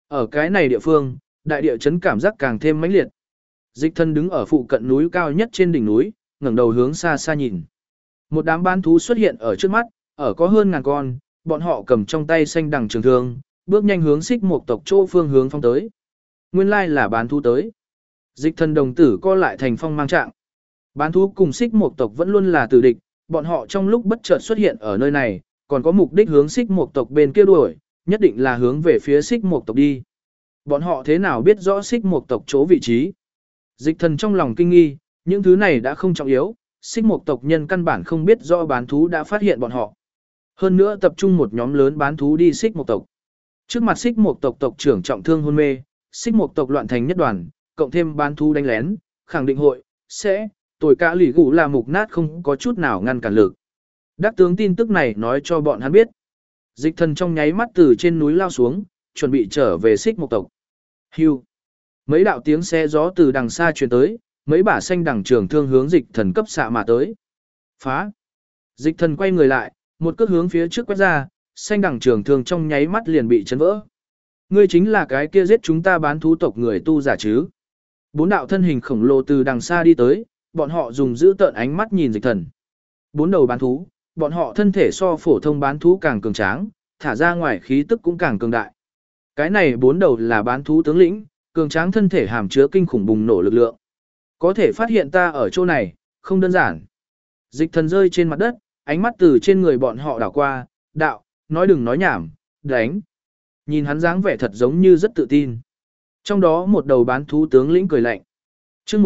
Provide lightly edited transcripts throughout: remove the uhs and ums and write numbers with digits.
Ở cái này địa phương, đại địa chấn cảm giác càng thêm mãnh liệt. Dịch Thần đứng ở phụ cận núi cao nhất trên đỉnh núi, ngẩng đầu hướng xa xa nhìn. Một đám bán thú xuất hiện ở trước mắt, ở có hơn ngàn con, bọn họ cầm trong tay xanh đằng trường thương, bước nhanh hướng Xích Mộc tộc chỗ phương hướng phong tới. Nguyên lai là bán thú tới. Dịch Thần đồng tử co lại thành phong mang trạng. Bán thú cùng Xích Mộc tộc vẫn luôn là tử địch, bọn họ trong lúc bất chợt xuất hiện ở nơi này, còn có mục đích hướng Xích Mộc tộc bên kia đuổi, nhất định là hướng về phía Xích Mộc tộc đi. Bọn họ thế nào biết rõ Xích Mộc tộc chỗ vị trí? Dịch Thần trong lòng kinh nghi, những thứ này đã không trọng yếu, Xích Mộc tộc nhân căn bản không biết rõ bán thú đã phát hiện bọn họ. Hơn nữa tập trung một nhóm lớn bán thú đi Xích Mộc tộc. Trước mặt Xích Mộc tộc tộc trưởng trọng thương hôn mê, Xích Mộc tộc loạn thành nhất đoàn, cộng thêm bán thú đánh lén, khẳng định hội sẽ tồi cả lỷ gũ là mục nát không có chút nào ngăn cản lực. Đắc tướng tin tức này nói cho bọn hắn biết. Dịch Thần trong nháy mắt từ trên núi lao xuống, chuẩn bị trở về Xích Mộc tộc. Hưu. Mấy đạo tiếng xe gió từ đằng xa truyền tới, mấy bả xanh đằng trường thương hướng Dịch Thần cấp xạ mà tới. Phá. Dịch Thần quay người lại, một cước hướng phía trước quét ra, xanh đằng trường thương trong nháy mắt liền bị chấn vỡ. Ngươi chính là cái kia giết chúng ta bán thú tộc người tu giả chứ? Bốn đạo thân hình khổng lồ từ đằng xa đi tới, bọn họ dùng dữ tợn ánh mắt nhìn Dịch Thần. Bốn đầu bán thú, bọn họ thân thể so phổ thông bán thú càng cường tráng, thả ra ngoài khí tức cũng càng cường đại. Cái này bốn đầu là bán thú tướng lĩnh, cường tráng thân thể hàm chứa kinh khủng bùng nổ lực lượng. Có thể phát hiện ta ở chỗ này, không đơn giản. Dịch Thần rơi trên mặt đất, ánh mắt từ trên người bọn họ đảo qua, đạo, nói đừng nói nhảm, đánh. Nhìn hắn dáng vẻ thật giống như rất tự tin. Trong đó một đầu bán thú tướng lĩnh cười lạnh. Trước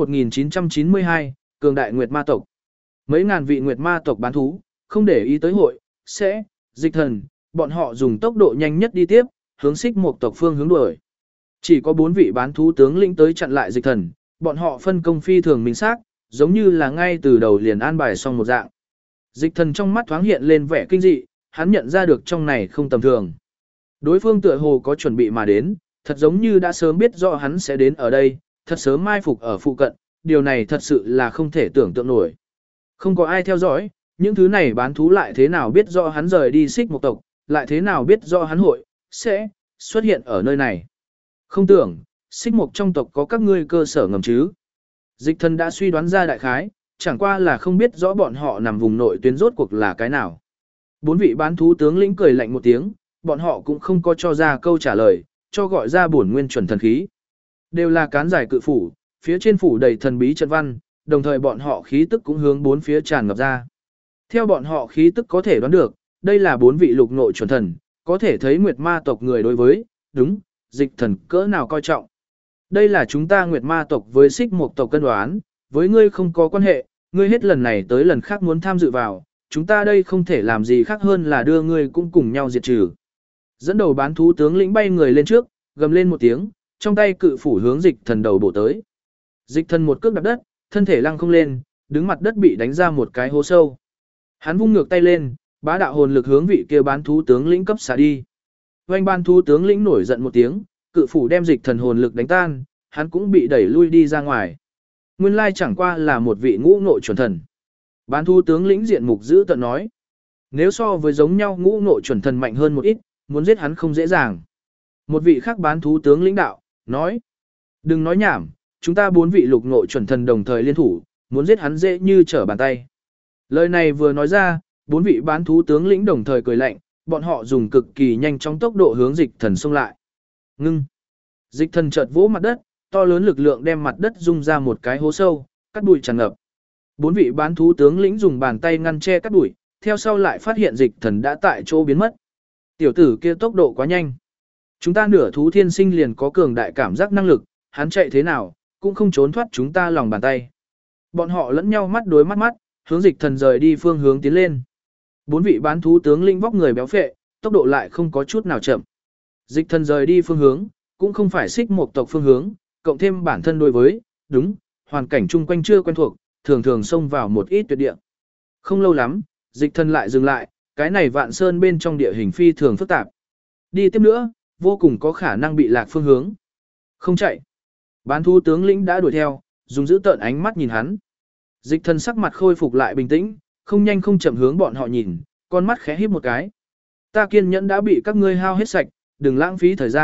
1992, cường đại Nguyệt Ma tộc. Mấy ngàn vị Nguyệt Ma tộc bán thú, không để ý tới hội, sẽ, Dịch Thần, bọn họ dùng tốc độ nhanh nhất đi tiếp, hướng Xích Mộc tộc phương hướng đuổi. Chỉ có 4 vị bán thú tướng lĩnh tới chặn lại Dịch Thần, bọn họ phân công phi thường minh xác, giống như là ngay từ đầu liền an bài xong một dạng. Dịch Thần trong mắt thoáng hiện lên vẻ kinh dị, hắn nhận ra được trong này không tầm thường. Đối phương tựa hồ có chuẩn bị mà đến, thật giống như đã sớm biết rõ hắn sẽ đến ở đây, thật sớm mai phục ở phụ cận, điều này thật sự là không thể tưởng tượng nổi. Không có ai theo dõi, những thứ này bán thú lại thế nào biết rõ hắn rời đi Xích Mộc tộc, lại thế nào biết rõ hắn hội, sẽ xuất hiện ở nơi này. Không tưởng, Xích Mộc trong tộc có các ngươi cơ sở ngầm chứ. Dịch Thần đã suy đoán ra đại khái, chẳng qua là không biết rõ bọn họ nằm vùng nội tuyến rốt cuộc là cái nào. 4 vị bán thú tướng lĩnh cười lạnh một tiếng, bọn họ cũng không có cho ra câu trả lời, cho gọi ra bổn nguyên chuẩn thần khí. Đều là cán giải cự phủ, phía trên phủ đầy thần bí trận văn, đồng thời bọn họ khí tức cũng hướng bốn phía tràn ngập ra. Theo bọn họ khí tức có thể đoán được, đây là 4 vị lục nội chuẩn thần, có thể thấy Nguyệt Ma tộc người đối với, đúng, Dịch Thần cỡ nào coi trọng. Đây là chúng ta Nguyệt Ma tộc với Xích Mộc tộc cân đoán, với ngươi không có quan hệ, ngươi hết lần này tới lần khác muốn tham dự vào, chúng ta đây không thể làm gì khác hơn là đưa ngươi cũng cùng nhau diệt trừ. Dẫn đầu bán thú tướng lĩnh bay người lên trước, gầm lên một tiếng, trong tay cự phủ hướng Dịch Thần đầu bổ tới. Dịch Thần một cước đạp đất, thân thể lăng không lên, đứng mặt đất bị đánh ra một cái hố sâu. Hắn vung ngược tay lên, bá đạo hồn lực hướng vị kia bán thú tướng lĩnh cấp xả đi. Oanh bán thú tướng lĩnh nổi giận một tiếng, cự phủ đem Dịch Thần hồn lực đánh tan, hắn cũng bị đẩy lui đi ra ngoài. Nguyên lai chẳng qua là một vị ngũ ngộ chuẩn thần. Bán thú tướng lĩnh diện mục giữ tận nói. Nếu so với giống nhau ngũ ngộ chuẩn thần mạnh hơn một ít, muốn giết hắn không dễ dàng. Một vị khác bán thú tướng lĩnh đạo, nói. Đừng nói nhảm, chúng ta 4 vị lục ngộ chuẩn thần đồng thời liên thủ, muốn giết hắn dễ như trở bàn tay. Lời này vừa nói ra, 4 vị bán thú tướng lĩnh đồng thời cười lạnh, bọn họ dùng cực kỳ nhanh chóng tốc độ hướng Dịch Thần xông lại. Ngưng. Dịch Thần chợt vỗ mặt đất, to lớn lực lượng đem mặt đất rung ra một cái hố sâu, cát bụi tràn ngập. 4 vị bán thú tướng lĩnh dùng bàn tay ngăn che cát bụi, theo sau lại phát hiện Dịch Thần đã tại chỗ biến mất. Tiểu tử kia tốc độ quá nhanh. Chúng ta nửa thú thiên sinh liền có cường đại cảm giác năng lực, hắn chạy thế nào, cũng không trốn thoát chúng ta lòng bàn tay. Bọn họ lẫn nhau mắt đối mắt, hướng Dịch Thần rời đi phương hướng tiến lên. 4 vị bán thú tướng lĩnh vóc người béo phệ, tốc độ lại không có chút nào chậm. Dịch Thần rời đi phương hướng, cũng không phải Xích Mộc tộc phương hướng, cộng thêm bản thân đối với, đúng, hoàn cảnh chung quanh chưa quen thuộc, thường thường xông vào một ít tuyệt địa. Không lâu lắm, Dịch Thần lại dừng lại, cái này Vạn Sơn bên trong địa hình phi thường phức tạp. Đi tiếp nữa, vô cùng có khả năng bị lạc phương hướng. Không chạy. Bán thú tướng lĩnh đã đuổi theo, dùng giữ tợn ánh mắt nhìn hắn. Dịch Thần sắc mặt khôi phục lại bình tĩnh, không nhanh không chậm hướng bọn họ nhìn, con mắt khẽ híp một cái. Ta kiên nhẫn đã bị các ngươi hao hết sạch, đừng lãng phí thời gian,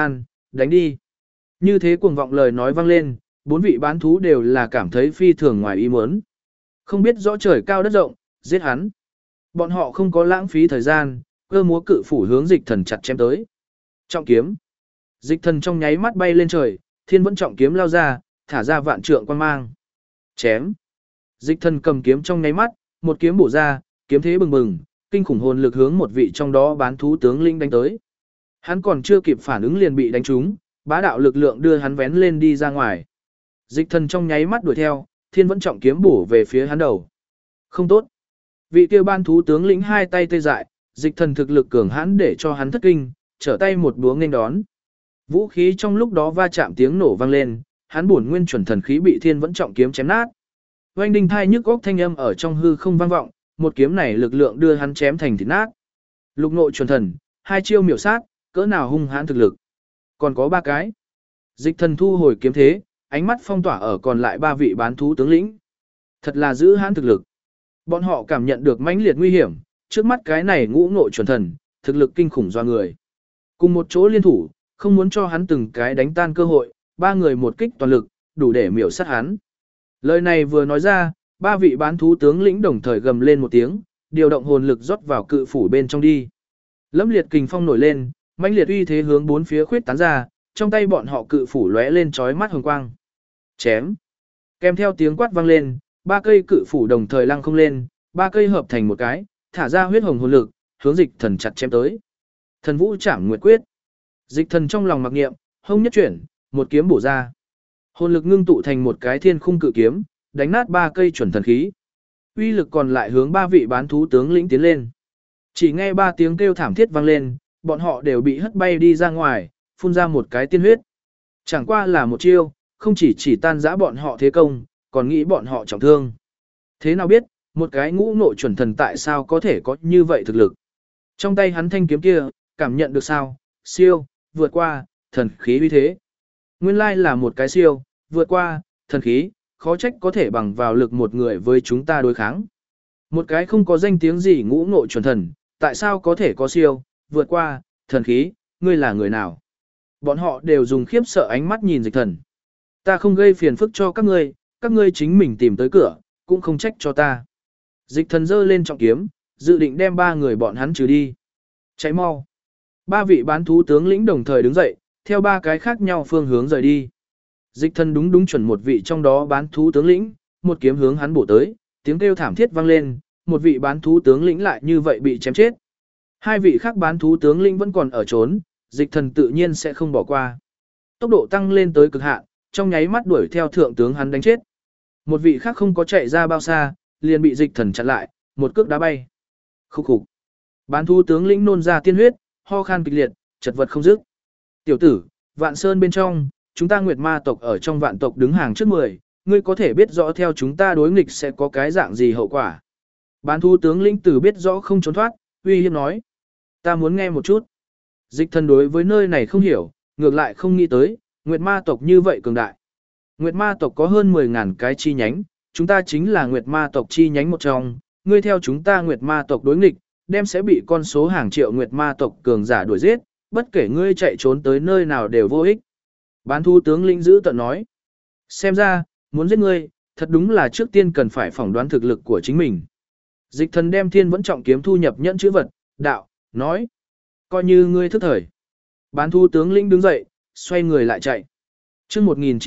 đánh đi. Như thế cuồng vọng lời nói vang lên, 4 vị bán thú đều là cảm thấy phi thường ngoài ý muốn. Không biết rõ trời cao đất rộng, giết hắn. Bọn họ không có lãng phí thời gian, cơ múa cự phủ hướng dịch thần chặt chém tới. Trọng kiếm. Dịch thần trong nháy mắt bay lên trời, thiên vẫn trọng kiếm lao ra, thả ra vạn trượng quan mang. Chém. Dịch thần cầm kiếm trong nháy mắt, một kiếm bổ ra, kiếm thế bừng bừng, kinh khủng hồn lực hướng một vị trong đó bán thú tướng lĩnh đánh tới. Hắn còn chưa kịp phản ứng liền bị đánh trúng, bá đạo lực lượng đưa hắn vén lên đi ra ngoài. Dịch thần trong nháy mắt đuổi theo, thiên vẫn trọng kiếm bổ về phía hắn đầu. Không tốt. Vị kia ban thú tướng lĩnh hai tay tê dại, dịch thần thực lực cường hãn để cho hắn thất kinh, trở tay một búa nghênh đón. Vũ khí trong lúc đó va chạm tiếng nổ vang lên, hắn bổn nguyên chuẩn thần khí bị thiên vẫn trọng kiếm chém nát. Oanh đinh thai nhức óc thanh âm ở trong hư không vang vọng, một kiếm này lực lượng đưa hắn chém thành thịt nát. Lục nội chuẩn thần, hai chiêu miểu sát, cỡ nào hung hãn thực lực. Còn có 3 cái. Dịch thần thu hồi kiếm thế, ánh mắt phong tỏa ở còn lại 3 vị bán thú tướng lĩnh. Thật là giữ hãn thực lực. Bọn họ cảm nhận được mãnh liệt nguy hiểm, trước mắt cái này ngũ ngộ chuẩn thần, thực lực kinh khủng do người. Cùng một chỗ liên thủ, không muốn cho hắn từng cái đánh tan cơ hội, 3 người một kích toàn lực, đủ để miểu sát hắn. Lời này vừa nói ra, 3 vị bán thú tướng lĩnh đồng thời gầm lên một tiếng, điều động hồn lực rót vào cự phủ bên trong đi. Lẫm liệt kình phong nổi lên, mãnh liệt uy thế hướng 4 phía khuyết tán ra, trong tay bọn họ cự phủ lóe lên chói mắt hồng quang. Chém. Kèm theo tiếng quát vang lên, 3 cây cự phủ đồng thời lăng không lên, 3 cây hợp thành một cái, thả ra huyết hồng hồn lực, hướng dịch thần chặt chém tới. Thần vũ trảm nguyệt quyết. Dịch thần trong lòng mặc niệm, hông nhất chuyển, một kiếm bổ ra. Hồn lực ngưng tụ thành một cái thiên khung cự kiếm, đánh nát 3 cây chuẩn thần khí. Uy lực còn lại hướng 3 vị bán thú tướng lĩnh tiến lên. Chỉ nghe 3 tiếng kêu thảm thiết vang lên, bọn họ đều bị hất bay đi ra ngoài, phun ra một cái tiên huyết. Chẳng qua là một chiêu, không chỉ tan rã bọn họ thế công, còn nghĩ bọn họ trọng thương. Thế nào biết, một cái ngũ nội chuẩn thần tại sao có thể có như vậy thực lực. Trong tay hắn thanh kiếm kia, cảm nhận được sao, siêu, vượt qua, thần khí uy thế. Nguyên lai là một cái siêu, vượt qua, thần khí, khó trách có thể bằng vào lực một người với chúng ta đối kháng. Một cái không có danh tiếng gì ngũ nội chuẩn thần, tại sao có thể có siêu, vượt qua, thần khí, ngươi là người nào? Bọn họ đều dùng khiếp sợ ánh mắt nhìn dịch thần. Ta không gây phiền phức cho các ngươi chính mình tìm tới cửa, cũng không trách cho ta. Dịch thần giơ lên trọng kiếm, dự định đem 3 người bọn hắn trừ đi. Cháy mau. 3 vị bán thú tướng lĩnh đồng thời đứng dậy, theo 3 cái khác nhau phương hướng rời đi. Dịch thần đúng chuẩn một vị trong đó bán thú tướng lĩnh, một kiếm hướng hắn bổ tới, tiếng kêu thảm thiết vang lên, một vị bán thú tướng lĩnh lại như vậy bị chém chết. 2 vị khác bán thú tướng lĩnh vẫn còn ở trốn, dịch thần tự nhiên sẽ không bỏ qua. Tốc độ tăng lên tới cực hạn, trong nháy mắt đuổi theo thượng tướng hắn đánh chết. Một vị khác không có chạy ra bao xa, liền bị dịch thần chặn lại, một cước đá bay. Khúc khục. Bán thú tướng lĩnh nôn ra tiên huyết, ho khan kịch liệt, chật vật không dứt. Tiểu tử, Vạn Sơn bên trong, chúng ta Nguyệt Ma tộc ở trong vạn tộc đứng hàng trước 10, ngươi có thể biết rõ theo chúng ta đối nghịch sẽ có cái dạng gì hậu quả. Bán thú tướng lĩnh tử biết rõ không trốn thoát, uy hiếp nói. Ta muốn nghe một chút. Dịch thần đối với nơi này không hiểu, ngược lại không nghĩ tới, Nguyệt Ma tộc như vậy cường đại. Nguyệt Ma tộc có hơn 10.000 cái chi nhánh, chúng ta chính là Nguyệt Ma tộc chi nhánh một trong, ngươi theo chúng ta Nguyệt Ma tộc đối nghịch, đem sẽ bị con số hàng triệu Nguyệt Ma tộc cường giả đuổi giết, bất kể ngươi chạy trốn tới nơi nào đều vô ích. Bán thú tướng lĩnh giữ tận nói. Xem ra, muốn giết ngươi, thật đúng là trước tiên cần phải phỏng đoán thực lực của chính mình. Dịch thần đem thiên vẫn trọng kiếm thu nhập nhẫn chữ vật, đạo, nói. Coi như ngươi thức thời. Bán thú tướng lĩnh đứng dậy, xoay người lại chạy. Trước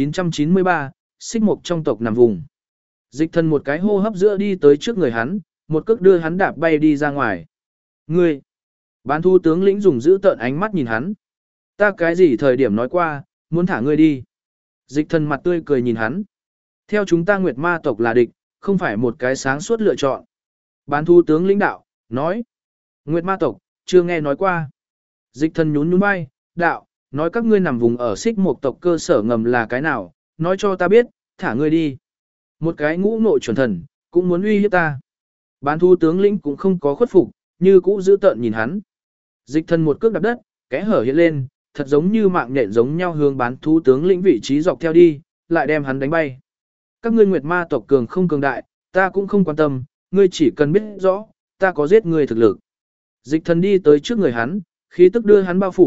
1993, xích mục trong tộc nằm vùng. Dịch thần một cái hô hấp giữa đi tới trước người hắn, một cước đưa hắn đạp bay đi ra ngoài. Ngươi! Bán thú tướng lĩnh dùng giữ tợn ánh mắt nhìn hắn. Ta cái gì thời điểm nói qua, muốn thả ngươi đi. Dịch thần mặt tươi cười nhìn hắn. Theo chúng ta Nguyệt Ma tộc là địch, không phải một cái sáng suốt lựa chọn. Bán thú tướng lĩnh đạo, nói. Nguyệt Ma tộc, chưa nghe nói qua. Dịch thần nhún nhún vai, đạo, nói các ngươi nằm vùng ở xích một tộc cơ sở ngầm là cái nào, nói cho ta biết, thả ngươi đi. Một cái ngũ nội chuẩn thần, cũng muốn uy hiếp ta. Bán thú tướng lĩnh cũng không có khuất phục, như cũ giữ tợn nhìn hắn. Dịch thần một cước đạp đất, kẽ hở hiện lên, thật giống như mạng nhện giống nhau hướng bán thú tướng lĩnh vị trí dọc theo đi, lại đem hắn đánh bay. Các ngươi Nguyệt Ma tộc cường không cường đại, ta cũng không quan tâm, ngươi chỉ cần biết rõ, ta có giết ngươi thực lực. Dịch thần đi tới trước người hắn, khí tức đưa hắn bao phủ,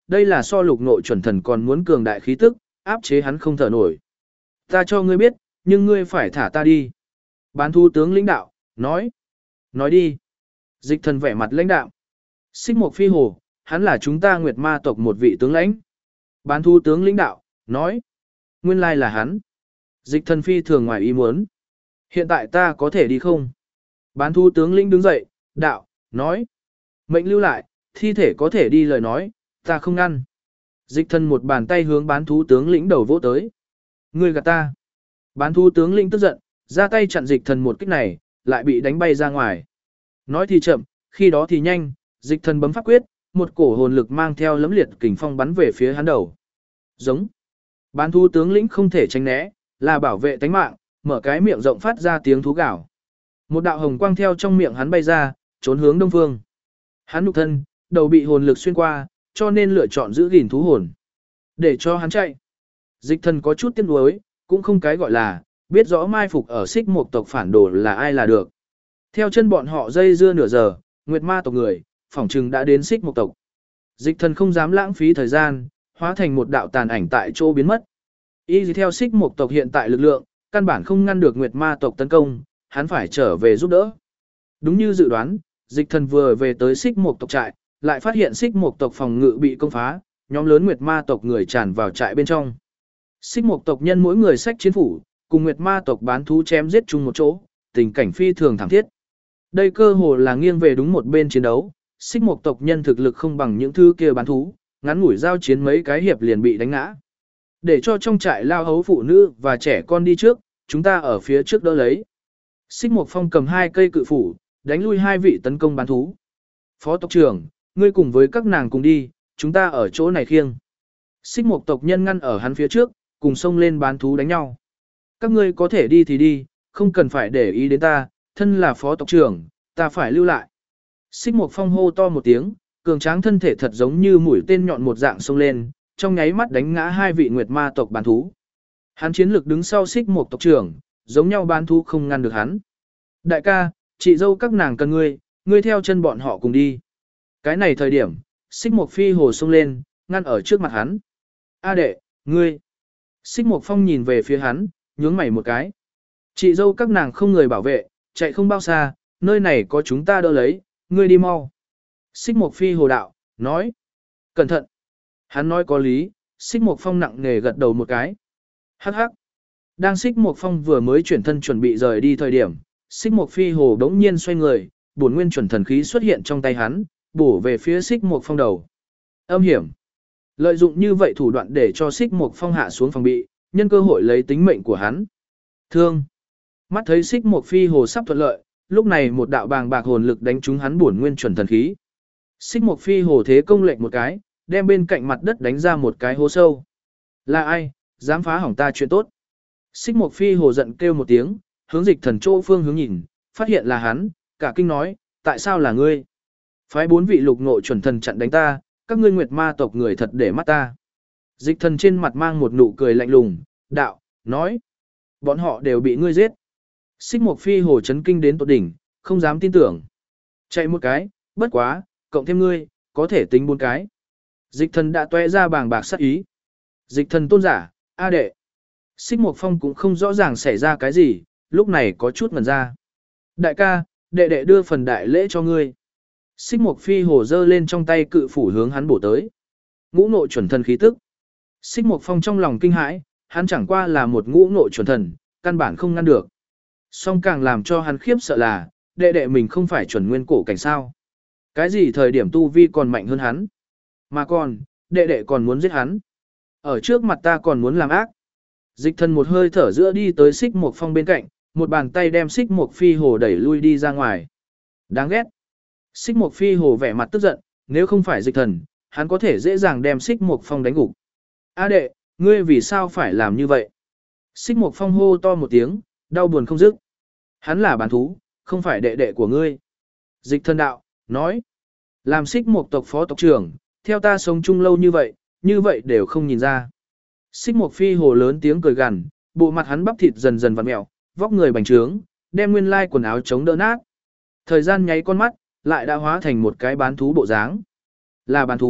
đây là so lục nội chuẩn thần còn muốn cường đại khí tức, áp chế hắn không thở nổi. Ta cho ngươi biết, nhưng ngươi phải thả ta đi. Bán thú tướng lĩnh đạo, nói. Nói đi. Dịch thần vẻ mặt lãnh đạo. Xích Mộc Phi Hồ, hắn là chúng ta Nguyệt Ma tộc một vị tướng lãnh. Bán thú tướng lĩnh đạo, nói. Nguyên lai là hắn. Dịch thần phi thường ngoài ý muốn. Hiện tại ta có thể đi không? Bán thú tướng lĩnh đứng dậy, đạo, nói. Mệnh lưu lại, thi thể có thể đi lời nói, ta không ngăn. Dịch thần một bàn tay hướng bán thú tướng lĩnh đầu vỗ tới. Ngươi gạt ta. Bán thú tướng lĩnh tức giận, ra tay chặn dịch thần một kích này, lại bị đánh bay ra ngoài. Nói thì chậm, khi đó thì nhanh, dịch thần bấm pháp quyết, một cổ hồn lực mang theo lẫm liệt kình phong bắn về phía hắn đầu. Giống. Bán thú tướng lĩnh không thể tránh né, là bảo vệ tánh mạng, mở cái miệng rộng phát ra tiếng thú gào. Một đạo hồng quang theo trong miệng hắn bay ra, trốn hướng đông phương. Hắn nhục thân, đầu bị hồn lực xuyên qua, cho nên lựa chọn giữ gìn thú hồn. Để cho hắn chạy. Dịch thần có chút tiếc nuối, cũng không cái gọi là, biết rõ mai phục ở Xích Mộc tộc phản đồ là ai là được. Theo chân bọn họ dây dưa nửa giờ, Nguyệt Ma tộc người, phỏng chừng đã đến Xích Mộc tộc. Dịch thần không dám lãng phí thời gian, hóa thành một đạo tàn ảnh tại chỗ biến mất. Y theo Xích Mộc tộc hiện tại lực lượng, căn bản không ngăn được Nguyệt Ma tộc tấn công, hắn phải trở về giúp đỡ. Đúng như dự đoán, dịch thần vừa về tới Xích Mộc tộc trại, lại phát hiện Xích Mộc tộc phòng ngự bị công phá, nhóm lớn Nguyệt Ma tộc người tràn vào trại bên trong. Xích Mộc tộc nhân mỗi người xách chiến phủ, cùng Nguyệt Ma tộc bán thú chém giết chung một chỗ, tình cảnh phi thường thảm thiết. Đây cơ hồ là nghiêng về đúng một bên chiến đấu, Xích Mộc tộc nhân thực lực không bằng những thứ kia bán thú, ngắn ngủi giao chiến mấy cái hiệp liền bị đánh ngã. Để cho trong trại lao hấu phụ nữ và trẻ con đi trước, chúng ta ở phía trước đỡ lấy. Xích Mộc Phong cầm 2 cây cự phủ, đánh lui 2 vị tấn công bán thú. Phó tộc trưởng, ngươi cùng với các nàng cùng đi, chúng ta ở chỗ này khiêng. Xích Mộc tộc nhân ngăn ở hắn phía trước, cùng xông lên bán thú đánh nhau. Các ngươi có thể đi thì đi, không cần phải để ý đến ta, thân là phó tộc trưởng, ta phải lưu lại. Xích Mộc Phong hô to một tiếng, cường tráng thân thể thật giống như mũi tên nhọn một dạng xông lên, trong nháy mắt đánh ngã 2 vị Nguyệt Ma tộc bán thú. Hắn chiến lực đứng sau Xích Mộc tộc trưởng, giống nhau bán thú không ngăn được hắn. Đại ca, chị dâu các nàng cần ngươi theo chân bọn họ cùng đi. Cái này thời điểm, Xích Mộc Phi Hồ xông lên, ngăn ở trước mặt hắn. A đệ, ngươi. Xích Mộc Phong nhìn về phía hắn, nhướng mày một cái. Chị dâu các nàng không người bảo vệ, chạy không bao xa, nơi này có chúng ta đỡ lấy, ngươi đi mau. Xích Mộc Phi Hồ đạo, nói. Cẩn thận. Hắn nói có lý, Xích Mộc Phong nặng nề gật đầu một cái. Hắc hắc. Đang Xích Mộc Phong vừa mới chuyển thân chuẩn bị rời đi thời điểm, Xích Mộc Phi Hồ đống nhiên xoay người, bổn nguyên chuẩn thần khí xuất hiện trong tay hắn, bổ về phía Xích Mộc Phong đầu. Âm hiểm. Lợi dụng như vậy thủ đoạn để cho Xích Mộc Phong hạ xuống phòng bị, nhân cơ hội lấy tính mệnh của hắn. Thương. Mắt thấy Xích Mộc Phi Hồ sắp thuận lợi, lúc này một đạo bàng bạc hồn lực đánh trúng hắn bổn nguyên chuẩn thần khí. Xích Mộc Phi Hồ thế công lệnh một cái, đem bên cạnh mặt đất đánh ra một cái hố sâu. Là ai, dám phá hỏng ta chuyện tốt? Xích Mộc Phi Hồ giận kêu một tiếng, hướng dịch thần chỗ phương hướng nhìn, phát hiện là hắn, cả kinh nói, tại sao là ngươi? Phái 4 vị lục ngộ chuẩn thần chặn đánh ta, các ngươi Nguyệt Ma tộc người thật để mắt ta. Dịch thần trên mặt mang một nụ cười lạnh lùng, đạo, nói, bọn họ đều bị ngươi giết. Xích Mộc Phi Hồ chấn kinh đến tột đỉnh, không dám tin tưởng. Chạy một cái, bất quá, cộng thêm ngươi, có thể tính 4 cái. Dịch thần đã toe ra bàng bạc sát ý. Dịch thần tôn giả, A đệ. Xích Mộc Phong cũng không rõ ràng xảy ra cái gì, lúc này có chút ngẩn ra. Đại ca, đệ đệ đưa phần đại lễ cho ngươi. Xích Mộc Phi Hồ giơ lên trong tay cự phủ hướng hắn bổ tới. Ngũ ngộ chuẩn thần khí tức. Xích Mộc Phong trong lòng kinh hãi, hắn chẳng qua là một ngũ ngộ chuẩn thần, căn bản không ngăn được. Song càng làm cho hắn khiếp sợ là, đệ đệ mình không phải chuẩn nguyên cổ cảnh sao. Cái gì thời điểm tu vi còn mạnh hơn hắn. Mà còn, đệ đệ còn muốn giết hắn. Ở trước mặt ta còn muốn làm ác. Dịch thần một hơi thở giữa đi tới Xích Mộc Phong bên cạnh, một bàn tay đem Xích Mộc Phi Hồ đẩy lui đi ra ngoài. Đáng ghét. Xích Mộc Phi Hồ vẻ mặt tức giận, nếu không phải dịch thần, hắn có thể dễ dàng đem Xích Mộc Phong đánh gục. A đệ, ngươi vì sao phải làm như vậy? Xích Mộc Phong hô to một tiếng, đau buồn không dứt. Hắn là bán thú, không phải đệ đệ của ngươi. Dịch thần đạo, nói. Làm Xích Mộc tộc phó tộc trưởng, theo ta sống chung lâu như vậy đều không nhìn ra. Xích Mộc Phi Hồ lớn tiếng cười gằn, bộ mặt hắn bắp thịt dần dần vặn mẹo, vóc người bành trướng, đem nguyên lai quần áo chống đỡ nát. Thời gian nháy con mắt, lại đã hóa thành một cái bán thú bộ dáng. Là bán thú,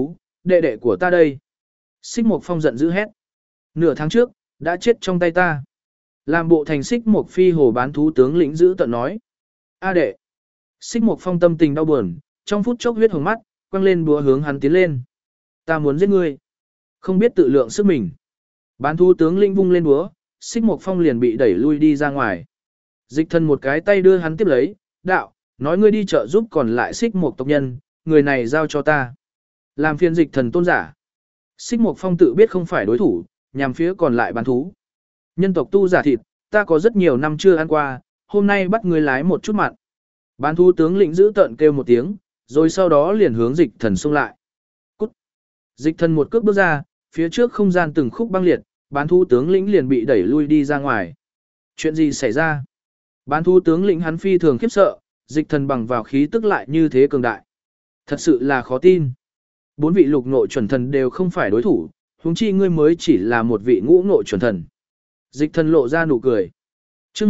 Đệ đệ của ta đây. Xích Mộc Phong giận dữ hét. Nửa tháng trước, đã chết trong tay ta. Làm bộ thành Xích Mộc Phi hồ bán thú tướng lĩnh giữ tận nói. A đệ. Xích Mộc Phong tâm tình đau buồn, trong phút chốc huyết hồng mắt, quăng lên búa hướng hắn tiến lên. Ta muốn giết ngươi. Không biết tự lượng sức mình. Bán thú tướng lĩnh vung lên búa, Xích Mộc Phong liền bị đẩy lui đi ra ngoài. Dịch Thần một cái tay đưa hắn tiếp lấy, đạo, nói ngươi đi chợ giúp còn lại Xích Mộc tộc nhân, người này giao cho ta. Làm phiền Dịch Thần tôn giả. Xích Mộc Phong tự biết không phải đối thủ, nhằm phía còn lại bán thú. Nhân tộc tu giả thịt, ta có rất nhiều năm chưa ăn qua, hôm nay bắt ngươi lái một chút mặn. Bán thú tướng lĩnh giữ tợn kêu một tiếng, rồi sau đó liền hướng Dịch Thần xông lại. Cút. Dịch Thần một cước bước ra, phía trước không gian từng khúc băng liệt, bán thú tướng lĩnh liền bị đẩy lui đi ra ngoài. Chuyện gì xảy ra? Bán thú tướng lĩnh hắn phi thường khiếp sợ, Dịch Thần bằng vào khí tức lại như thế cường đại. Thật sự là khó tin. 4 vị lục nội chuẩn thần đều không phải đối thủ, huống chi ngươi mới chỉ là một vị ngũ nội chuẩn thần. Dịch Thần lộ ra nụ cười. Chương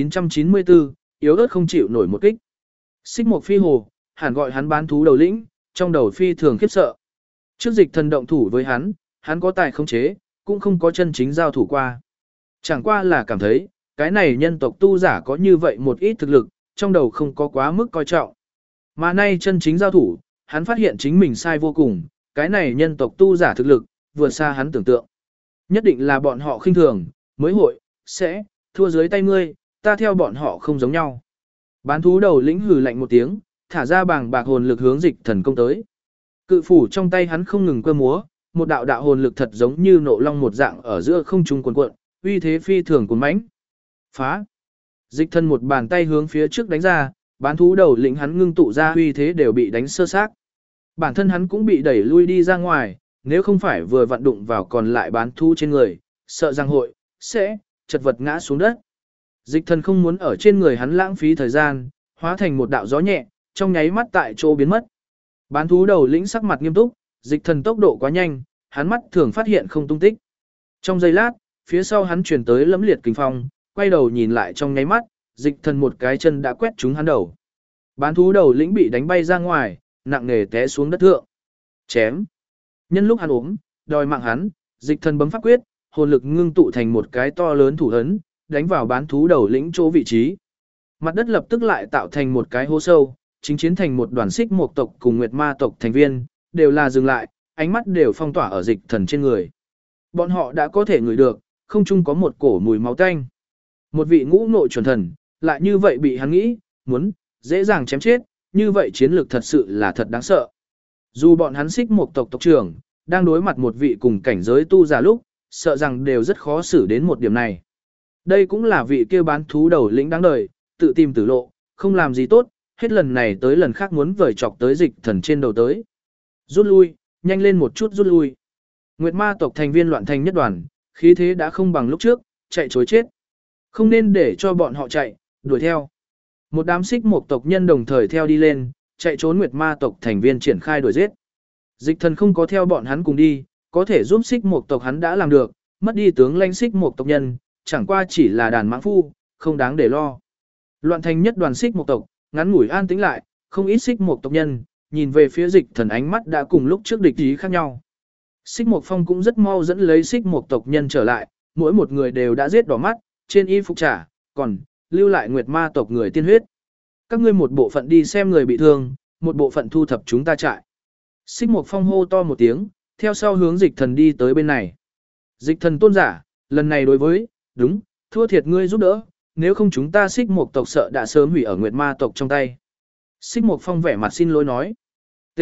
1994, yếu ớt không chịu nổi một kích. Xích Mộc Phi hồ, hẳn gọi hắn bán thú đầu lĩnh, trong đầu phi thường khiếp sợ. Trước Dịch Thần động thủ với hắn có tài khống chế, cũng không có chân chính giao thủ qua. Chẳng qua là cảm thấy, cái này nhân tộc tu giả có như vậy một ít thực lực, trong đầu không có quá mức coi trọng. Mà nay chân chính giao thủ, hắn phát hiện chính mình sai vô cùng, cái này nhân tộc tu giả thực lực, vượt xa hắn tưởng tượng. Nhất định là bọn họ khinh thường, mới hội, sẽ, thua dưới tay ngươi, ta theo bọn họ không giống nhau. Bán thú đầu lĩnh hừ lạnh một tiếng, thả ra bàng bạc hồn lực hướng Dịch Thần công tới. Cự phủ trong tay hắn không ngừng cơ múa, một đạo đạo hồn lực thật giống như nộ long một dạng ở giữa không trung cuồn cuộn, uy thế phi thường cuồn mãnh. Phá! Dịch Thần một bàn tay hướng phía trước đánh ra, bán thú đầu lĩnh hắn ngưng tụ ra uy thế đều bị đánh sơ xác. Bản thân hắn cũng bị đẩy lui đi ra ngoài, nếu không phải vừa vặn đụng vào còn lại bán thú trên người, sợ rằng hội, sẽ, chật vật ngã xuống đất. Dịch Thần không muốn ở trên người hắn lãng phí thời gian, hóa thành một đạo gió nhẹ, trong nháy mắt tại chỗ biến mất. Bán thú đầu lĩnh sắc mặt nghiêm túc, Dịch Thần tốc độ quá nhanh, hắn mắt thường phát hiện không tung tích. Trong giây lát, phía sau hắn truyền tới lẫm liệt kình phong, quay đầu nhìn lại trong nháy mắt, Dịch Thần một cái chân đã quét trúng hắn đầu. Bán thú đầu lĩnh bị đánh bay ra ngoài, nặng nề té xuống đất thượng. Chém. Nhân lúc hắn ốm, đòi mạng hắn, Dịch Thần bấm pháp quyết, hồn lực ngưng tụ thành một cái to lớn thủ ấn, đánh vào bán thú đầu lĩnh chỗ vị trí. Mặt đất lập tức lại tạo thành một cái hố sâu, chính chiến thành một đoàn Xích Mộc tộc cùng Nguyệt Ma tộc thành viên, đều là dừng lại, ánh mắt đều phong tỏa ở Dịch Thần trên người. Bọn họ đã có thể ngửi được, không chung có một cổ mùi máu tanh. Một vị ngũ nội chuẩn thần, lại như vậy bị hắn nghĩ, muốn, dễ dàng chém chết, như vậy chiến lược thật sự là thật đáng sợ. Dù bọn hắn Xích Mộc tộc tộc trưởng, đang đối mặt một vị cùng cảnh giới tu giả lúc, sợ rằng đều rất khó xử đến một điểm này. Đây cũng là vị kia bán thú đầu lĩnh đáng đời, tự tìm tử lộ, không làm gì tốt, hết lần này tới lần khác muốn vời chọc tới Dịch Thần trên đầu tới. Rút lui, nhanh lên một chút rút lui. Nguyệt Ma tộc thành viên loạn thành nhất đoàn, khí thế đã không bằng lúc trước, chạy chối chết. Không nên để cho bọn họ chạy, đuổi theo. Một đám Xích Mộc tộc nhân đồng thời theo đi lên, chạy trốn Nguyệt Ma tộc thành viên triển khai đuổi giết. Dịch Thần không có theo bọn hắn cùng đi, có thể giúp Xích Mộc tộc hắn đã làm được, mất đi tướng lãnh Xích Mộc tộc nhân, chẳng qua chỉ là đàn mãng phu, không đáng để lo. Loạn thành nhất đoàn Xích Mộc tộc, ngắn ngủi an tĩnh lại, không ít Xích Mộc tộc nhân, nhìn về phía Dịch Thần ánh mắt đã cùng lúc trước địch ý khác nhau. Xích Mộc Phong cũng rất mau dẫn lấy Xích Mộc tộc nhân trở lại, mỗi một người đều đã giết đỏ mắt, trên y phục trả, còn lưu lại Nguyệt Ma tộc người tiên huyết. Các ngươi một bộ phận đi xem người bị thương, một bộ phận thu thập chúng ta trại. Xích Mộc Phong hô to một tiếng, theo sau hướng Dịch Thần đi tới bên này. Dịch Thần tôn giả, lần này đối với, đúng, thua thiệt ngươi giúp đỡ, nếu không chúng ta Xích Mộc tộc sợ đã sớm hủy ở Nguyệt Ma tộc trong tay. Xích Mộc Phong vẻ mặt xin lỗi nói. T.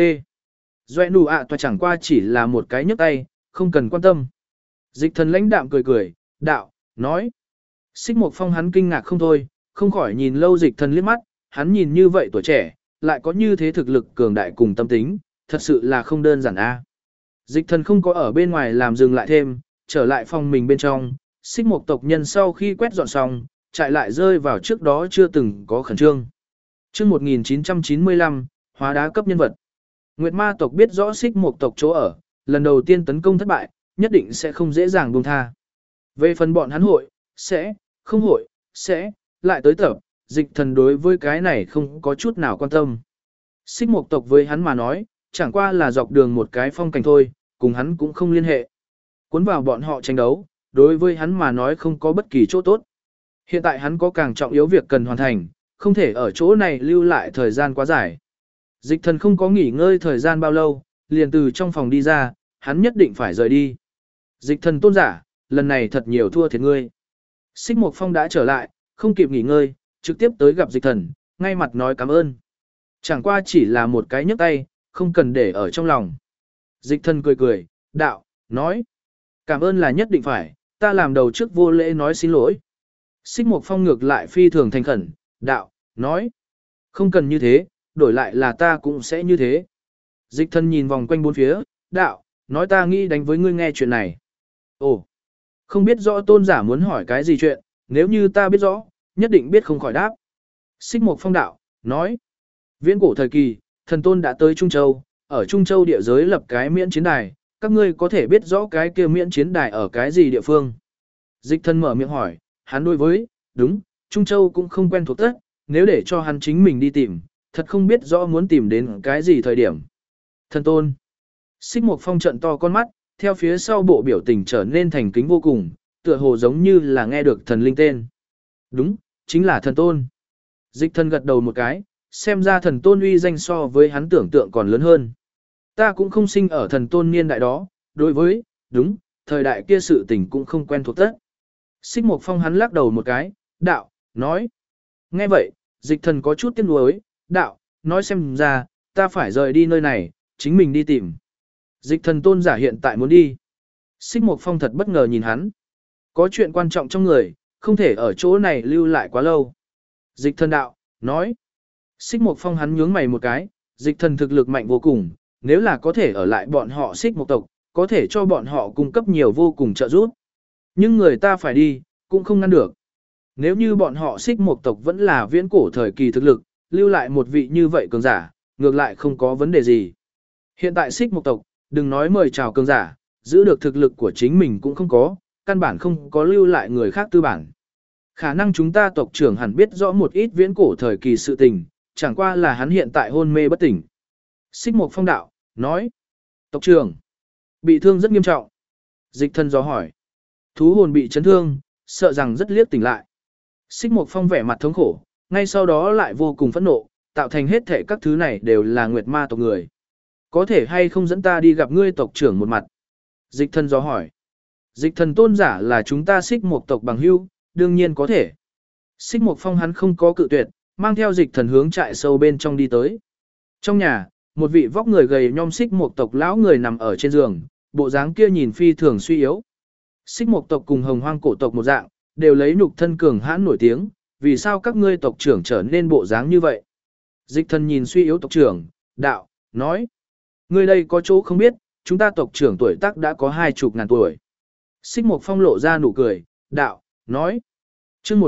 Doe nụ ạ toa chẳng qua chỉ là một cái nhấc tay, không cần quan tâm. Dịch Thần lãnh đạm cười cười, đạo, nói. Xích Mộc Phong hắn kinh ngạc không thôi, không khỏi nhìn lâu Dịch Thần liếc mắt, hắn nhìn như vậy tuổi trẻ, lại có như thế thực lực cường đại cùng tâm tính, thật sự là không đơn giản a. Dịch Thần không có ở bên ngoài làm dừng lại thêm, trở lại phòng mình bên trong, Xích Mộc tộc nhân sau khi quét dọn xong, trại lại rơi vào trước đó chưa từng có khẩn trương. Chương 1995, hóa đá cấp nhân vật. Nguyệt Ma tộc biết rõ Xích Mộc tộc chỗ ở, lần đầu tiên tấn công thất bại, nhất định sẽ không dễ dàng buông tha. Về phần bọn hắn hội, sẽ, không hội, sẽ, lại tới tập, Dịch Thần đối với cái này không có chút nào quan tâm. Xích Mộc tộc với hắn mà nói, chẳng qua là dọc đường một cái phong cảnh thôi, cùng hắn cũng không liên hệ. Cuốn vào bọn họ tranh đấu, đối với hắn mà nói không có bất kỳ chỗ tốt. Hiện tại hắn có càng trọng yếu việc cần hoàn thành, không thể ở chỗ này lưu lại thời gian quá dài. Dịch thần không có nghỉ ngơi thời gian bao lâu, liền từ trong phòng đi ra, hắn nhất định phải rời đi. Dịch thần tôn giả, lần này thật nhiều thua thiệt ngươi. Xích Mộc Phong đã trở lại, không kịp nghỉ ngơi, trực tiếp tới gặp dịch thần, ngay mặt nói cảm ơn. Chẳng qua chỉ là một cái nhấc tay, không cần để ở trong lòng. Dịch thần cười cười, đạo, nói. Cảm ơn là nhất định phải, ta làm đầu trước vô lễ nói xin lỗi. Xích Mộc Phong ngược lại phi thường thành khẩn, đạo, nói. Không cần như thế, đổi lại là ta cũng sẽ như thế. Dịch thần nhìn vòng quanh bốn phía, đạo, nói ta nghĩ đánh với ngươi nghe chuyện này. Ồ, không biết rõ tôn giả muốn hỏi cái gì chuyện, nếu như ta biết rõ, nhất định biết không khỏi đáp. Xích Mộc Phong đạo, nói. Viễn cổ thời kỳ, thần tôn đã tới Trung Châu, ở Trung Châu địa giới lập cái miễn chiến đài, các ngươi có thể biết rõ cái kia miễn chiến đài ở cái gì địa phương. Dịch thần mở miệng hỏi, hắn đối với, đúng, Trung Châu cũng không quen thuộc tất, nếu để cho hắn chính mình đi tìm, thật không biết rõ muốn tìm đến cái gì thời điểm. Thần tôn. Xích Mộc Phong trận to con mắt, theo phía sau bộ biểu tình trở nên thành kính vô cùng, tựa hồ giống như là nghe được thần linh tên. Đúng, chính là thần tôn. Dịch thần gật đầu một cái, xem ra thần tôn uy danh so với hắn tưởng tượng còn lớn hơn. Ta cũng không sinh ở thần tôn niên đại đó, đối với, đúng, thời đại kia sự tình cũng không quen thuộc tất. Xích Mộc Phong hắn lắc đầu một cái, đạo, nói. Nghe vậy, dịch thần có chút tiếc nuối, đạo, nói xem ra, ta phải rời đi nơi này, chính mình đi tìm. Dịch thần tôn giả hiện tại muốn đi. Xích Mộc Phong thật bất ngờ nhìn hắn. Có chuyện quan trọng trong người, không thể ở chỗ này lưu lại quá lâu. Dịch thần đạo, nói. Xích Mộc Phong hắn nhướng mày một cái, dịch thần thực lực mạnh vô cùng, nếu là có thể ở lại bọn họ Xích Mộc tộc, có thể cho bọn họ cung cấp nhiều vô cùng trợ giúp. Nhưng người ta phải đi, cũng không ngăn được. Nếu như bọn họ Xích Mộc tộc vẫn là viễn cổ thời kỳ thực lực, lưu lại một vị như vậy cường giả, ngược lại không có vấn đề gì. Hiện tại Xích Mộc tộc, đừng nói mời chào cường giả, giữ được thực lực của chính mình cũng không có, căn bản không có lưu lại người khác tư bản. Khả năng chúng ta tộc trưởng hẳn biết rõ một ít viễn cổ thời kỳ sự tình, chẳng qua là hắn hiện tại hôn mê bất tỉnh. Xích Mộc Phong đạo, nói. Tộc trưởng, bị thương rất nghiêm trọng. Dịch thần do hỏi. Thú hồn bị chấn thương, sợ rằng rất liếc tỉnh lại. Xích Mộc Phong vẻ mặt thống khổ, ngay sau đó lại vô cùng phẫn nộ, tạo thành hết thể các thứ này đều là nguyệt ma tộc người. Có thể hay không dẫn ta đi gặp ngươi tộc trưởng một mặt? Dịch thần do hỏi. Dịch thần tôn giả là chúng ta Xích Mộc tộc bằng hữu, đương nhiên có thể. Xích Mộc Phong hắn không có cự tuyệt, mang theo dịch thần hướng trại sâu bên trong đi tới. Trong nhà, một vị vóc người gầy nhom Xích Mộc tộc lão người nằm ở trên giường, bộ dáng kia nhìn phi thường suy yếu. Xích Mộc tộc cùng Hồng Hoang cổ tộc một dạng, đều lấy nhục thân cường hãn nổi tiếng, vì sao các ngươi tộc trưởng trở nên bộ dáng như vậy? Dịch thần nhìn suy yếu tộc trưởng, đạo, nói. Ngươi đây có chỗ không biết, chúng ta tộc trưởng tuổi tác đã có 20 ngàn tuổi. Xích Mộc Phong lộ ra nụ cười, đạo, nói. Chương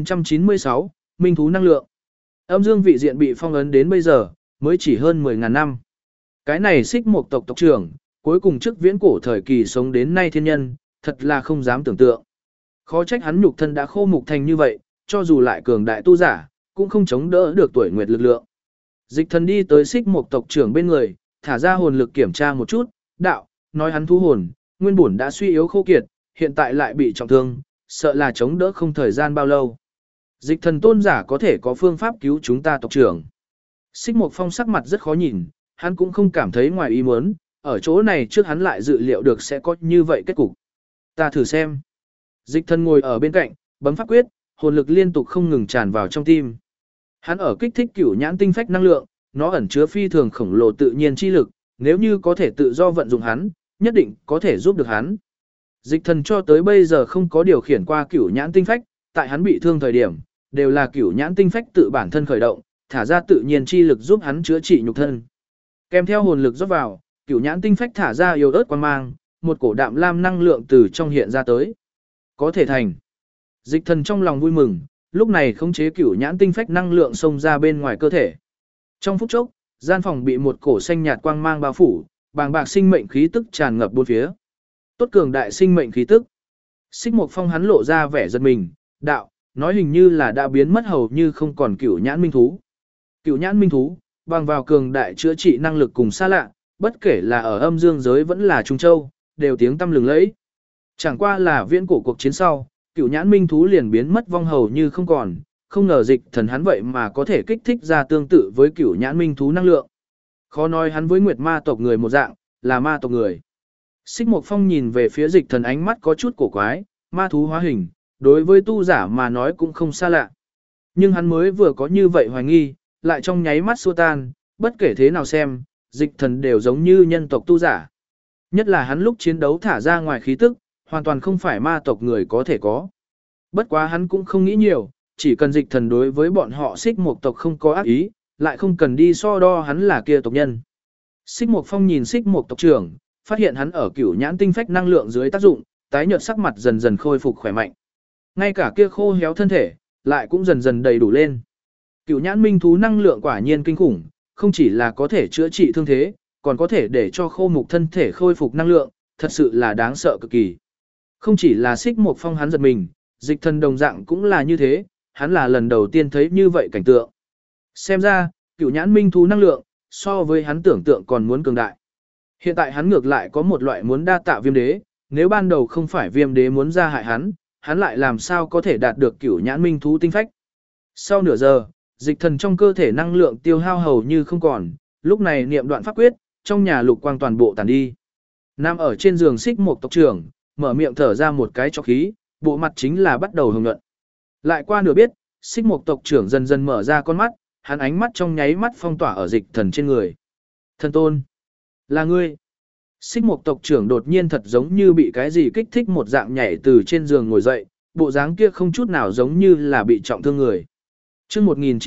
1996, Minh thú năng lượng. Âm dương vị diện bị phong ấn đến bây giờ, mới chỉ hơn 10.000 năm. Cái này Xích Mộc tộc tộc trưởng, cuối cùng trước viễn cổ thời kỳ sống đến nay thiên nhân, thật là không dám tưởng tượng. Khó trách hắn nhục thân đã khô mục thành như vậy, cho dù lại cường đại tu giả, cũng không chống đỡ được tuổi nguyệt lực lượng. Dịch thần đi tới Xích Mộc tộc trưởng bên người, thả ra hồn lực kiểm tra một chút, đạo, nói hắn thú hồn, nguyên bổn đã suy yếu khô kiệt, hiện tại lại bị trọng thương, sợ là chống đỡ không thời gian bao lâu. Dịch thần tôn giả có thể có phương pháp cứu chúng ta tộc trưởng. Xích Mộc Phong sắc mặt rất khó nhìn, hắn cũng không cảm thấy ngoài ý muốn, ở chỗ này trước hắn lại dự liệu được sẽ có như vậy kết cục. Ta thử xem. Dịch thần ngồi ở bên cạnh, bấm pháp quyết, hồn lực liên tục không ngừng tràn vào trong tim. Hắn ở kích thích cửu nhãn tinh phách năng lượng, nó ẩn chứa phi thường khổng lồ tự nhiên chi lực, nếu như có thể tự do vận dụng hắn, nhất định có thể giúp được hắn. Dịch thần cho tới bây giờ không có điều khiển qua cửu nhãn tinh phách, tại hắn bị thương thời điểm, đều là cửu nhãn tinh phách tự bản thân khởi động, thả ra tự nhiên chi lực giúp hắn chữa trị nhục thân. Kèm theo hồn lực rót vào, cửu nhãn tinh phách thả ra yếu ớt quang mang, một cổ đạm lam năng lượng từ trong hiện ra tới. Có thể thành. Dịch thần trong lòng vui mừng, lúc này khống chế cửu nhãn tinh phách năng lượng xông ra bên ngoài cơ thể. Trong phút chốc, gian phòng bị một cổ xanh nhạt quang mang bao phủ, bàng bạc sinh mệnh khí tức tràn ngập bốn phía. Tốt cường đại sinh mệnh khí tức. Xích Mộc Phong hắn lộ ra vẻ giật mình, đạo, nói hình như là đã biến mất hầu như không còn cửu nhãn minh thú. Cửu nhãn minh thú, bằng vào cường đại chữa trị năng lực cùng xa lạ, bất kể là ở âm dương giới vẫn là Trung Châu, đều tiếng tăm lừng lẫy. Chẳng qua là viễn cổ cuộc chiến sau, Cửu Nhãn Minh thú liền biến mất vong hầu như không còn, không ngờ Dịch Thần hắn vậy mà có thể kích thích ra tương tự với Cửu Nhãn Minh thú năng lượng. Khó nói hắn với Nguyệt Ma tộc người một dạng, là ma tộc người. Xích Mộc Phong nhìn về phía Dịch Thần, ánh mắt có chút cổ quái, ma thú hóa hình, đối với tu giả mà nói cũng không xa lạ. Nhưng hắn mới vừa có như vậy hoài nghi, lại trong nháy mắt xua tan, bất kể thế nào xem, Dịch Thần đều giống như nhân tộc tu giả. Nhất là hắn lúc chiến đấu thả ra ngoài khí tức, hoàn toàn không phải ma tộc người có thể có. Bất quá hắn cũng không nghĩ nhiều, chỉ cần Dịch Thần đối với bọn họ Xích Mộc tộc không có ác ý, lại không cần đi so đo hắn là kia tộc nhân. Xích Mộc Phong nhìn Xích Mộc tộc trưởng, phát hiện hắn ở Cửu Nhãn tinh phách năng lượng dưới tác dụng, tái nhợt sắc mặt dần dần khôi phục khỏe mạnh. Ngay cả kia khô héo thân thể, lại cũng dần dần đầy đủ lên. Cửu Nhãn Minh thú năng lượng quả nhiên kinh khủng, không chỉ là có thể chữa trị thương thế, còn có thể để cho khô mục thân thể khôi phục năng lượng, thật sự là đáng sợ cực kỳ. Không chỉ là Xích Mộc Phong hắn giật mình, Dịch Thần đồng dạng cũng là như thế, hắn là lần đầu tiên thấy như vậy cảnh tượng. Xem ra, Cửu Nhãn Minh thú năng lượng, so với hắn tưởng tượng còn muốn cường đại. Hiện tại hắn ngược lại có một loại muốn đa tạ Viêm Đế, nếu ban đầu không phải Viêm Đế muốn ra hại hắn lại làm sao có thể đạt được Cửu Nhãn Minh thú tinh phách. Sau nửa giờ, Dịch Thần trong cơ thể năng lượng tiêu hao hầu như không còn, lúc này niệm đoạn pháp quyết, trong nhà lục quang toàn bộ tàn đi. Nằm ở trên giường Xích Mộc tộc trưởng, mở miệng thở ra một cái cho khí, bộ mặt chính là bắt đầu hồng nhuận. Lại qua nửa biết, Xích Mộc tộc trưởng dần dần mở ra con mắt, hắn ánh mắt trong nháy mắt phong tỏa ở Dịch Thần trên người. Thần tôn, là ngươi. Xích Mộc tộc trưởng đột nhiên thật giống như bị cái gì kích thích một dạng nhảy từ trên giường ngồi dậy, bộ dáng kia không chút nào giống như là bị trọng thương người. Chương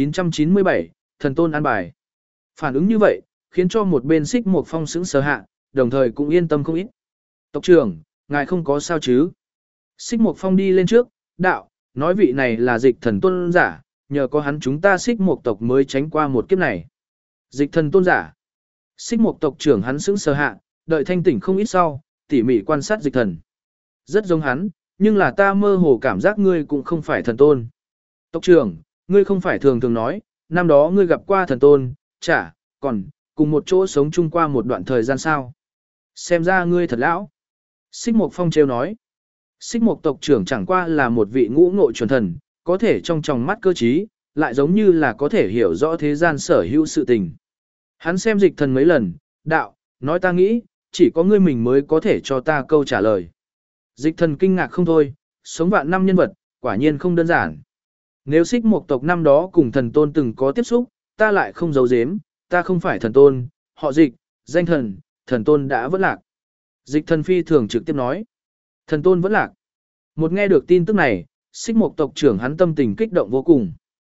1997, thần tôn an bài. Phản ứng như vậy, khiến cho một bên Xích Mộc Phong sững sờ hạ, đồng thời cũng yên tâm không ít. Tộc trưởng, ngài không có sao chứ? Xích Mộc Phong đi lên trước, đạo, nói vị này là Dịch Thần tôn giả, nhờ có hắn chúng ta Xích Mộc tộc mới tránh qua một kiếp này. Dịch Thần tôn giả. Xích Mộc tộc trưởng hắn sững sờ hạ, đợi thanh tỉnh không ít sau, tỉ mỉ quan sát Dịch Thần. Rất giống hắn, nhưng là ta mơ hồ cảm giác ngươi cũng không phải thần tôn. Tộc trưởng, ngươi không phải thường thường nói, năm đó ngươi gặp qua thần tôn, còn cùng một chỗ sống chung qua một đoạn thời gian sao? Xem ra ngươi thật lão. Xích Mộc Phong trêu nói. Xích Mộc tộc trưởng chẳng qua là một vị ngũ ngộ chuẩn thần, có thể trong tròng mắt cơ trí, lại giống như là có thể hiểu rõ thế gian sở hữu sự tình. Hắn xem Dịch Thần mấy lần, đạo, nói ta nghĩ, chỉ có ngươi mình mới có thể cho ta câu trả lời. Dịch Thần kinh ngạc không thôi, sống vạn năm nhân vật, quả nhiên không đơn giản. Nếu Xích Mộc tộc năm đó cùng thần tôn từng có tiếp xúc, ta lại không giấu giếm, ta không phải thần tôn, họ Dịch, danh thần, thần tôn đã vỡ lạc. Dịch Thần phi thường trực tiếp nói, thần tôn vẫn lạc. Một nghe được tin tức này, Xích Mộc tộc trưởng hắn tâm tình kích động vô cùng.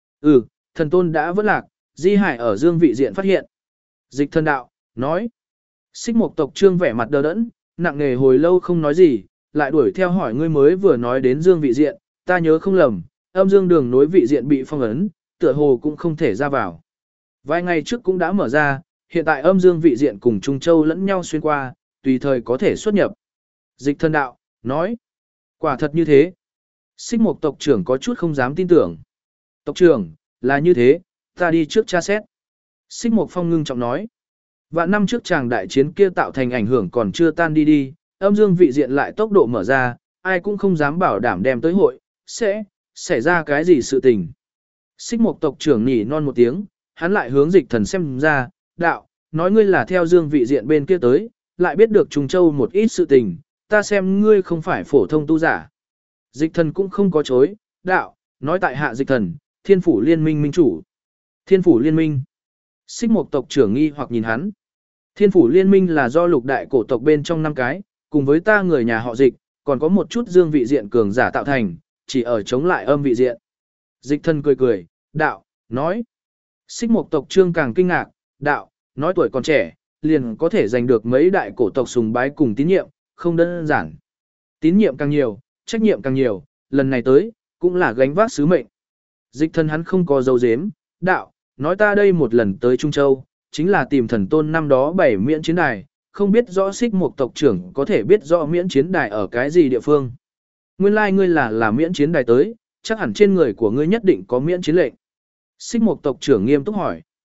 Thần tôn đã vỡ lạc, di hải ở dương vị diện phát hiện. Dịch Thần đạo, nói. Xích Mộc tộc trương vẻ mặt đờ đẫn, nặng nề hồi lâu không nói gì, lại đuổi theo hỏi ngươi mới vừa nói đến dương vị diện, ta nhớ không lầm, âm dương đường nối vị diện bị phong ấn, tựa hồ cũng không thể ra vào. Vài ngày trước cũng đã mở ra, hiện tại âm dương vị diện cùng Trung Châu lẫn nhau xuyên qua, tùy thời có thể xuất nhập. Dịch Thần đạo, nói. Quả thật như thế. Xích Mộc tộc trưởng có chút không dám tin tưởng. Tộc trưởng, là như thế, ta đi trước tra xét. Xích Mộc Phong ngưng trọng nói. Vạn năm trước chàng đại chiến kia tạo thành ảnh hưởng còn chưa tan đi, âm dương vị diện lại tốc độ mở ra, ai cũng không dám bảo đảm đem tới hội, sẽ xảy ra cái gì sự tình. Xích Mộc tộc trưởng nhỉ non một tiếng, hắn lại hướng Dịch Thần xem ra, đạo, nói ngươi là theo dương vị diện bên kia tới, lại biết được Trung Châu một ít sự tình, ta xem ngươi không phải phổ thông tu giả. Dịch Thần cũng không có chối, đạo, nói tại hạ Dịch Thần, Thiên Phủ Liên minh minh chủ. Thiên Phủ Liên minh. Xích Mộc tộc trưởng nghi hoặc nhìn hắn. Thiên Phủ Liên minh là do lục đại cổ tộc bên trong 5 cái, cùng với ta người nhà họ Dịch, còn có một chút dương vị diện cường giả tạo thành, chỉ ở chống lại âm vị diện. Dịch Thần cười cười, đạo, nói. Xích Mộc tộc trương càng kinh ngạc, đạo, nói tuổi còn trẻ, liền có thể giành được mấy đại cổ tộc sùng bái cùng tín nhiệm, không đơn giản. Tín nhiệm càng nhiều, trách nhiệm càng nhiều, lần này tới, cũng là gánh vác sứ mệnh. Dịch Thần hắn không có dấu dếm, đạo, nói ta đây một lần tới Trung Châu, chính là tìm thần tôn năm đó bảy miễn chiến đài, không biết rõ Xích Mộc tộc trưởng có thể biết rõ miễn chiến đài ở cái gì địa phương. Nguyên lai ngươi là miễn chiến đài tới, chắc hẳn trên người của ngươi nhất định có miễn chiến lệnh. Xích Mộc tộc trưởng nghiêm túc hỏi.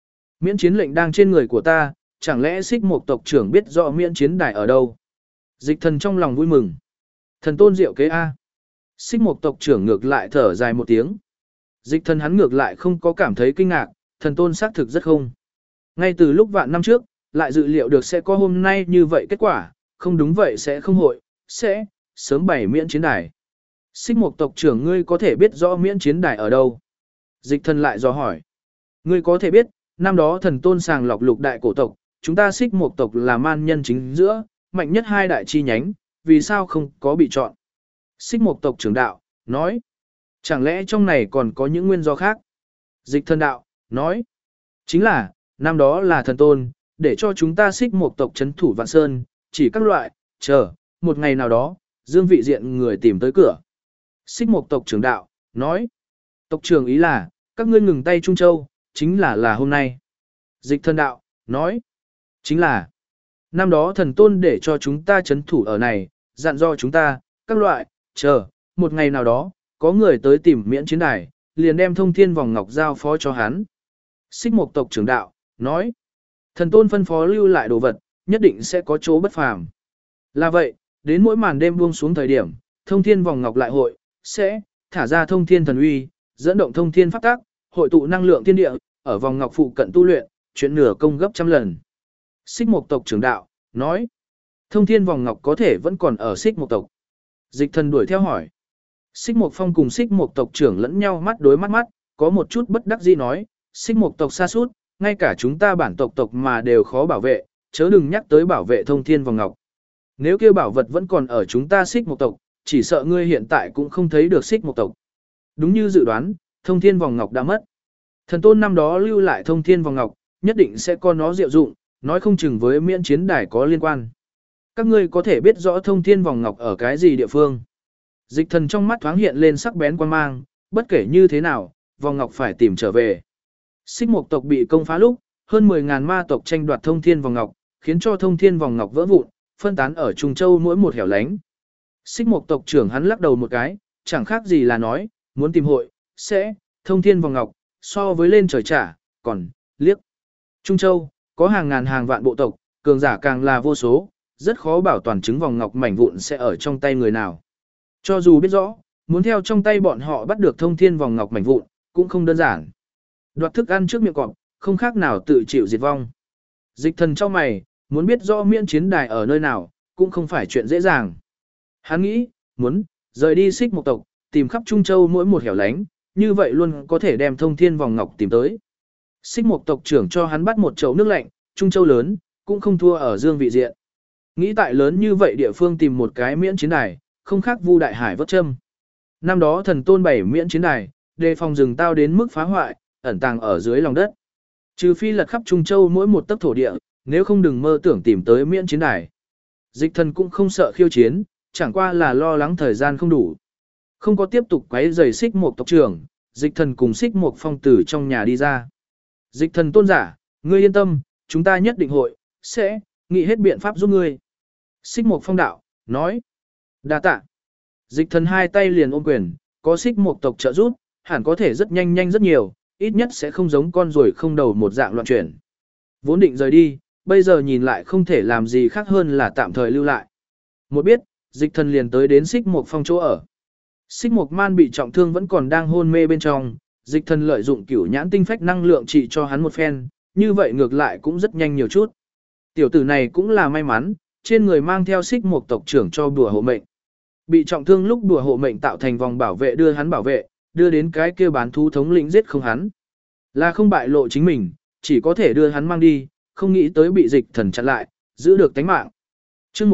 Miễn chiến lệnh đang trên người của ta, chẳng lẽ Xích Mộc tộc trưởng biết rõ miễn chiến đài ở đâu? Dịch thần trong lòng vui mừng. Thần tôn diệu kế A. Xích Mộc tộc trưởng ngược lại thở dài một tiếng. Dịch thần hắn ngược lại không có cảm thấy kinh ngạc, thần tôn xác thực rất không. Ngay từ lúc vạn năm trước, lại dự liệu được sẽ có hôm nay như vậy kết quả, không đúng vậy sẽ không hội, sẽ sớm bày miễn chiến đài. Xích Mộc tộc trưởng ngươi có thể biết rõ miễn chiến đài ở đâu? Dịch thần lại dò hỏi. Ngươi có thể biết, năm đó thần tôn sàng lọc lục đại cổ tộc, chúng ta Xích Mộc tộc là man nhân chính giữa, mạnh nhất hai đại chi nhánh, vì sao không có bị chọn? Xích Mộc tộc trưởng đạo, nói. Chẳng lẽ trong này còn có những nguyên do khác? Dịch thần đạo, nói. Chính là, năm đó là thần tôn, để cho chúng ta Xích Mộc tộc trấn thủ Vạn Sơn, chỉ các loại, chờ, một ngày nào đó, Dương Vị Diện người tìm tới cửa. Xích Mộc tộc trưởng đạo, nói. Tộc trưởng ý là, các ngươi ngừng tay Trung Châu, chính là hôm nay. Dịch thần đạo, nói. Chính là, năm đó thần tôn để cho chúng ta trấn thủ ở này, dặn dò chúng ta, các loại, chờ, một ngày nào đó, có người tới tìm miễn chiến đài, liền đem thông thiên vòng ngọc giao phó cho hắn. Xích Mộc tộc trưởng đạo, nói. Thần tôn phân phó lưu lại đồ vật, nhất định sẽ có chỗ bất phàm. Là vậy, đến mỗi màn đêm buông xuống thời điểm, thông thiên vòng ngọc lại hội, sẽ thả ra thông thiên thần uy, dẫn động thông thiên pháp tác, hội tụ năng lượng thiên địa, ở vòng ngọc phụ cận tu luyện, chuyện nửa công gấp trăm lần. Xích Mộc tộc trưởng đạo, nói. Thông thiên vòng ngọc có thể vẫn còn ở Xích Mộc tộc. Dịch thần đuổi theo hỏi. Xích Mộc Phong cùng Xích Mộc tộc trưởng lẫn nhau mắt đối mắt, có một chút bất đắc dĩ nói, Xích Mộc tộc xa suốt, ngay cả chúng ta bản tộc mà đều khó bảo vệ, chớ đừng nhắc tới bảo vệ thông thiên vòng ngọc. Nếu kêu bảo vật vẫn còn ở chúng ta Xích Mộc tộc, chỉ sợ ngươi hiện tại cũng không thấy được Xích Mộc tộc. Đúng như dự đoán, thông thiên vòng ngọc đã mất. Thần tôn năm đó lưu lại thông thiên vòng ngọc, nhất định sẽ có nó diệu dụng, nói không chừng với miễn chiến đài có liên quan. Các ngươi có thể biết rõ thông thiên vòng ngọc ở cái gì địa phương. Dịch thần trong mắt thoáng hiện lên sắc bén quan mang, bất kể như thế nào, vòng ngọc phải tìm trở về. Xích Mộc tộc bị công phá lúc, hơn 10.000 ma tộc tranh đoạt thông thiên vòng ngọc, khiến cho thông thiên vòng ngọc vỡ vụn, phân tán ở Trung Châu mỗi một hẻo lánh. Xích Mộc tộc trưởng hắn lắc đầu một cái, chẳng khác gì là nói, muốn tìm hội, sẽ, thông thiên vòng ngọc, so với lên trời trả, còn, liếc. Trung Châu, có hàng ngàn hàng vạn bộ tộc, cường giả càng là vô số, rất khó bảo toàn chứng vòng ngọc mảnh vụn sẽ ở trong tay người nào. Cho dù biết rõ, muốn theo trong tay bọn họ bắt được thông thiên vòng ngọc mảnh vụn, cũng không đơn giản. Đoạt thức ăn trước miệng cọp, không khác nào tự chịu diệt vong. Dịch thần cho mày, muốn biết rõ miễn chiến đài ở nơi nào, cũng không phải chuyện dễ dàng. Hắn nghĩ, muốn, rời đi Xích Mộc tộc, tìm khắp Trung Châu mỗi một hẻo lánh, như vậy luôn có thể đem thông thiên vòng ngọc tìm tới. Xích Mộc tộc trưởng cho hắn bắt một chậu nước lạnh, Trung Châu lớn, cũng không thua ở Dương Vị Diện. Nghĩ tại lớn như vậy địa phương tìm một cái miễn chiến đài, không khác Vu Đại Hải vớt châm. Năm đó thần tôn bảy miễn chiến đài, đề phòng rừng tao đến mức phá hoại, ẩn tàng ở dưới lòng đất. Trừ phi lật khắp Trung Châu mỗi một tấc thổ địa, nếu không đừng mơ tưởng tìm tới miễn chiến đài. Dịch thần cũng không sợ khiêu chiến, chẳng qua là lo lắng thời gian không đủ. Không có tiếp tục quấy rầy Xích Mộc tộc trưởng, dịch thần cùng Xích Mộc Phong từ trong nhà đi ra. Dịch thần tôn giả, ngươi yên tâm, chúng ta nhất định hội, sẽ, nghĩ hết biện pháp giúp ngươi. Xích Mộc Phong đạo, nói. Đa tạ. Dịch thần hai tay liền ôm quyền, có Xích Mộc tộc trợ giúp, hẳn có thể rất nhanh rất nhiều, ít nhất sẽ không giống con ruồi không đầu một dạng loạn chuyển. Vốn định rời đi, bây giờ nhìn lại không thể làm gì khác hơn là tạm thời lưu lại. Một biết, dịch thần liền tới đến Xích Mộc Phong chỗ ở. Xích Mộc Man bị trọng thương vẫn còn đang hôn mê bên trong, dịch thần lợi dụng cửu nhãn tinh phách năng lượng trị cho hắn một phen, như vậy ngược lại cũng rất nhanh nhiều chút. Tiểu tử này cũng là may mắn, trên người mang theo Xích Mộc tộc trưởng cho đùa hộ mệnh. Bị trọng thương lúc đùa hộ mệnh tạo thành vòng bảo vệ đưa hắn bảo vệ, đưa đến cái kia bán thú thống lĩnh giết không hắn. Là không bại lộ chính mình, chỉ có thể đưa hắn mang đi, không nghĩ tới bị dịch thần chặn lại, giữ được tánh mạng. Trước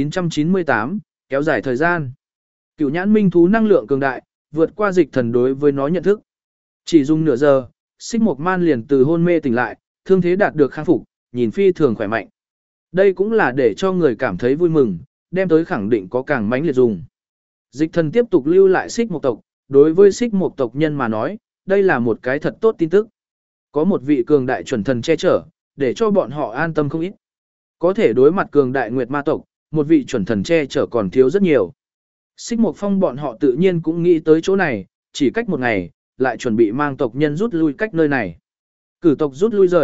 1998, kéo dài thời gian. Cửu nhãn minh thú năng lượng cường đại, vượt qua dịch thần đối với nó nhận thức. Chỉ dùng nửa giờ, Xích Mộc Man liền từ hôn mê tỉnh lại, thương thế đạt được khắc phục, nhìn phi thường khỏe mạnh. Đây cũng là để cho người cảm thấy vui mừng, đem tới khẳng định có càng mãnh liệt dùng. Dịch thần tiếp tục lưu lại Xích Mộc tộc, đối với Xích Mộc tộc nhân mà nói, đây là một cái thật tốt tin tức. Có một vị cường đại chuẩn thần che chở, để cho bọn họ an tâm không ít. Có thể đối mặt cường đại nguyệt ma tộc, một vị chuẩn thần che chở còn thiếu rất nhiều. Xích Mộc Phong bọn họ tự nhiên cũng nghĩ tới chỗ này, chỉ cách một ngày, lại chuẩn bị mang tộc nhân rút lui cách nơi này. Cử tộc rút lui rời,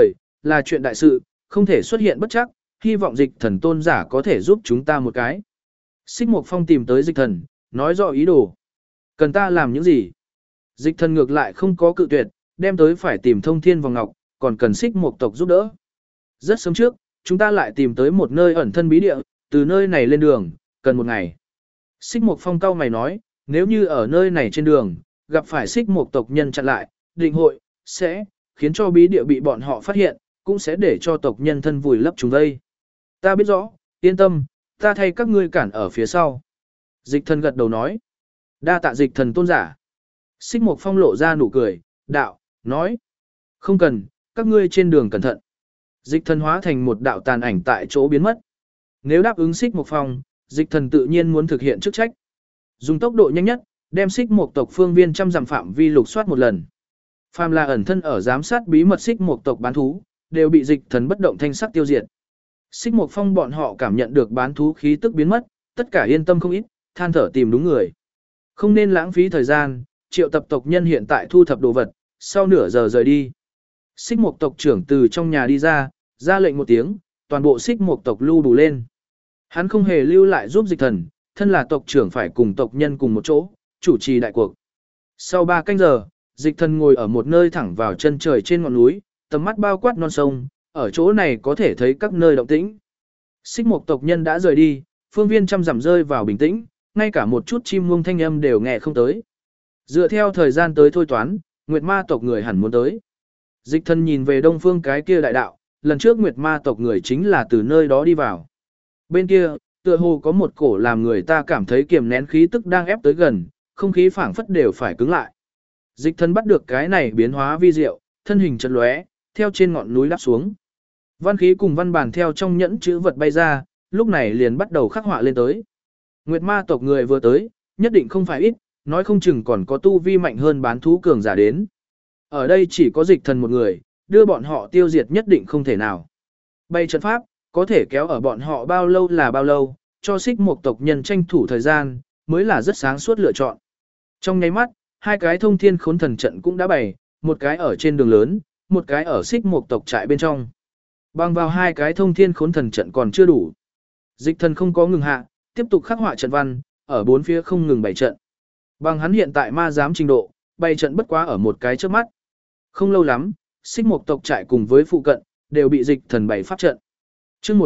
là chuyện đại sự, không thể xuất hiện bất chắc, hy vọng dịch thần tôn giả có thể giúp chúng ta một cái. Xích Mộc Phong tìm tới dịch thần, nói rõ ý đồ. Cần ta làm những gì? Dịch thần ngược lại không có cự tuyệt, đem tới phải tìm thông thiên vòng ngọc, còn cần Xích Mộc tộc giúp đỡ. Rất sớm trước, chúng ta lại tìm tới một nơi ẩn thân bí địa, từ nơi này lên đường, cần một ngày. Xích Mộc Phong cau mày nói, nếu như ở nơi này trên đường, gặp phải Xích Mộc tộc nhân chặn lại, định hội, sẽ khiến cho bí địa bị bọn họ phát hiện, cũng sẽ để cho tộc nhân thân vùi lấp chúng đây. Ta biết rõ, yên tâm, ta thay các ngươi cản ở phía sau. Dịch thần gật đầu nói, đa tạ dịch thần tôn giả. Xích Mộc Phong lộ ra nụ cười, đạo, nói, không cần, các ngươi trên đường cẩn thận. Dịch thần hóa thành một đạo tàn ảnh tại chỗ biến mất. Nếu đáp ứng Xích Mộc Phong, dịch thần tự nhiên muốn thực hiện chức trách. Dùng tốc độ nhanh nhất, đem Xích Mộc tộc phương viên trăm dặm phạm vi lục soát một lần. Phàm là ẩn thân ở giám sát bí mật Xích Mộc tộc bán thú, đều bị dịch thần bất động thanh sắc tiêu diệt. Xích Mộc Phong bọn họ cảm nhận được bán thú khí tức biến mất, tất cả yên tâm không ít, than thở tìm đúng người. Không nên lãng phí thời gian, triệu tập tộc nhân hiện tại thu thập đồ vật, sau nửa giờ rời đi. Xích Mộc tộc trưởng từ trong nhà đi ra, ra lệnh một tiếng, toàn bộ Xích Mộc tộc lưu đủ lên. Hắn không hề lưu lại giúp dịch thần, thân là tộc trưởng phải cùng tộc nhân cùng một chỗ, chủ trì đại cuộc. Sau 3 canh giờ, dịch thần ngồi ở một nơi thẳng vào chân trời trên ngọn núi, tầm mắt bao quát non sông, ở chỗ này có thể thấy các nơi động tĩnh. Xích Mộc tộc nhân đã rời đi, phương viên trăm dặm rơi vào bình tĩnh, ngay cả một chút chim muông thanh âm đều nghe không tới. Dựa theo thời gian tới thôi toán, Nguyệt Ma tộc người hẳn muốn tới. Dịch thần nhìn về đông phương cái kia đại đạo, lần trước Nguyệt Ma tộc người chính là từ nơi đó đi vào. Bên kia, tựa hồ có một cổ làm người ta cảm thấy kiềm nén khí tức đang ép tới gần, không khí phảng phất đều phải cứng lại. Dịch thần bắt được cái này biến hóa vi diệu, thân hình chật lóe, theo trên ngọn núi đáp xuống. Văn khí cùng văn bản theo trong nhẫn chữ vật bay ra, lúc này liền bắt đầu khắc họa lên tới. Nguyệt Ma tộc người vừa tới, nhất định không phải ít, nói không chừng còn có tu vi mạnh hơn bán thú cường giả đến. Ở đây chỉ có dịch thần một người, đưa bọn họ tiêu diệt nhất định không thể nào. Bay trận pháp, có thể kéo ở bọn họ bao lâu là bao lâu, cho Xích Mộc tộc nhân tranh thủ thời gian, mới là rất sáng suốt lựa chọn. Trong nháy mắt, 2 cái thông thiên khốn thần trận cũng đã bày, một cái ở trên đường lớn, một cái ở Xích Mộc tộc trại bên trong. Bằng vào 2 cái thông thiên khốn thần trận còn chưa đủ. Dịch thần không có ngừng hạ, tiếp tục khắc họa trận văn, ở 4 phía không ngừng bày trận. Bằng hắn hiện tại ma giám trình độ, bày trận bất quá ở một cái trước mắt. Không lâu lắm, Xích Mộc tộc trại cùng với phụ cận, đều bị dịch thần bày pháp trận. Chương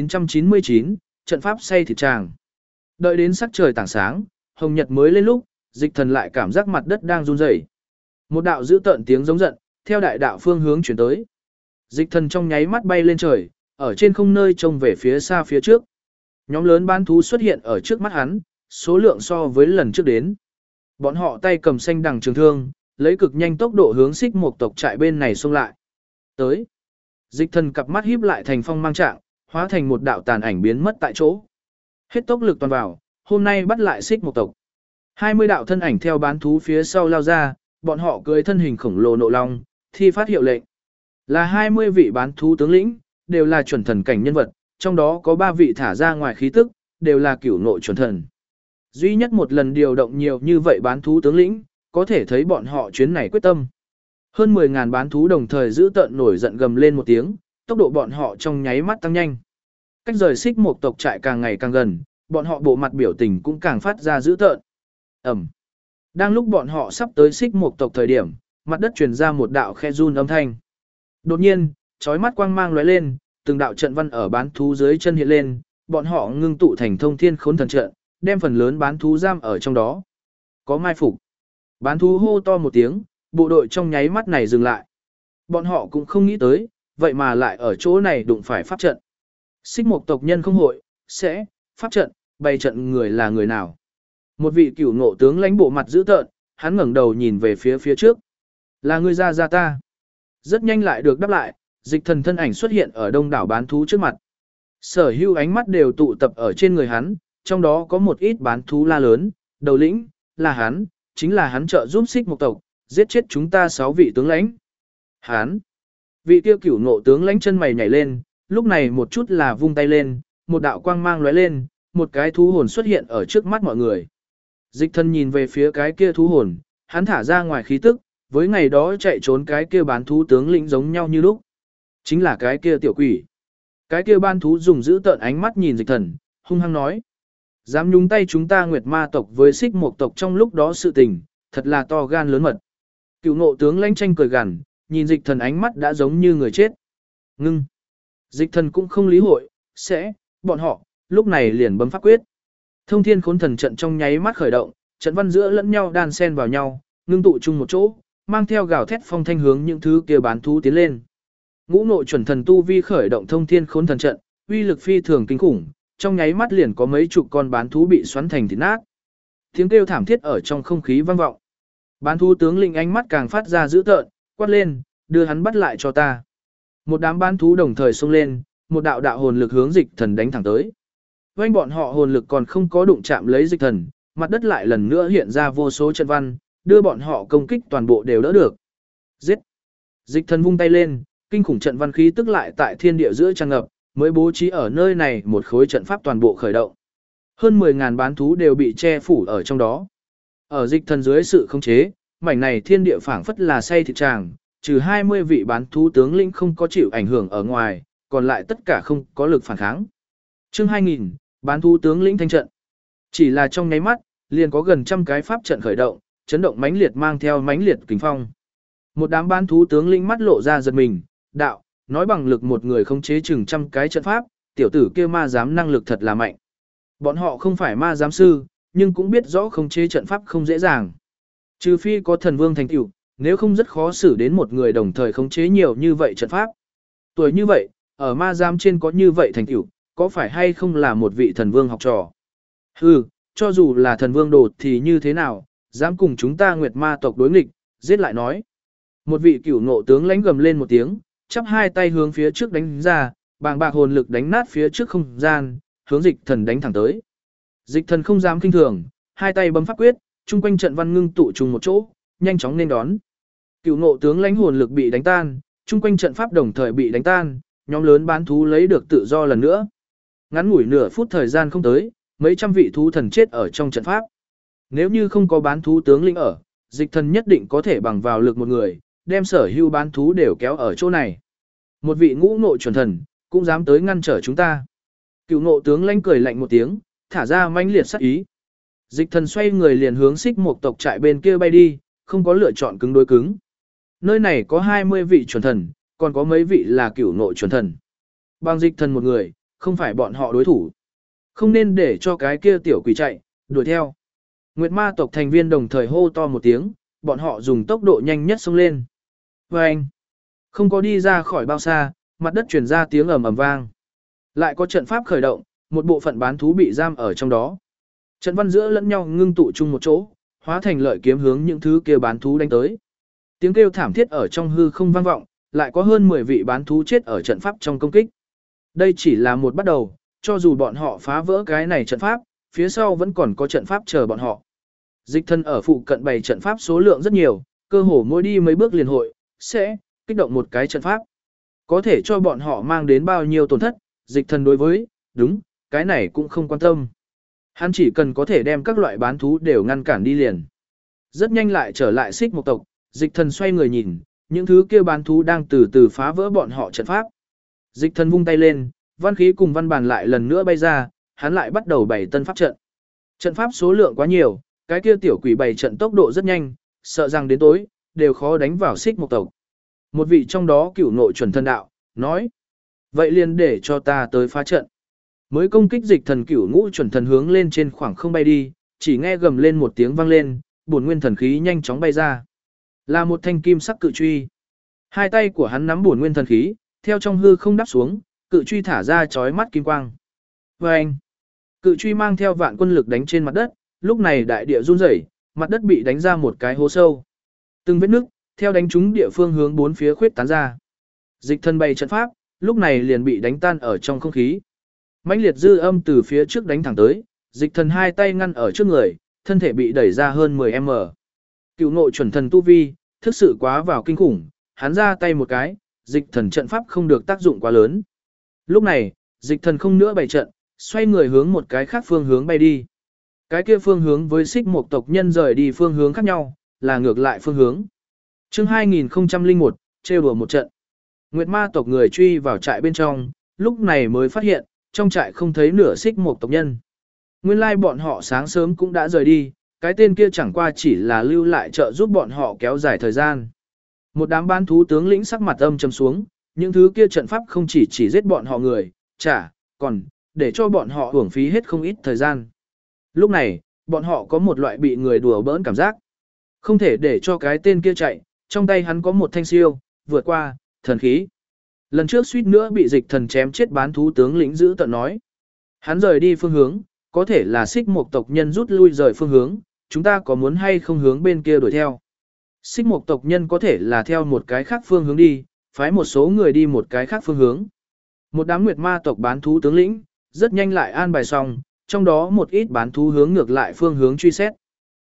1999, trận pháp say thịt tràng. Đợi đến sắc trời tảng sáng, hồng nhật mới lên lúc, dịch thần lại cảm giác mặt đất đang run rẩy. Một đạo dữ tợn tiếng giống giận, theo đại đạo phương hướng chuyển tới. Dịch thần trong nháy mắt bay lên trời, ở trên không nơi trông về phía xa phía trước. Nhóm lớn bán thú xuất hiện ở trước mắt hắn, số lượng so với lần trước đến. Bọn họ tay cầm xanh đằng trường thương, lấy cực nhanh tốc độ hướng Xích Mộc tộc trại bên này xông lại. Tới. Dịch thần cặp mắt híp lại thành phong mang trạng, hóa thành một đạo tàn ảnh biến mất tại chỗ. Hết tốc lực toàn vào, hôm nay bắt lại Xích Mộc tộc. 20 đạo thân ảnh theo bán thú phía sau lao ra, bọn họ cưỡi thân hình khổng lồ nộ long, thi phát hiệu lệnh. Là 20 vị bán thú tướng lĩnh, đều là chuẩn thần cảnh nhân vật, trong đó có 3 vị thả ra ngoài khí tức, đều là cửu nội chuẩn thần. Duy nhất một lần điều động nhiều như vậy bán thú tướng lĩnh, có thể thấy bọn họ chuyến này quyết tâm. Hơn 10.000 bán thú đồng thời giữ tợn nổi giận gầm lên một tiếng, tốc độ bọn họ trong nháy mắt tăng nhanh. Cách rời Xích Mộc tộc trại càng ngày càng gần, bọn họ bộ mặt biểu tình cũng càng phát ra dữ tợn. Ầm. Đang lúc bọn họ sắp tới Xích Mộc tộc thời điểm, mặt đất truyền ra một đạo khe run âm thanh. Đột nhiên, chói mắt quang mang lóe lên, từng đạo trận văn ở bán thú dưới chân hiện lên, bọn họ ngưng tụ thành thông thiên khốn thần trận, đem phần lớn bán thú giam ở trong đó. Có mai phục. Bán thú hô to một tiếng, bộ đội trong nháy mắt này dừng lại. Bọn họ cũng không nghĩ tới, vậy mà lại ở chỗ này đụng phải pháp trận. Xích Mộc tộc nhân không hội, sẽ, pháp trận, bày trận người là người nào. Một vị cửu ngộ tướng lãnh bộ mặt dữ tợn, hắn ngẩng đầu nhìn về phía trước. Là ngươi ra ta. Rất nhanh lại được đáp lại, dịch thần thân ảnh xuất hiện ở đông đảo bán thú trước mặt. Sở hữu ánh mắt đều tụ tập ở trên người hắn, trong đó có một ít bán thú la lớn, đầu lĩnh, là hắn, chính là hắn trợ giúp Xích Mộc tộc, giết chết chúng ta 6 vị tướng lãnh. Hắn, vị kia cửu ngộ tướng lãnh chân mày nhảy lên, lúc này một chút là vung tay lên, một đạo quang mang lóe lên, một cái thú hồn xuất hiện ở trước mắt mọi người. Dịch thần nhìn về phía cái kia thú hồn, hắn thả ra ngoài khí tức, với ngày đó chạy trốn cái kia bán thú tướng lĩnh giống nhau như lúc. Chính là cái kia tiểu quỷ. Cái kia ban thú dùng giữ tợn ánh mắt nhìn Dịch Thần, hung hăng nói. Dám nhúng tay chúng ta Nguyệt Ma tộc với Xích Mộc tộc trong lúc đó sự tình, thật là to gan lớn mật. Cựu Ngộ tướng lãnh tranh cười gằn, nhìn Dịch Thần ánh mắt đã giống như người chết. Ngưng. Dịch Thần cũng không lý hội, bọn họ, lúc này liền bấm pháp quyết. Thông Thiên Khốn Thần trận trong nháy mắt khởi động, trận văn giữa lẫn nhau đan xen vào nhau, ngưng tụ chung một chỗ, mang theo gào thét phong thanh hướng những thứ kia bán thú tiến lên. Ngũ Nội chuẩn thần tu vi khởi động Thông Thiên Khốn Thần trận, uy lực phi thường kinh khủng, trong nháy mắt liền có mấy chục con bán thú bị xoắn thành thịt nát. Tiếng kêu thảm thiết ở trong không khí vang vọng. Bán thú tướng lĩnh ánh mắt càng phát ra dữ tợn, quát lên, đưa hắn bắt lại cho ta. Một đám bán thú đồng thời xông lên, một đạo đạo hồn lực hướng Dịch Thần đánh thẳng tới. Vành bọn họ hồn lực còn không có đụng chạm lấy Dịch Thần, mặt đất lại lần nữa hiện ra vô số trận văn, đưa bọn họ công kích toàn bộ đều đỡ được. Giết! Dịch Thần vung tay lên, kinh khủng trận văn khí tức lại tại thiên địa giữa tràn ngập, mới bố trí ở nơi này một khối trận pháp toàn bộ khởi động. Hơn 10.000 bán thú đều bị che phủ ở trong đó. Ở Dịch Thần dưới sự khống chế, mảnh này thiên địa phảng phất là say thịt tràng, trừ 20 vị bán thú tướng lĩnh không có chịu ảnh hưởng ở ngoài, còn lại tất cả không có lực phản kháng. Chương 2000, bán thú tướng lĩnh thanh trận. Chỉ là trong nháy mắt, liền có gần trăm cái pháp trận khởi động, chấn động mãnh liệt mang theo mãnh liệt kình phong. Một đám bán thú tướng lĩnh mắt lộ ra giật mình, đạo, nói bằng lực một người khống chế chừng trăm cái trận pháp, tiểu tử kia ma giám năng lực thật là mạnh. Bọn họ không phải ma giám sư, nhưng cũng biết rõ khống chế trận pháp không dễ dàng. Trừ phi có thần vương thành tựu, nếu không rất khó xử đến một người đồng thời khống chế nhiều như vậy trận pháp. Tuổi như vậy, ở ma giám trên có như vậy thành tựu, có phải hay không là một vị thần vương học trò? Hừ, cho dù là thần vương đồ thì như thế nào, dám cùng chúng ta Nguyệt Ma tộc đối nghịch, giết lại nói. Một vị Cửu Ngộ tướng lãnh gầm lên một tiếng, chắp hai tay hướng phía trước đánh ra, bàng bạc hồn lực đánh nát phía trước không gian, hướng Dịch Thần đánh thẳng tới. Dịch Thần không dám kinh thường, hai tay bấm pháp quyết, chung quanh trận văn ngưng tụ trùng một chỗ, nhanh chóng nên đón. Cửu Ngộ tướng lãnh hồn lực bị đánh tan, chung quanh trận pháp đồng thời bị đánh tan, nhóm lớn bán thú lấy được tự do lần nữa. Ngắn ngủi nửa phút thời gian không tới, mấy trăm vị thú thần chết ở trong trận pháp. Nếu như không có bán thú tướng lĩnh ở, Dịch Thần nhất định có thể bằng vào lực một người, đem sở hữu bán thú đều kéo ở chỗ này. Một vị ngũ nội chuẩn thần, cũng dám tới ngăn trở chúng ta. Cửu Ngộ tướng lãnh cười lạnh một tiếng, thả ra mãnh liệt sát ý. Dịch Thần xoay người liền hướng Xích Mộc tộc trại bên kia bay đi, không có lựa chọn cứng đối cứng. Nơi này có 20 vị chuẩn thần, còn có mấy vị là Cửu Ngộ chuẩn thần. Bằng Dịch Thần một người, không phải bọn họ đối thủ. Không nên để cho cái kia tiểu quỷ chạy, đuổi theo. Nguyệt Ma tộc thành viên đồng thời hô to một tiếng, bọn họ dùng tốc độ nhanh nhất xông lên. Vâng! Không có đi ra khỏi bao xa, mặt đất truyền ra tiếng ầm ầm vang. Lại có trận pháp khởi động, một bộ phận bán thú bị giam ở trong đó. Trận văn giữa lẫn nhau ngưng tụ chung một chỗ, hóa thành lợi kiếm hướng những thứ kia bán thú đánh tới. Tiếng kêu thảm thiết ở trong hư không vang vọng, lại có hơn 10 vị bán thú chết ở trận pháp trong công kích. Đây chỉ là một bắt đầu, cho dù bọn họ phá vỡ cái này trận pháp, phía sau vẫn còn có trận pháp chờ bọn họ. Dịch Thần ở phụ cận bày trận pháp số lượng rất nhiều, cơ hồ mỗi đi mấy bước liền hội, sẽ kích động một cái trận pháp. Có thể cho bọn họ mang đến bao nhiêu tổn thất, Dịch Thần đối với, đúng, cái này cũng không quan tâm. Hắn chỉ cần có thể đem các loại bán thú đều ngăn cản đi liền. Rất nhanh lại trở lại Xích Mộc tộc, Dịch Thần xoay người nhìn, những thứ kia bán thú đang từ từ phá vỡ bọn họ trận pháp. Dịch Thần vung tay lên, văn khí cùng văn bàn lại lần nữa bay ra, hắn lại bắt đầu bày tân pháp trận. Trận pháp số lượng quá nhiều, cái kia tiểu quỷ bày trận tốc độ rất nhanh, sợ rằng đến tối đều khó đánh vào Xích Mộc tộc. Một vị trong đó Cửu Ngộ chuẩn thần đạo nói: "Vậy liền để cho ta tới phá trận." Mới công kích Dịch Thần Cửu Ngũ chuẩn thần hướng lên trên khoảng không bay đi, chỉ nghe gầm lên một tiếng vang lên, bổn nguyên thần khí nhanh chóng bay ra. Là một thanh kim sắc cự truy. Hai tay của hắn nắm bổn nguyên thần khí, theo trong hư không đáp xuống, cự truy thả ra chói mắt kim quang. Oeng! Cự truy mang theo vạn quân lực đánh trên mặt đất, lúc này đại địa run rẩy, mặt đất bị đánh ra một cái hố sâu. Từng vết nứt, theo đánh trúng địa phương hướng bốn phía khuyết tán ra. Dịch Thần bày trận pháp, lúc này liền bị đánh tan ở trong không khí. Mãnh liệt dư âm từ phía trước đánh thẳng tới, Dịch Thần hai tay ngăn ở trước người, thân thể bị đẩy ra hơn 10m. Cửu Ngộ chuẩn thần tu vi, thực sự quá vào kinh khủng, hắn ra tay một cái, Dịch Thần trận pháp không được tác dụng quá lớn. Lúc này, Dịch Thần không nữa bày trận, xoay người hướng một cái khác phương hướng bay đi. Cái kia phương hướng với Xích Mộc tộc nhân rời đi phương hướng khác nhau, là ngược lại phương hướng. Chương 2001, trêu đùa một trận. Nguyệt ma tộc người truy vào trại bên trong, lúc này mới phát hiện, trong trại không thấy nửa xích một tộc nhân. Nguyên lai bọn họ sáng sớm cũng đã rời đi, cái tên kia chẳng qua chỉ là lưu lại trợ giúp bọn họ kéo dài thời gian. Một đám bán thú tướng lĩnh sắc mặt âm trầm xuống, những thứ kia trận pháp không chỉ giết bọn họ người, còn để cho bọn họ hưởng phí hết không ít thời gian. Lúc này, bọn họ có một loại bị người đùa bỡn cảm giác. Không thể để cho cái tên kia chạy, trong tay hắn có một thanh siêu, vượt qua, thần khí. Lần trước suýt nữa bị dịch thần chém chết bán thú tướng lĩnh giữ tận nói. Hắn rời đi phương hướng, có thể là xích một tộc nhân rút lui rời phương hướng, chúng ta có muốn hay không hướng bên kia đuổi theo. Xích một tộc nhân có thể là theo một cái khác phương hướng đi, phái một số người đi một cái khác phương hướng. Một đám nguyệt ma tộc bán thú tướng lĩnh, rất nhanh lại an bài xong, trong đó một ít bán thú hướng ngược lại phương hướng truy xét.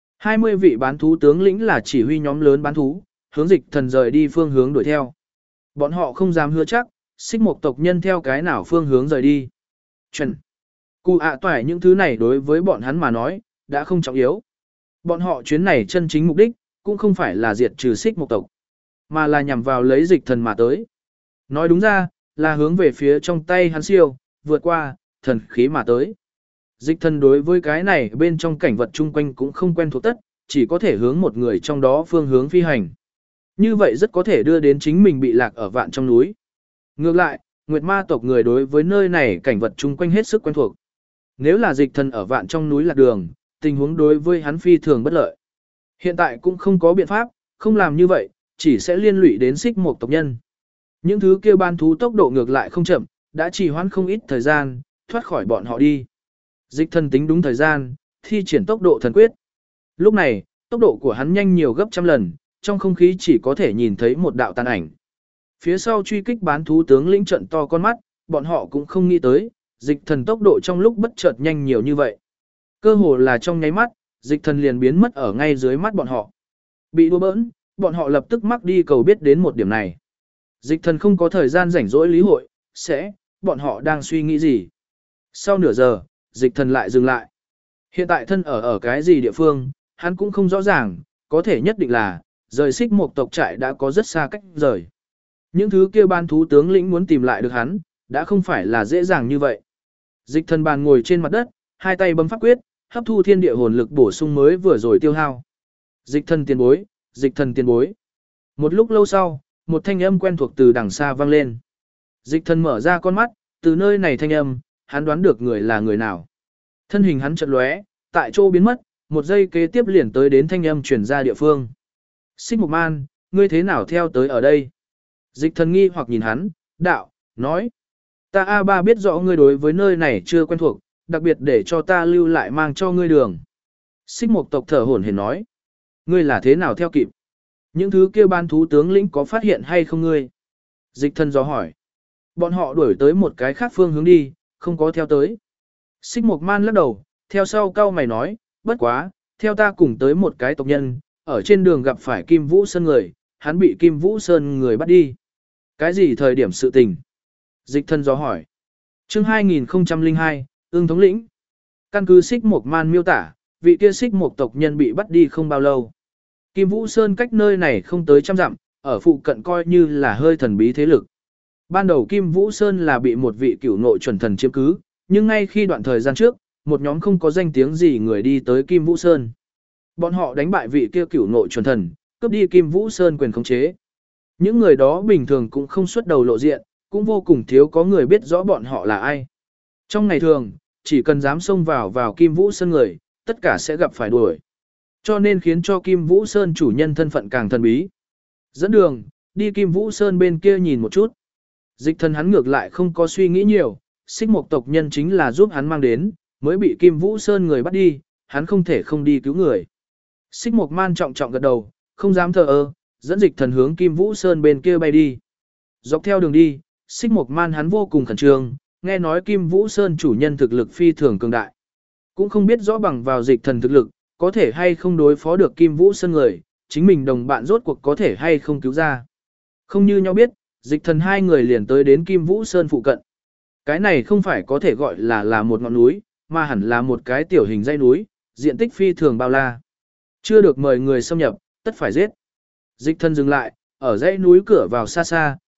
20 vị bán thú tướng lĩnh là chỉ huy nhóm lớn bán thú, hướng dịch thần rời đi phương hướng đuổi theo. Bọn họ không dám hứa chắc, xích một tộc nhân theo cái nào phương hướng rời đi. Chuẩn. Cụ toại những thứ này đối với bọn hắn mà nói, đã không trọng yếu. Bọn họ chuyến này chân chính mục đích, cũng không phải là diệt trừ xích một tộc, mà là nhằm vào lấy dịch thần mà tới. Nói đúng ra, là hướng về phía trong tay hắn siêu, vượt qua, thần khí mà tới. Dịch thần đối với cái này bên trong cảnh vật chung quanh cũng không quen thuộc tất, chỉ có thể hướng một người trong đó phương hướng phi hành. Như vậy rất có thể đưa đến chính mình bị lạc ở vạn trong núi. Ngược lại, Nguyệt ma tộc người đối với nơi này cảnh vật chung quanh hết sức quen thuộc. Nếu là dịch thần ở vạn trong núi lạc đường, tình huống đối với hắn phi thường bất lợi. Hiện tại cũng không có biện pháp, không làm như vậy, chỉ sẽ liên lụy đến xích một tộc nhân. Những thứ kia ban thú tốc độ ngược lại không chậm, đã trì hoãn không ít thời gian, thoát khỏi bọn họ đi. Dịch thần tính đúng thời gian, thi triển tốc độ thần quyết. Lúc này, tốc độ của hắn nhanh nhiều gấp trăm lần, trong không khí chỉ có thể nhìn thấy một đạo tàn ảnh. Phía sau truy kích bán thú tướng lĩnh trận to con mắt, bọn họ cũng không nghĩ tới, dịch thần tốc độ trong lúc bất chợt nhanh nhiều như vậy. Cơ hồ là trong nháy mắt, dịch thần liền biến mất ở ngay dưới mắt bọn họ. Bị đùa bỡn, bọn họ lập tức mắc đi cầu biết đến một điểm này. Dịch thần không có thời gian rảnh rỗi lý hội, bọn họ đang suy nghĩ gì. Sau nửa giờ, dịch thần lại dừng lại. Hiện tại thân ở cái gì địa phương, hắn cũng không rõ ràng, có thể nhất định là, rời xích một tộc trại đã có rất xa cách rời. Những thứ kia ban thú tướng lĩnh muốn tìm lại được hắn, đã không phải là dễ dàng như vậy. Dịch thần bàn ngồi trên mặt đất, hai tay bấm pháp quyết, hấp thu thiên địa hồn lực bổ sung mới vừa rồi tiêu hao. Dịch thần tiền bối, dịch thần tiền bối. Một lúc lâu sau, một thanh âm quen thuộc từ đằng xa vang lên. Dịch thần mở ra con mắt, từ nơi này thanh âm, hắn đoán được người là người nào. Thân hình hắn chợt lóe, tại chỗ biến mất, một giây kế tiếp liền tới đến thanh âm truyền ra địa phương. Xích Mộc Man, ngươi thế nào theo tới ở đây? Dịch thần nghi hoặc nhìn hắn, nói. Ta A3 biết rõ ngươi đối với nơi này chưa quen thuộc, đặc biệt để cho ta lưu lại mang cho ngươi đường. Xích Mộc tộc thở hổn hển nói. Ngươi là thế nào theo kịp? Những thứ kia ban thú tướng lĩnh có phát hiện hay không ngươi? Dịch thần dò hỏi. Bọn họ đuổi tới một cái khác phương hướng đi, không có theo tới. Xích Mộc Man lắc đầu, theo sau cau mày nói, bất quá, theo ta cùng tới một cái tộc nhân, ở trên đường gặp phải Kim Vũ Sơn người, hắn bị Kim Vũ Sơn người bắt đi. Cái gì thời điểm sự tình? Dịch thần dò hỏi. Chương 2002, Ưng thống lĩnh. Căn cứ Xích Mộc Man miêu tả, vị kia Xích Mộc tộc nhân bị bắt đi không bao lâu. Kim Vũ Sơn cách nơi này không tới trăm dặm, ở phụ cận coi như là hơi thần bí thế lực. Ban đầu Kim Vũ Sơn là bị một vị cửu nội chuẩn thần chiếm cứ, nhưng ngay khi đoạn thời gian trước, một nhóm không có danh tiếng gì người đi tới Kim Vũ Sơn. Bọn họ đánh bại vị kia cửu nội chuẩn thần, cướp đi Kim Vũ Sơn quyền khống chế. Những người đó bình thường cũng không xuất đầu lộ diện, cũng vô cùng thiếu có người biết rõ bọn họ là ai. Trong ngày thường, chỉ cần dám xông vào Kim Vũ Sơn người, tất cả sẽ gặp phải đuổi. Cho nên khiến cho Kim Vũ Sơn chủ nhân thân phận càng thần bí. Dẫn đường, đi Kim Vũ Sơn bên kia nhìn một chút. Dịch thần hắn ngược lại không có suy nghĩ nhiều, Xích Mộc tộc nhân chính là giúp hắn mang đến, mới bị Kim Vũ Sơn người bắt đi, hắn không thể không đi cứu người. Xích Mộc Man trọng trọng gật đầu, không dám thờ ơ, dẫn dịch thần hướng Kim Vũ Sơn bên kia bay đi. Dọc theo đường đi, Xích Mộc Man hắn vô cùng khẩn trương, nghe nói Kim Vũ Sơn chủ nhân thực lực phi thường cường đại. Cũng không biết rõ bằng vào dịch thần thực lực, có thể hay không đối phó được Kim Vũ Sơn người, chính mình đồng bạn rốt cuộc có thể hay không cứu ra. Không như nhau biết, dịch thần hai người liền tới đến Kim Vũ Sơn phụ cận. Cái này không phải có thể gọi là một ngọn núi, mà hẳn là một cái tiểu hình dãy núi, diện tích phi thường bao la. Chưa được mời người xâm nhập, tất phải giết. Dịch thần dừng lại, ở dãy núi cửa vào xa xa,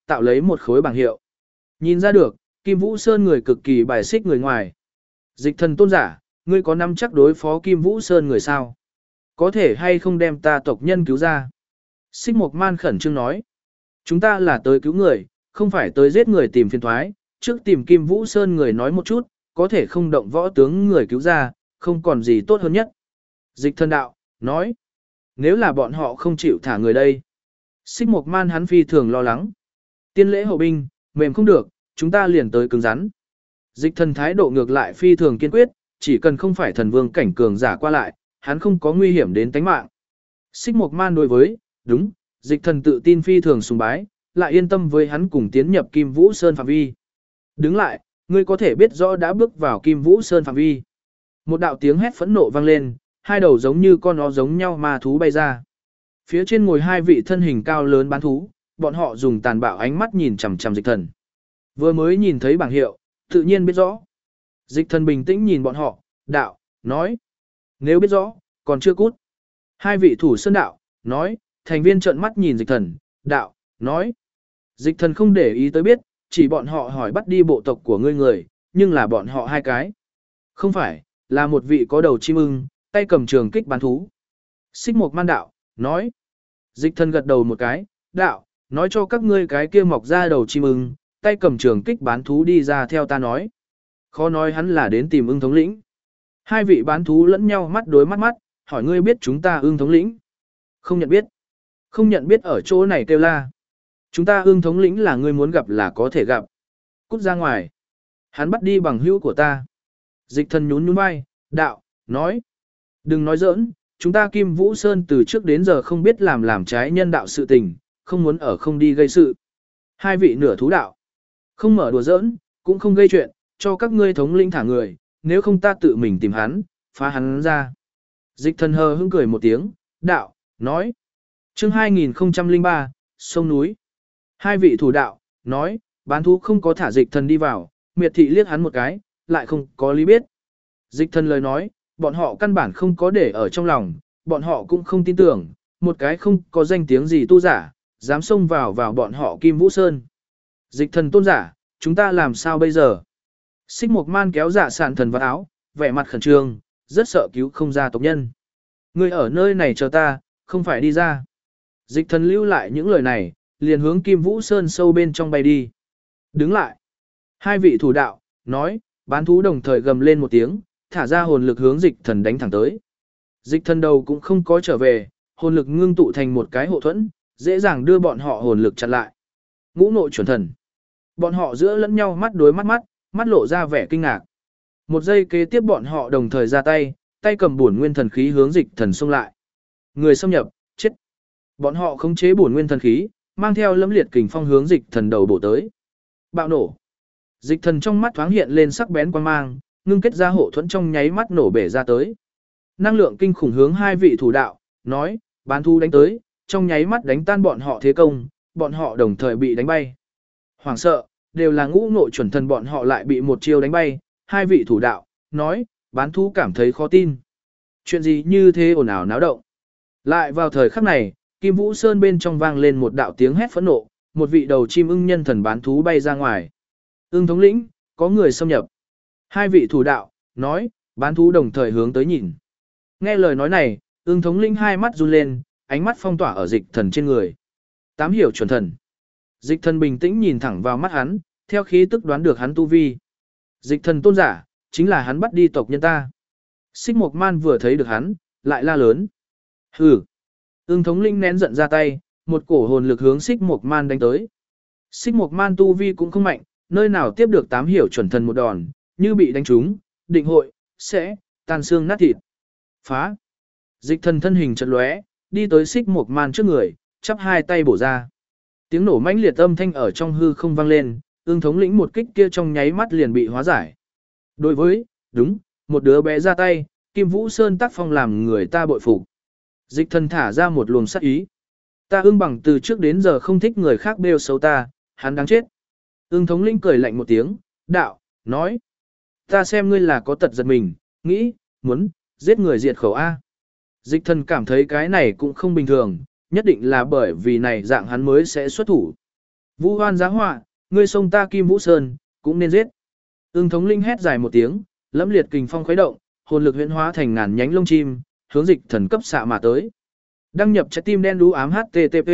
tạo lấy một khối bảng hiệu. Nhìn ra được, Kim Vũ Sơn người cực kỳ bài xích người ngoài. Dịch thần tôn giả, ngươi có nắm chắc đối phó Kim Vũ Sơn người sao? Có thể hay không đem ta tộc nhân cứu ra? Xích Mộc Man khẩn trương nói. Chúng ta là tới cứu người, không phải tới giết người tìm phiền thoái, trước tìm Kim Vũ Sơn người nói một chút, có thể không động võ tướng người cứu ra, không còn gì tốt hơn nhất. Dịch thần đạo, nói. Nếu là bọn họ không chịu thả người đây. Xích Mộc Man hắn phi thường lo lắng. Tiên lễ hậu binh, mềm không được, chúng ta liền tới cứng rắn. Dịch thần thái độ ngược lại phi thường kiên quyết, chỉ cần không phải thần vương cảnh cường giả qua lại, hắn không có nguy hiểm đến tánh mạng. Xích Mộc Man đối với, đúng, dịch thần tự tin phi thường sùng bái, lại yên tâm với hắn cùng tiến nhập Kim Vũ Sơn phạm vi. Đứng lại, ngươi có thể biết rõ đã bước vào Kim Vũ Sơn phạm vi. Một đạo tiếng hét phẫn nộ vang lên, hai đầu giống như con nó giống nhau ma thú bay ra. Phía trên ngồi hai vị thân hình cao lớn bán thú, bọn họ dùng tàn bạo ánh mắt nhìn chằm chằm dịch thần. Vừa mới nhìn thấy bảng hiệu, tự nhiên biết rõ. Dịch thần bình tĩnh nhìn bọn họ, đạo, nói. Nếu biết rõ, còn chưa cút. Hai vị thủ sơn đạo, nói, thành viên trợn mắt nhìn dịch thần, đạo, nói. Dịch thần không để ý tới biết, chỉ bọn họ hỏi bắt đi bộ tộc của ngươi người, nhưng là bọn họ hai cái. Không phải, là một vị có đầu chim ưng, tay cầm trường kích bán thú. Xích Mộc Man đạo, nói. Dịch thần gật đầu một cái, đạo, nói cho các ngươi cái kia mọc ra đầu chim ưng, tay cầm trường kích bán thú đi ra theo ta nói. Khó nói hắn là đến tìm ưng thống lĩnh. Hai vị bán thú lẫn nhau mắt đối mắt mắt, hỏi ngươi biết chúng ta ưng thống lĩnh. Không nhận biết. Không nhận biết ở chỗ này kêu la. Chúng ta ưng thống lĩnh là ngươi muốn gặp là có thể gặp. Cút ra ngoài. Hắn bắt đi bằng hữu của ta. Dịch thần nhún nhún vai, đạo, nói. Đừng nói giỡn, chúng ta Kim Vũ Sơn từ trước đến giờ không biết làm trái nhân đạo sự tình, không muốn ở không đi gây sự. Hai vị nửa thú đạo. Không mở đùa giỡn, cũng không gây chuyện, cho các ngươi thống lĩnh thả người, nếu không ta tự mình tìm hắn, phá hắn ra. Dịch thần hờ hững cười một tiếng, đạo, nói. Chương 2003, sông núi. Hai vị thủ đạo, nói, bán thú không có thả dịch thần đi vào, miệt thị liếc hắn một cái, lại không có lý biết. Dịch thần lời nói, bọn họ căn bản không có để ở trong lòng, bọn họ cũng không tin tưởng, một cái không có danh tiếng gì tu giả, dám xông vào bọn họ Kim Vũ Sơn. Dịch thần tôn giả, chúng ta làm sao bây giờ? Xích Mộc Man kéo Dạ Sạn Thần vào áo, vẻ mặt khẩn trương, rất sợ cứu không ra tộc nhân. Ngươi ở nơi này chờ ta, không phải đi ra. Dịch thần lưu lại những lời này, liền hướng Kim Vũ Sơn sâu bên trong bay đi. Đứng lại. Hai vị thủ đạo, nói, bán thú đồng thời gầm lên một tiếng, thả ra hồn lực hướng dịch thần đánh thẳng tới. Dịch thần đầu cũng không có trở về, hồn lực ngưng tụ thành một cái hộ thuẫn, dễ dàng đưa bọn họ hồn lực chặn lại. Ngũ nội chuẩn thần. Bọn họ giữa lẫn nhau mắt đối mắt mắt lộ ra vẻ kinh ngạc. Một giây kế tiếp bọn họ đồng thời ra tay, tay cầm bổn nguyên thần khí hướng dịch thần xông lại. Người xâm nhập, chết. Bọn họ khống chế bổn nguyên thần khí, mang theo lẫm liệt kình phong hướng dịch thần đầu bổ tới. Bạo nổ. Dịch thần trong mắt thoáng hiện lên sắc bén quang mang, ngưng kết ra hộ thuẫn trong nháy mắt nổ bể ra tới. Năng lượng kinh khủng hướng hai vị thủ đạo, nói, bán thú đánh tới, trong nháy mắt đánh tan bọn họ thế công, bọn họ đồng thời bị đánh bay. Hoảng sợ, đều là ngũ nội chuẩn thần bọn họ lại bị một chiêu đánh bay, hai vị thủ đạo, nói, bán thú cảm thấy khó tin. Chuyện gì như thế ồn ào náo động. Lại vào thời khắc này, Kim Vũ Sơn bên trong vang lên một đạo tiếng hét phẫn nộ, một vị đầu chim ưng nhân thần bán thú bay ra ngoài. Ưng thống lĩnh, có người xâm nhập. Hai vị thủ đạo, nói, bán thú đồng thời hướng tới nhìn. Nghe lời nói này, ưng thống lĩnh hai mắt run lên, ánh mắt phong tỏa ở dịch thần trên người. Tám hiểu chuẩn thần. Dịch thần bình tĩnh nhìn thẳng vào mắt hắn, theo khí tức đoán được hắn tu vi. Dịch thần tôn giả, chính là hắn bắt đi tộc nhân ta. Xích Mộc Man vừa thấy được hắn, lại la lớn. Hừ. Ưng thống lĩnh nén giận ra tay, một cổ hồn lực hướng Xích Mộc Man đánh tới. Xích Mộc Man tu vi cũng không mạnh, nơi nào tiếp được tám hiểu chuẩn thần một đòn, như bị đánh trúng, định hội, sẽ, tan xương nát thịt. Phá. Dịch thần thân hình chật lóe, đi tới Xích Mộc Man trước người, chắp hai tay bổ ra. Tiếng nổ mãnh liệt âm thanh ở trong hư không vang lên, ưng thống lĩnh một kích kia trong nháy mắt liền bị hóa giải. Đối với, đúng, một đứa bé ra tay, Kim Vũ Sơn tác phong làm người ta bội phục. Dịch thần thả ra một luồng sát ý. Ta ưng bằng từ trước đến giờ không thích người khác bêu xấu ta, hắn đáng chết. Ưng thống lĩnh cười lạnh một tiếng, đạo, nói. Ta xem ngươi là có tật giật mình, nghĩ, muốn, giết người diệt khẩu A. Dịch thần cảm thấy cái này cũng không bình thường, nhất định là bởi vì này dạng hắn mới sẽ xuất thủ. Vũ Hoan giá họa, ngươi xông ta Kim Vũ Sơn, cũng nên giết. Ưng thống linh hét dài một tiếng, lẫm liệt kình phong khuấy động, hồn lực huyễn hóa thành ngàn nhánh lông chim, hướng Dịch Thần cấp xạ mà tới. Đăng nhập trái tim đen đú ám http.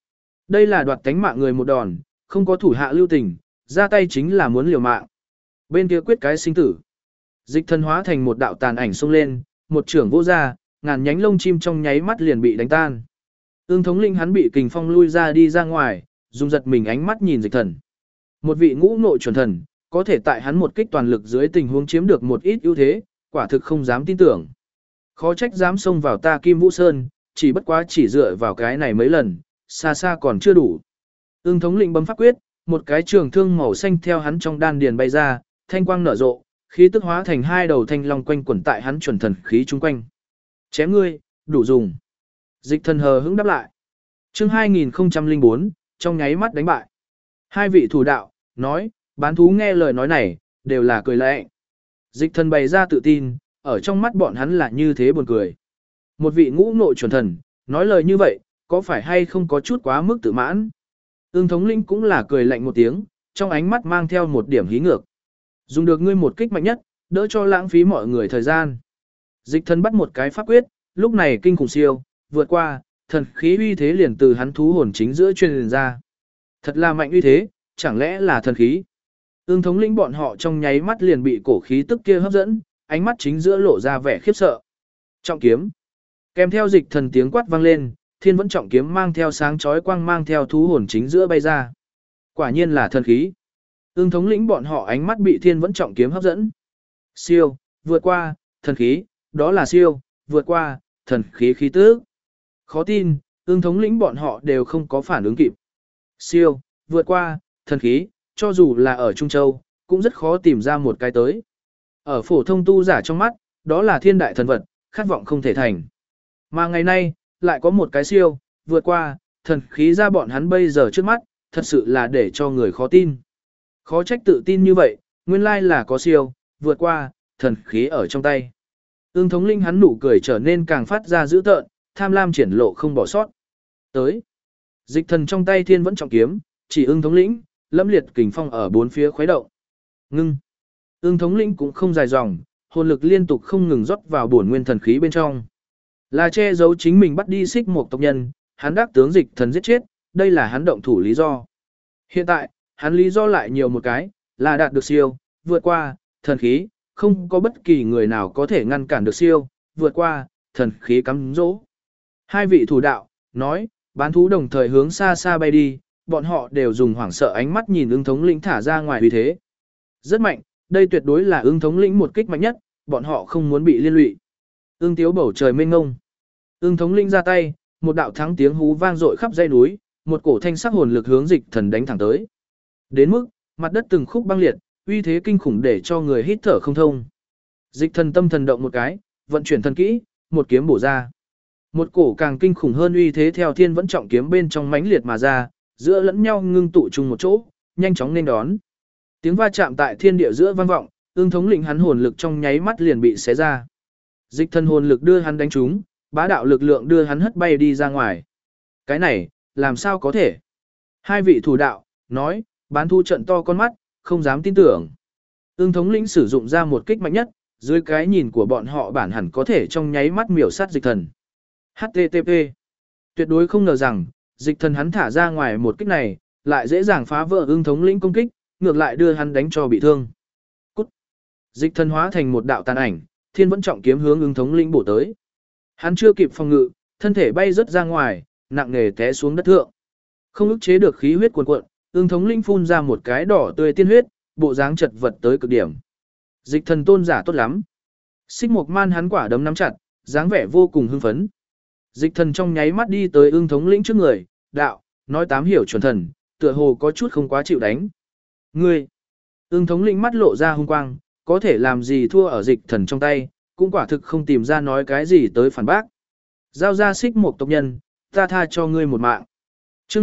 Đây là đoạt tánh mạng người một đòn, không có thủ hạ lưu tình, ra tay chính là muốn liều mạng. Bên kia quyết cái sinh tử. Dịch Thần hóa thành một đạo tàn ảnh xông lên, một trưởng vô ra, ngàn nhánh lông chim trong nháy mắt liền bị đánh tan. Ưng thống linh hắn bị kình phong lui ra đi ra ngoài, dùng giật mình ánh mắt nhìn Dịch Thần. Một vị ngũ nội chuẩn thần, có thể tại hắn một kích toàn lực dưới tình huống chiếm được một ít ưu thế, quả thực không dám tin tưởng. Khó trách dám xông vào ta Kim Vũ Sơn, chỉ bất quá chỉ dựa vào cái này mấy lần, xa xa còn chưa đủ. Ưng thống lĩnh bấm pháp quyết, một cái trường thương màu xanh theo hắn trong đan điền bay ra, thanh quang nở rộ, khí tức hóa thành hai đầu thanh long quanh quẩn tại hắn chuẩn thần khí chung quanh. Chém ngươi, đủ dùng. Dịch Thần hờ hững đáp lại. Chương 2004, trong nháy mắt đánh bại. Hai vị thủ đạo, nói, bán thú nghe lời nói này, đều là cười lệ. Dịch Thần bày ra tự tin, ở trong mắt bọn hắn là như thế buồn cười. Một vị ngũ nội chuẩn thần, nói lời như vậy, có phải hay không có chút quá mức tự mãn? Ưng thống lĩnh cũng là cười lạnh một tiếng, trong ánh mắt mang theo một điểm hí ngược. Dùng được ngươi một kích mạnh nhất, đỡ cho lãng phí mọi người thời gian. Dịch Thần bắt một cái pháp quyết, lúc này kinh khủng siêu, vượt qua, thần khí uy thế liền từ hắn thú hồn chính giữa truyền ra. Thật là mạnh uy thế, chẳng lẽ là thần khí? Ưng thống lĩnh bọn họ trong nháy mắt liền bị cổ khí tức kia hấp dẫn, ánh mắt chính giữa lộ ra vẻ khiếp sợ. Trọng kiếm. Kèm theo Dịch Thần tiếng quát vang lên, Thiên Vẫn trọng kiếm mang theo sáng chói quang mang theo thú hồn chính giữa bay ra. Quả nhiên là thần khí. Ưng thống lĩnh bọn họ ánh mắt bị Thiên Vẫn trọng kiếm hấp dẫn. Siêu, vượt qua, thần khí, đó là siêu, vượt qua, thần khí khí tức. Khó tin, Ưng thống lĩnh bọn họ đều không có phản ứng kịp. Siêu, vượt qua, thần khí, cho dù là ở Trung Châu, cũng rất khó tìm ra một cái tới. Ở phổ thông tu giả trong mắt, đó là thiên đại thần vật, khát vọng không thể thành. Mà ngày nay, lại có một cái siêu, vượt qua, thần khí ra bọn hắn bây giờ trước mắt, thật sự là để cho người khó tin. Khó trách tự tin như vậy, nguyên lai là có siêu, vượt qua, thần khí ở trong tay. Ưng thống linh hắn nụ cười trở nên càng phát ra dữ tợn, tham lam triển lộ không bỏ sót. Tới, Dịch Thần trong tay Thiên Vẫn trọng kiếm, chỉ Ưng thống lĩnh, lâm liệt kình phong ở bốn phía khuấy động. Ngưng. Ưng thống lĩnh cũng không dài dòng, hồn lực liên tục không ngừng rót vào bổn nguyên thần khí bên trong. Là che giấu chính mình bắt đi Xích Mộc tộc nhân, hắn đắc tướng Dịch Thần giết chết, đây là hắn động thủ lý do. Hiện tại, hắn lý do lại nhiều một cái, là đạt được siêu, vượt qua, thần khí, không có bất kỳ người nào có thể ngăn cản được siêu, vượt qua, thần khí cắm dỗ. Hai vị thủ đạo, nói, bán thú đồng thời hướng xa xa bay đi, bọn họ đều dùng hoảng sợ ánh mắt nhìn Ưng thống lĩnh thả ra ngoài uy thế. Rất mạnh, đây tuyệt đối là Ưng thống lĩnh một kích mạnh nhất, bọn họ không muốn bị liên lụy. Ưng tiếu bầu trời mênh ngông. Ưng thống lĩnh ra tay, một đạo thắng tiếng hú vang dội khắp dãy núi, một cổ thanh sắc hồn lực hướng Dịch Thần đánh thẳng tới. Đến mức, mặt đất từng khúc băng liệt, uy thế kinh khủng để cho người hít thở không thông. Dịch Thần tâm thần động một cái, vận chuyển thần kỹ, một kiếm bổ ra. Một cổ càng kinh khủng hơn uy thế theo Thiên Vẫn trọng kiếm bên trong mãnh liệt mà ra, giữa lẫn nhau ngưng tụ chung một chỗ, nhanh chóng nên đón. Tiếng va chạm tại thiên địa giữa vang vọng, Ưng thống lĩnh hắn hồn lực trong nháy mắt liền bị xé ra. Dịch Thần hồn lực đưa hắn đánh trúng, bá đạo lực lượng đưa hắn hất bay đi ra ngoài. Cái này, làm sao có thể? Hai vị thủ đạo, nói, bán thu trận to con mắt, không dám tin tưởng. Ưng thống lĩnh sử dụng ra một kích mạnh nhất, dưới cái nhìn của bọn họ bản hẳn có thể trong nháy mắt miểu sát Dịch Thần. HTTP. Tuyệt đối không ngờ rằng, Dịch Thần hắn thả ra ngoài một kích này, lại dễ dàng phá vỡ Ưng thống lĩnh công kích, ngược lại đưa hắn đánh cho bị thương. Cút. Dịch Thần hóa thành một đạo tàn ảnh, Thiên Vẫn trọng kiếm hướng Ưng thống lĩnh bổ tới. Hắn chưa kịp phòng ngự, thân thể bay rất ra ngoài, nặng nề té xuống đất thượng. Không ức chế được khí huyết cuồn cuộn, Ưng thống lĩnh phun ra một cái đỏ tươi tiên huyết, bộ dáng chật vật tới cực điểm. Dịch Thần tôn giả tốt lắm. Xích Mộc Man hắn quả đấm nắm chặt, dáng vẻ vô cùng hưng phấn. Dịch Thần trong nháy mắt đi tới Ưng thống lĩnh trước người, đạo, nói tám hiểu chuẩn thần, tựa hồ có chút không quá chịu đánh. Ngươi! Ưng thống lĩnh mắt lộ ra hung quang, có thể làm gì thua ở Dịch Thần trong tay, cũng quả thực không tìm ra nói cái gì tới phản bác. Giao ra Xích Mộc tộc nhân, ta tha cho ngươi một mạng. Chương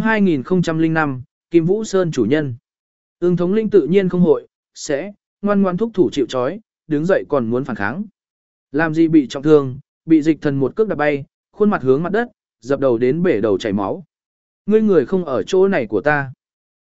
2005, Kim Vũ Sơn chủ nhân. Ưng thống lĩnh tự nhiên không hội, sẽ ngoan ngoan thúc thủ chịu trói, đứng dậy còn muốn phản kháng. Làm gì bị trọng thương, bị Dịch Thần một cước đạp bay, khuôn mặt hướng mặt đất, dập đầu đến bể đầu chảy máu. Ngươi người không ở chỗ này của ta.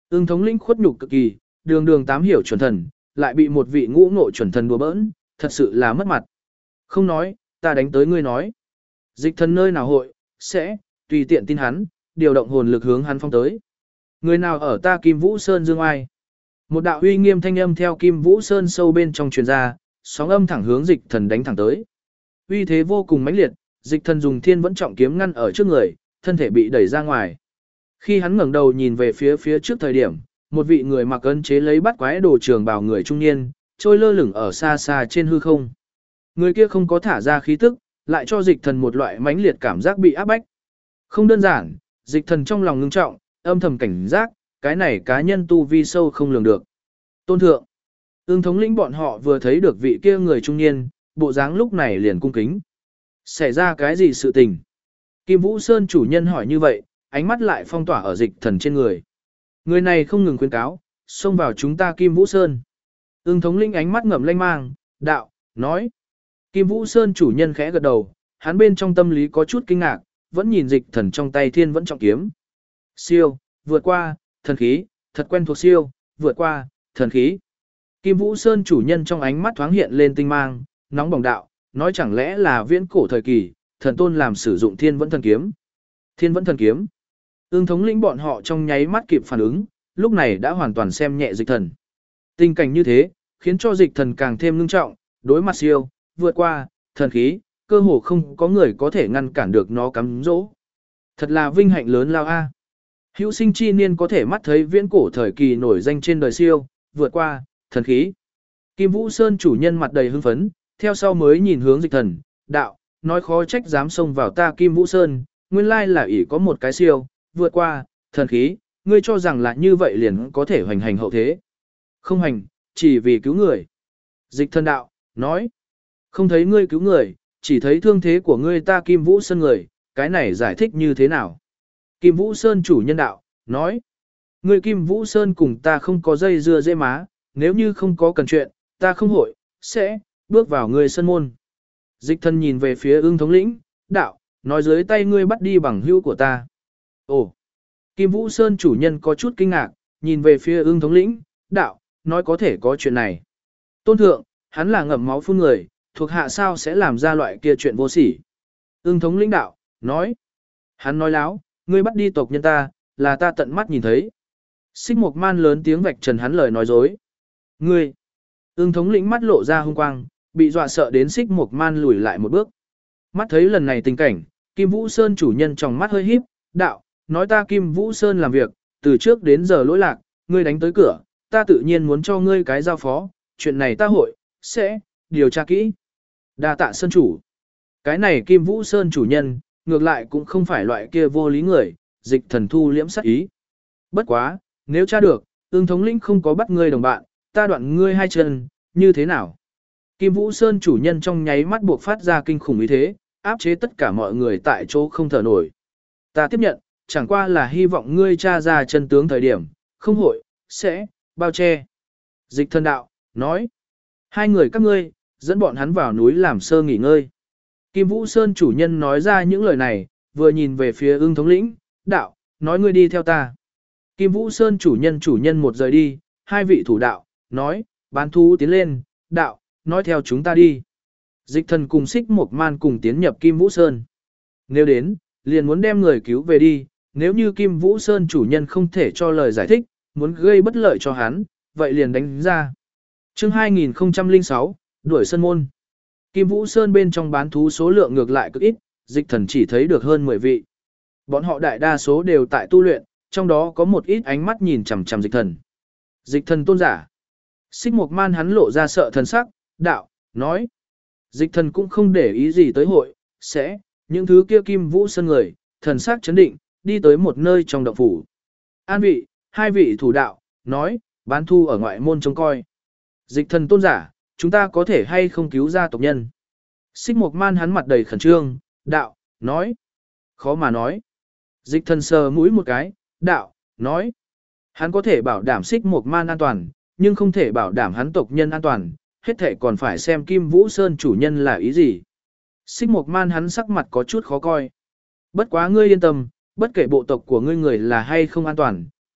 Ưng thống lĩnh khuất nhục cực kỳ, đường đường 8 hiểu chuẩn thần, lại bị một vị ngũ ngộ chuẩn thần đùa bỡn, thật sự là mất mặt. Không nói, ta đánh tới ngươi nói. Dịch thần nơi nào hội, sẽ, tùy tiện tin hắn, điều động hồn lực hướng hắn phong tới. Người nào ở ta Kim Vũ Sơn dương ai? Một đạo uy nghiêm thanh âm theo Kim Vũ Sơn sâu bên trong truyền ra, sóng âm thẳng hướng dịch thần đánh thẳng tới. Uy thế vô cùng mãnh liệt, dịch thần dùng thiên vẫn trọng kiếm ngăn ở trước người, thân thể bị đẩy ra ngoài. Khi hắn ngẩng đầu nhìn về phía trước thời điểm, một vị người mặc ấn chế lấy bắt quái đồ trường bào người trung niên, trôi lơ lửng ở xa xa trên hư không. Người kia không có thả ra khí tức, lại cho dịch thần một loại mãnh liệt cảm giác bị áp bách. Không đơn giản, dịch thần trong lòng ngưng trọng, âm thầm cảnh giác, cái này cá nhân tu vi sâu không lường được. Tôn thượng, Ưng thống lĩnh bọn họ vừa thấy được vị kia người trung niên, bộ dáng lúc này liền cung kính. Xảy ra cái gì sự tình? Kim Vũ Sơn chủ nhân hỏi như vậy, ánh mắt lại phong tỏa ở dịch thần trên người. Người này không ngừng khuyên cáo, xông vào chúng ta Kim Vũ Sơn. Ưng thống lĩnh ánh mắt ngậm lanh mang, đạo, nói. Kim Vũ Sơn chủ nhân khẽ gật đầu, hắn bên trong tâm lý có chút kinh ngạc, vẫn nhìn dịch thần trong tay thiên vẫn trọng kiếm. Siêu, vượt qua, thần khí, thật quen thuộc siêu, vượt qua, thần khí. Kim Vũ Sơn chủ nhân trong ánh mắt thoáng hiện lên tinh mang, nóng bỏng đạo, nói chẳng lẽ là viễn cổ thời kỳ, thần tôn làm sử dụng thiên vẫn thần kiếm. Thiên vẫn thần kiếm. Ưng thống lĩnh bọn họ trong nháy mắt kịp phản ứng, lúc này đã hoàn toàn xem nhẹ dịch thần. Tình cảnh như thế, khiến cho dịch thần càng thêm ngưng trọng, đối mặt siêu, vượt qua, thần khí, cơ hồ không có người có thể ngăn cản được nó cắm dỗ. Thật là vinh hạnh lớn lao a. Hữu sinh chi niên có thể mắt thấy viễn cổ thời kỳ nổi danh trên đời siêu, vượt qua, thần khí. Kim Vũ Sơn chủ nhân mặt đầy hưng phấn, theo sau mới nhìn hướng dịch thần, đạo, nói khó trách dám xông vào ta Kim Vũ Sơn, nguyên lai là ỷ có một cái siêu, vượt qua, thần khí, ngươi cho rằng là như vậy liền có thể hoành hành hậu thế. Không hành, chỉ vì cứu người. Dịch thần đạo, nói, không thấy ngươi cứu người, chỉ thấy thương thế của ngươi ta Kim Vũ Sơn người, cái này giải thích như thế nào? Kim Vũ Sơn chủ nhân đạo, nói, ngươi Kim Vũ Sơn cùng ta không có dây dưa dễ má, nếu như không có cần chuyện, ta không hội, sẽ, bước vào ngươi sân môn. Dịch thần nhìn về phía Ưng thống lĩnh, đạo, nói dưới tay ngươi bắt đi bằng hữu của ta. Ồ, Kim Vũ Sơn chủ nhân có chút kinh ngạc, nhìn về phía Ưng thống lĩnh, đạo, nói có thể có chuyện này. Tôn thượng, hắn là ngậm máu phun người, thuộc hạ sao sẽ làm ra loại kia chuyện vô sỉ. Ưng thống lĩnh đạo, nói, hắn nói láo, ngươi bắt đi tộc nhân ta, là ta tận mắt nhìn thấy. Xích Mộc Man lớn tiếng vạch trần hắn lời nói dối. Ngươi, Ưng thống lĩnh mắt lộ ra hung quang, bị dọa sợ đến Xích Mộc Man lùi lại một bước. Mắt thấy lần này tình cảnh, Kim Vũ Sơn chủ nhân trong mắt hơi híp, đạo, nói ta Kim Vũ Sơn làm việc, từ trước đến giờ lỗi lạc, ngươi đánh tới cửa, ta tự nhiên muốn cho ngươi cái giao phó, chuyện này ta hội, sẽ, điều tra kỹ. Đa tạ Sơn chủ. Cái này Kim Vũ Sơn chủ nhân, ngược lại cũng không phải loại kia vô lý người, dịch thần thu liễm sát ý. Bất quá, nếu tra được, Ưng thống lĩnh không có bắt ngươi đồng bạn, ta đoạn ngươi hai chân, như thế nào? Kim Vũ Sơn chủ nhân trong nháy mắt buộc phát ra kinh khủng ý thế, áp chế tất cả mọi người tại chỗ không thở nổi. Ta tiếp nhận, chẳng qua là hy vọng ngươi tra ra chân tướng thời điểm, không hội, sẽ, bao che. Dịch thần đạo, nói. Hai người các ngươi, dẫn bọn hắn vào núi làm sơ nghỉ ngơi. Kim Vũ Sơn chủ nhân nói ra những lời này, vừa nhìn về phía Ưng thống lĩnh, đạo, nói ngươi đi theo ta. Kim Vũ Sơn chủ nhân một rời đi, hai vị thủ đạo, nói, bán thú tiến lên, đạo, nói theo chúng ta đi. Dịch thần cùng Xích Mộc Man cùng tiến nhập Kim Vũ Sơn. Nếu đến, liền muốn đem người cứu về đi, nếu như Kim Vũ Sơn chủ nhân không thể cho lời giải thích, muốn gây bất lợi cho hắn, vậy liền đánh ra. Chương 2006, đuổi sân môn. Kim Vũ Sơn bên trong bán thú số lượng ngược lại cực ít, dịch thần chỉ thấy được hơn 10 vị. Bọn họ đại đa số đều tại tu luyện, trong đó có một ít ánh mắt nhìn chằm chằm dịch thần. Dịch thần tôn giả. Xích Mộc Man hắn lộ ra sợ thần sắc, đạo, nói. Dịch thần cũng không để ý gì tới hội, sẽ, những thứ kia Kim Vũ Sơn người, thần sắc chấn định, đi tới một nơi trong động phủ. An vị, hai vị thủ đạo, nói, bán thu ở ngoại môn trông coi. Dịch thần tôn giả, chúng ta có thể hay không cứu ra tộc nhân. Xích Mộc Man hắn mặt đầy khẩn trương, đạo, nói. Khó mà nói. Dịch thần sờ mũi một cái, đạo, nói. Hắn có thể bảo đảm Xích Mộc Man an toàn, nhưng không thể bảo đảm hắn tộc nhân an toàn, hết thể còn phải xem Kim Vũ Sơn chủ nhân là ý gì. Xích Mộc Man hắn sắc mặt có chút khó coi. Bất quá ngươi yên tâm, bất kể bộ tộc của ngươi người là hay không an toàn,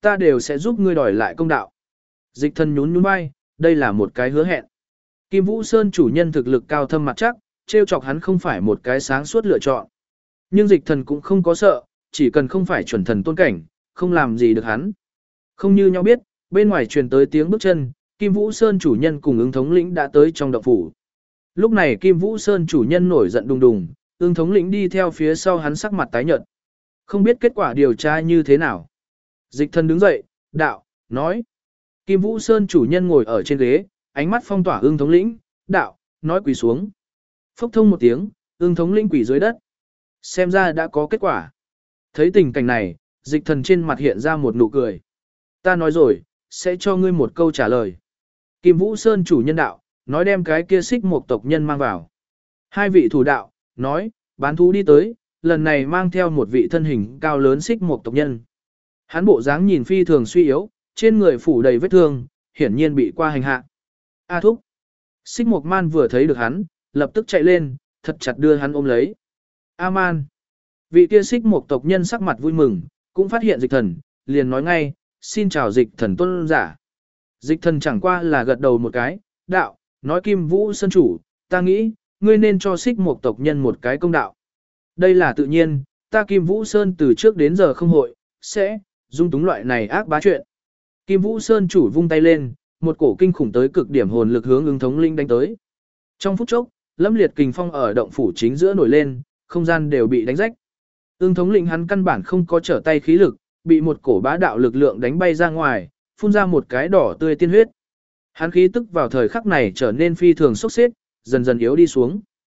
ta đều sẽ giúp ngươi đòi lại công đạo. Dịch thần nhún nhún vai, đây là một cái hứa hẹn. Kim Vũ Sơn chủ nhân thực lực cao thâm mặt chắc, trêu chọc hắn không phải một cái sáng suốt lựa chọn. Nhưng dịch thần cũng không có sợ, chỉ cần không phải chuẩn thần tôn cảnh, không làm gì được hắn. Không như nhau biết, bên ngoài truyền tới tiếng bước chân, Kim Vũ Sơn chủ nhân cùng ứng thống lĩnh đã tới trong động phủ. Lúc này Kim Vũ Sơn chủ nhân nổi giận đùng đùng, ứng thống lĩnh đi theo phía sau hắn sắc mặt tái nhợt. Không biết kết quả điều tra như thế nào. Dịch thần đứng dậy, đạo, nói. Kim Vũ Sơn chủ nhân ngồi ở trên ghế, ánh mắt phong tỏa ưng thống lĩnh, đạo, nói quỳ xuống. Phốc thông một tiếng, ưng thống lĩnh quỳ dưới đất. Xem ra đã có kết quả. Thấy tình cảnh này, dịch thần trên mặt hiện ra một nụ cười. Ta nói rồi, sẽ cho ngươi một câu trả lời. Kim Vũ Sơn chủ nhân đạo, nói đem cái kia xích một tộc nhân mang vào. Hai vị thủ đạo, nói, bán thú đi tới, lần này mang theo một vị thân hình cao lớn xích một tộc nhân. Hắn bộ dáng nhìn phi thường suy yếu, trên người phủ đầy vết thương, hiển nhiên bị qua hành hạ. A thúc. Xích Mộc Man vừa thấy được hắn, lập tức chạy lên, thật chặt đưa hắn ôm lấy. A Man. Vị kia Xích Mộc tộc nhân sắc mặt vui mừng, cũng phát hiện dịch thần, liền nói ngay, xin chào dịch thần tôn giả. Dịch thần chẳng qua là gật đầu một cái, đạo, nói Kim Vũ Sơn chủ, ta nghĩ, ngươi nên cho Xích Mộc tộc nhân một cái công đạo. Đây là tự nhiên, ta Kim Vũ Sơn từ trước đến giờ không hội, sẽ, dung túng loại này ác bá chuyện. Kim Vũ Sơn chủ vung tay lên, một cổ kinh khủng tới cực điểm hồn lực hướng ứng thống linh đánh tới. Trong phút chốc, lâm liệt kình phong ở động phủ chính giữa nổi lên, không gian đều bị đánh rách. Ứng thống linh hắn căn bản không có trở tay khí lực, bị một cổ bá đạo lực lượng đánh bay ra ngoài, phun ra một cái đỏ tươi tiên huyết. Hắn khí tức vào thời khắc này trở nên phi thường sốc xếp, dần dần yếu đi xuống.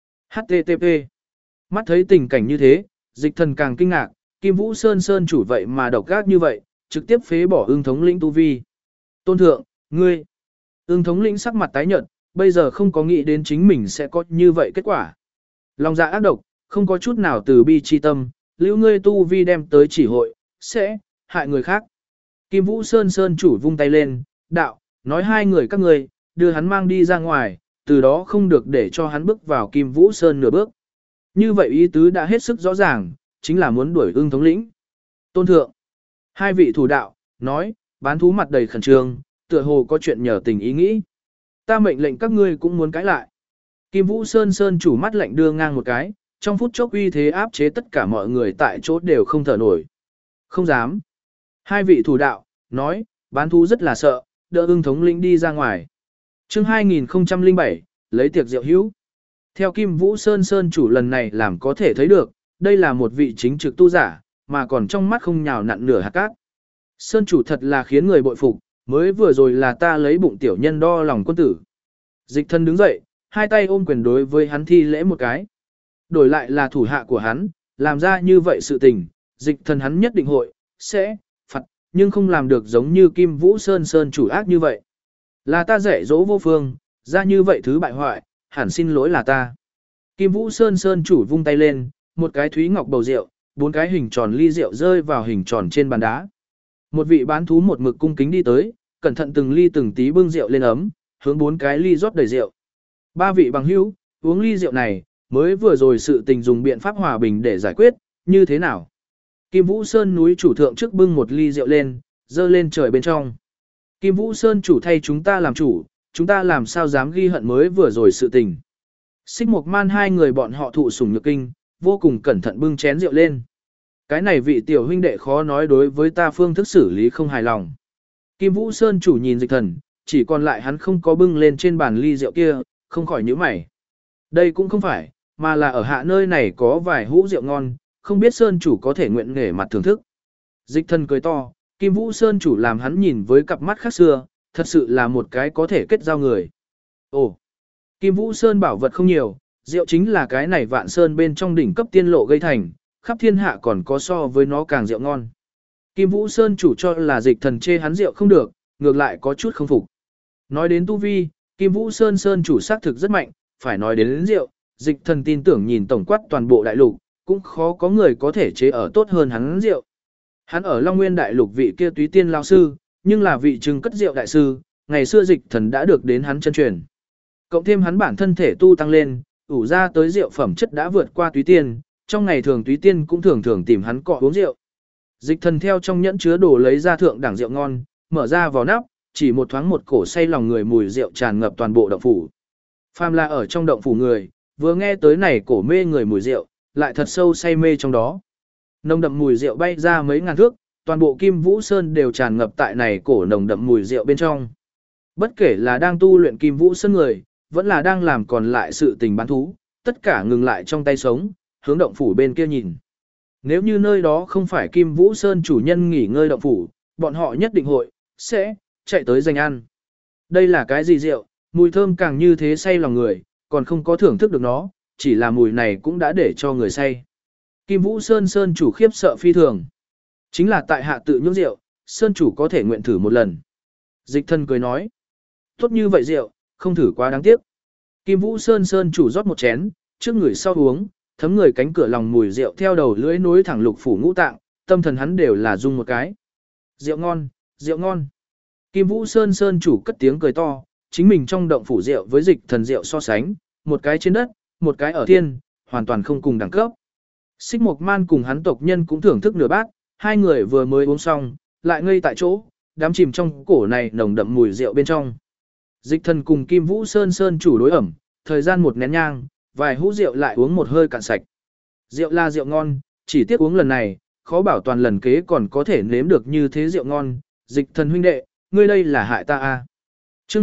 HTTP. Mắt thấy tình cảnh như thế, dịch thần càng kinh ngạc, Kim Vũ Sơn chủ vậy mà độc ác như vậy, trực tiếp phế bỏ ưng thống lĩnh tu vi. Tôn thượng, ngươi. Ưng thống lĩnh sắc mặt tái nhợt, bây giờ không có nghĩ đến chính mình sẽ có như vậy kết quả. Lòng dạ ác độc, không có chút nào từ bi chi tâm, lưu ngươi tu vi đem tới chỉ hội, sẽ hại người khác. Kim Vũ Sơn chủ vung tay lên, đạo, nói hai người các ngươi, đưa hắn mang đi ra ngoài, từ đó không được để cho hắn bước vào Kim Vũ Sơn nửa bước. Như vậy ý tứ đã hết sức rõ ràng, chính là muốn đuổi ưng thống lĩnh. Tôn thượng. Hai vị thủ đạo, nói, bán thú mặt đầy khẩn trương, tựa hồ có chuyện nhờ tình ý nghĩ. Ta mệnh lệnh các ngươi cũng muốn cãi lại. Kim Vũ Sơn chủ mắt lạnh đưa ngang một cái, trong phút chốc uy thế áp chế tất cả mọi người tại chỗ đều không thở nổi. Không dám. Hai vị thủ đạo, nói, bán thú rất là sợ, đỡ ưng thống lĩnh đi ra ngoài. Chương 2007, lấy tiệc rượu hữu. Theo Kim Vũ Sơn chủ lần này làm có thể thấy được, đây là một vị chính trực tu giả, mà còn trong mắt không nhào nặn nửa hạt cát. Sơn chủ thật là khiến người bội phục, mới vừa rồi là ta lấy bụng tiểu nhân đo lòng quân tử. Dịch thân đứng dậy, hai tay ôm quyền đối với hắn thi lễ một cái. Đổi lại là thủ hạ của hắn, làm ra như vậy sự tình, dịch thân hắn nhất định hội, sẽ, phạt, nhưng không làm được giống như Kim Vũ Sơn chủ ác như vậy. Là ta dạy dỗ vô phương, ra như vậy thứ bại hoại, hẳn xin lỗi là ta. Kim Vũ Sơn chủ vung tay lên, một cái thúy ngọc bầu rượu, bốn cái hình tròn ly rượu rơi vào hình tròn trên bàn đá. Một vị bán thú một mực cung kính đi tới, cẩn thận từng ly từng tí bưng rượu lên ấm, hướng bốn cái ly rót đầy rượu. Ba vị bằng hữu, uống ly rượu này, mới vừa rồi sự tình dùng biện pháp hòa bình để giải quyết, như thế nào? Kim Vũ Sơn núi chủ thượng trước bưng một ly rượu lên, dơ lên trời bên trong. Kim Vũ Sơn chủ thay chúng ta làm chủ, chúng ta làm sao dám ghi hận mới vừa rồi sự tình. Xích Mộc Man hai người bọn họ thụ sủng nhược kinh, vô cùng cẩn thận bưng chén rượu lên. Cái này vị tiểu huynh đệ khó nói đối với ta phương thức xử lý không hài lòng. Kim Vũ Sơn chủ nhìn dịch thần, chỉ còn lại hắn không có bưng lên trên bàn ly rượu kia, không khỏi nhíu mày. Đây cũng không phải, mà là ở hạ nơi này có vài hũ rượu ngon, không biết Sơn chủ có thể nguyện nể mặt thưởng thức. Dịch thần cười to, Kim Vũ Sơn chủ làm hắn nhìn với cặp mắt khác xưa, thật sự là một cái có thể kết giao người. Ồ, Kim Vũ Sơn bảo vật không nhiều, rượu chính là cái này Vạn Sơn bên trong đỉnh cấp tiên lộ gây thành, khắp thiên hạ còn có so với nó càng rượu ngon. Kim Vũ Sơn chủ cho là dịch thần chê hắn rượu không được, ngược lại có chút không phục. Nói đến tu vi, Kim Vũ Sơn chủ xác thực rất mạnh, phải nói đến rượu, dịch thần tin tưởng nhìn tổng quát toàn bộ đại lục, cũng khó có người có thể chế ở tốt hơn hắn rượu. Hắn ở Long Nguyên đại lục vị kia túy tiên lao sư, nhưng là vị trưng cất rượu đại sư, ngày xưa dịch thần đã được đến hắn chân truyền. Cộng thêm hắn bản thân thể tu tăng lên, ủ ra tới rượu phẩm chất đã vượt qua túy tiên, trong ngày thường túy tiên cũng thường thường tìm hắn cọ uống rượu. Dịch thần theo trong nhẫn chứa đồ lấy ra thượng đẳng rượu ngon, mở ra vào nắp, chỉ một thoáng một cổ say lòng người mùi rượu tràn ngập toàn bộ động phủ. Phàm là ở trong động phủ người, vừa nghe tới này cổ mê người mùi rượu, lại thật sâu say mê trong đó. Nồng đậm mùi rượu bay ra mấy ngàn thước, toàn bộ Kim Vũ Sơn đều tràn ngập tại này cổ nồng đậm mùi rượu bên trong. Bất kể là đang tu luyện Kim Vũ Sơn người, vẫn là đang làm còn lại sự tình bán thú, tất cả ngừng lại trong tay sống, hướng động phủ bên kia nhìn. Nếu như nơi đó không phải Kim Vũ Sơn chủ nhân nghỉ ngơi động phủ, bọn họ nhất định sẽ chạy tới giành ăn. Đây là cái gì rượu, mùi thơm càng như thế say lòng người, còn không có thưởng thức được nó, chỉ là mùi này cũng đã để cho người say. Kim Vũ Sơn Sơn chủ khiếp sợ phi thường. Chính là tại hạ tự nhưỡng rượu, Sơn chủ có thể nguyện thử một lần. Dịch thân cười nói, tốt như vậy rượu, không thử quá đáng tiếc. Kim Vũ Sơn Sơn chủ rót một chén, trước người sau uống, thấm người cánh cửa lòng mùi rượu theo đầu lưỡi nối thẳng lục phủ ngũ tạng, tâm thần hắn đều là rung một cái. Rượu ngon, rượu ngon. Kim Vũ Sơn Sơn chủ cất tiếng cười to, chính mình trong động phủ rượu với dịch thần rượu so sánh, một cái trên đất, một cái ở thiên, hoàn toàn không cùng đẳng cấp. Xích Mộc Man cùng hắn tộc nhân cũng thưởng thức nửa bát, hai người vừa mới uống xong, lại ngây tại chỗ, đám chìm trong cổ này nồng đậm mùi rượu bên trong. Dịch thần cùng Kim Vũ Sơn Sơn chủ đối ẩm, thời gian một nén nhang, vài hũ rượu lại uống một hơi cạn sạch. Rượu là rượu ngon, chỉ tiếc uống lần này, khó bảo toàn lần kế còn có thể nếm được như thế rượu ngon. Dịch thần huynh đệ, ngươi đây là hại ta a. Chương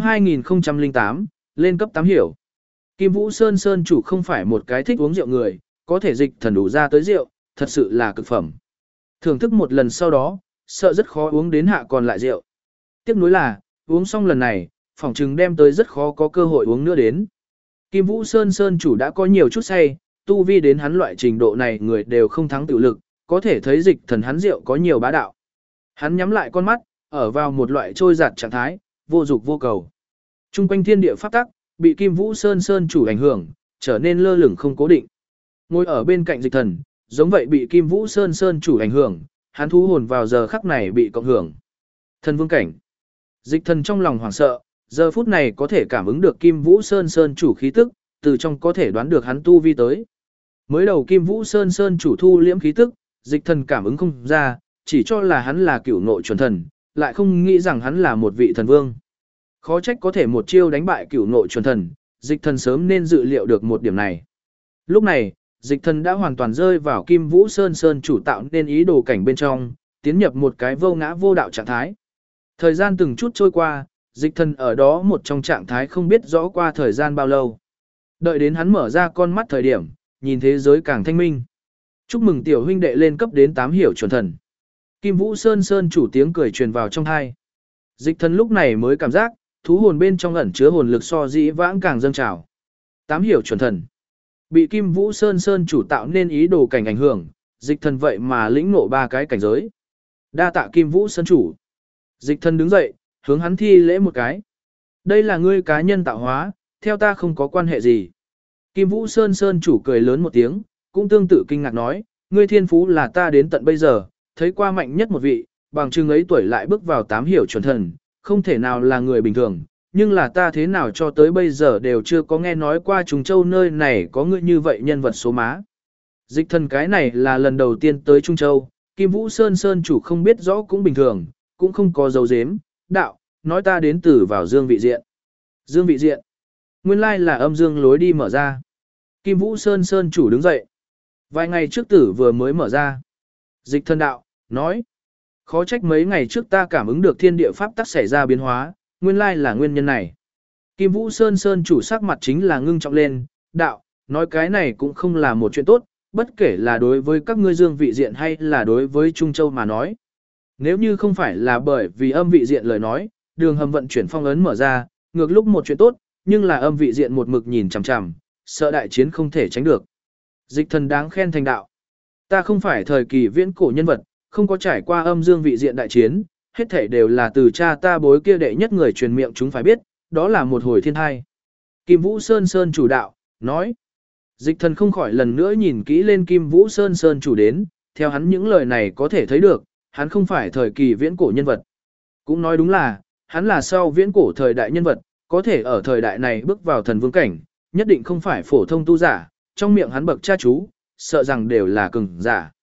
2008, lên cấp 8 hiểu. Kim Vũ Sơn Sơn chủ không phải một cái thích uống rượu người, có thể dịch thần đủ ra tới rượu, thật sự là cực phẩm. Thưởng thức một lần sau đó, sợ rất khó uống đến hạ còn lại rượu. Tiếc nuối là, uống xong lần này, phỏng chừng đem tới rất khó có cơ hội uống nữa đến. Kim Vũ Sơn Sơn chủ đã có nhiều chút say, tu vi đến hắn loại trình độ này người đều không thắng tự lực, có thể thấy dịch thần hắn rượu có nhiều bá đạo. Hắn nhắm lại con mắt, ở vào một loại trôi giạt trạng thái, vô dục vô cầu. Trung quanh thiên địa pháp tắc, bị Kim Vũ Sơn Sơn chủ ảnh hưởng, trở nên lơ lửng không cố định. Ngồi ở bên cạnh dịch thần, giống vậy bị Kim Vũ Sơn Sơn chủ ảnh hưởng, hắn thu hồn vào giờ khắc này bị cộng hưởng. Thần vương cảnh. Dịch thần trong lòng hoảng sợ, giờ phút này có thể cảm ứng được Kim Vũ Sơn Sơn chủ khí tức, từ trong có thể đoán được hắn tu vi tới. Mới đầu Kim Vũ Sơn Sơn chủ thu liễm khí tức, dịch thần cảm ứng không ra, chỉ cho là hắn là cửu nội chuẩn thần, lại không nghĩ rằng hắn là một vị thần vương. Khó trách có thể một chiêu đánh bại cửu nội chuẩn thần, dịch thần sớm nên dự liệu được một điểm này. Lúc này, dịch thần đã hoàn toàn rơi vào Kim Vũ Sơn Sơn chủ tạo nên ý đồ cảnh bên trong, tiến nhập một cái vô ngã vô đạo trạng thái. Thời gian từng chút trôi qua, dịch thần ở đó một trong trạng thái không biết rõ qua thời gian bao lâu. Đợi đến hắn mở ra con mắt thời điểm, nhìn thế giới càng thanh minh. Chúc mừng tiểu huynh đệ lên cấp đến 8 hiểu chuẩn thần. Kim Vũ Sơn Sơn chủ tiếng cười truyền vào trong tai. Dịch thần lúc này mới cảm giác, thú hồn bên trong ẩn chứa hồn lực so dĩ vãng càng dâng trào. 8 hiểu chuẩn thần. Bị Kim Vũ Sơn Sơn chủ tạo nên ý đồ cảnh ảnh hưởng, dịch thần vậy mà lĩnh ngộ 3 cái cảnh giới. Đa tạ Kim Vũ Sơn chủ. Dịch thần đứng dậy, hướng hắn thi lễ một cái. Đây là ngươi cá nhân tạo hóa, theo ta không có quan hệ gì. Kim Vũ Sơn Sơn chủ cười lớn một tiếng, cũng tương tự kinh ngạc nói, ngươi thiên phú là ta đến tận bây giờ, thấy qua mạnh nhất một vị, bằng chừng ấy tuổi lại bước vào 8 hiểu chuẩn thần, không thể nào là người bình thường, nhưng là ta thế nào cho tới bây giờ đều chưa có nghe nói qua Trùng Châu nơi này có ngươi như vậy nhân vật số má. Dịch thần cái này là lần đầu tiên tới Trung Châu, Kim Vũ Sơn Sơn chủ không biết rõ cũng bình thường, cũng không có dấu dếm, đạo, nói ta đến từ vào dương vị diện. Dương vị diện. Nguyên lai là âm dương lối đi mở ra. Kim Vũ Sơn Sơn chủ đứng dậy. Vài ngày trước tử vừa mới mở ra. Dịch thần đạo, nói. Khó trách mấy ngày trước ta cảm ứng được thiên địa pháp tắc xảy ra biến hóa, nguyên lai là nguyên nhân này. Kim Vũ Sơn Sơn chủ sắc mặt chính là ngưng trọng lên, đạo, nói cái này cũng không là một chuyện tốt, bất kể là đối với các ngươi dương vị diện hay là đối với Trung Châu mà nói. Nếu như không phải là bởi vì âm vị diện lời nói, đường hầm vận chuyển phong ấn mở ra, ngược lúc một chuyện tốt, nhưng là âm vị diện một mực nhìn chằm chằm, sợ đại chiến không thể tránh được. Dịch thần đáng khen thành đạo. Ta không phải thời kỳ viễn cổ nhân vật, không có trải qua âm dương vị diện đại chiến, hết thảy đều là từ cha ta bối kia đệ nhất người truyền miệng chúng phải biết, đó là một hồi thiên thai. Kim Vũ Sơn Sơn chủ đạo, nói. Dịch thần không khỏi lần nữa nhìn kỹ lên Kim Vũ Sơn Sơn chủ đến, theo hắn những lời này có thể thấy được, hắn không phải thời kỳ viễn cổ nhân vật. Cũng nói đúng là, hắn là sau viễn cổ thời đại nhân vật, có thể ở thời đại này bước vào thần vương cảnh, nhất định không phải phổ thông tu giả, trong miệng hắn bậc cha chú, sợ rằng đều là cường giả.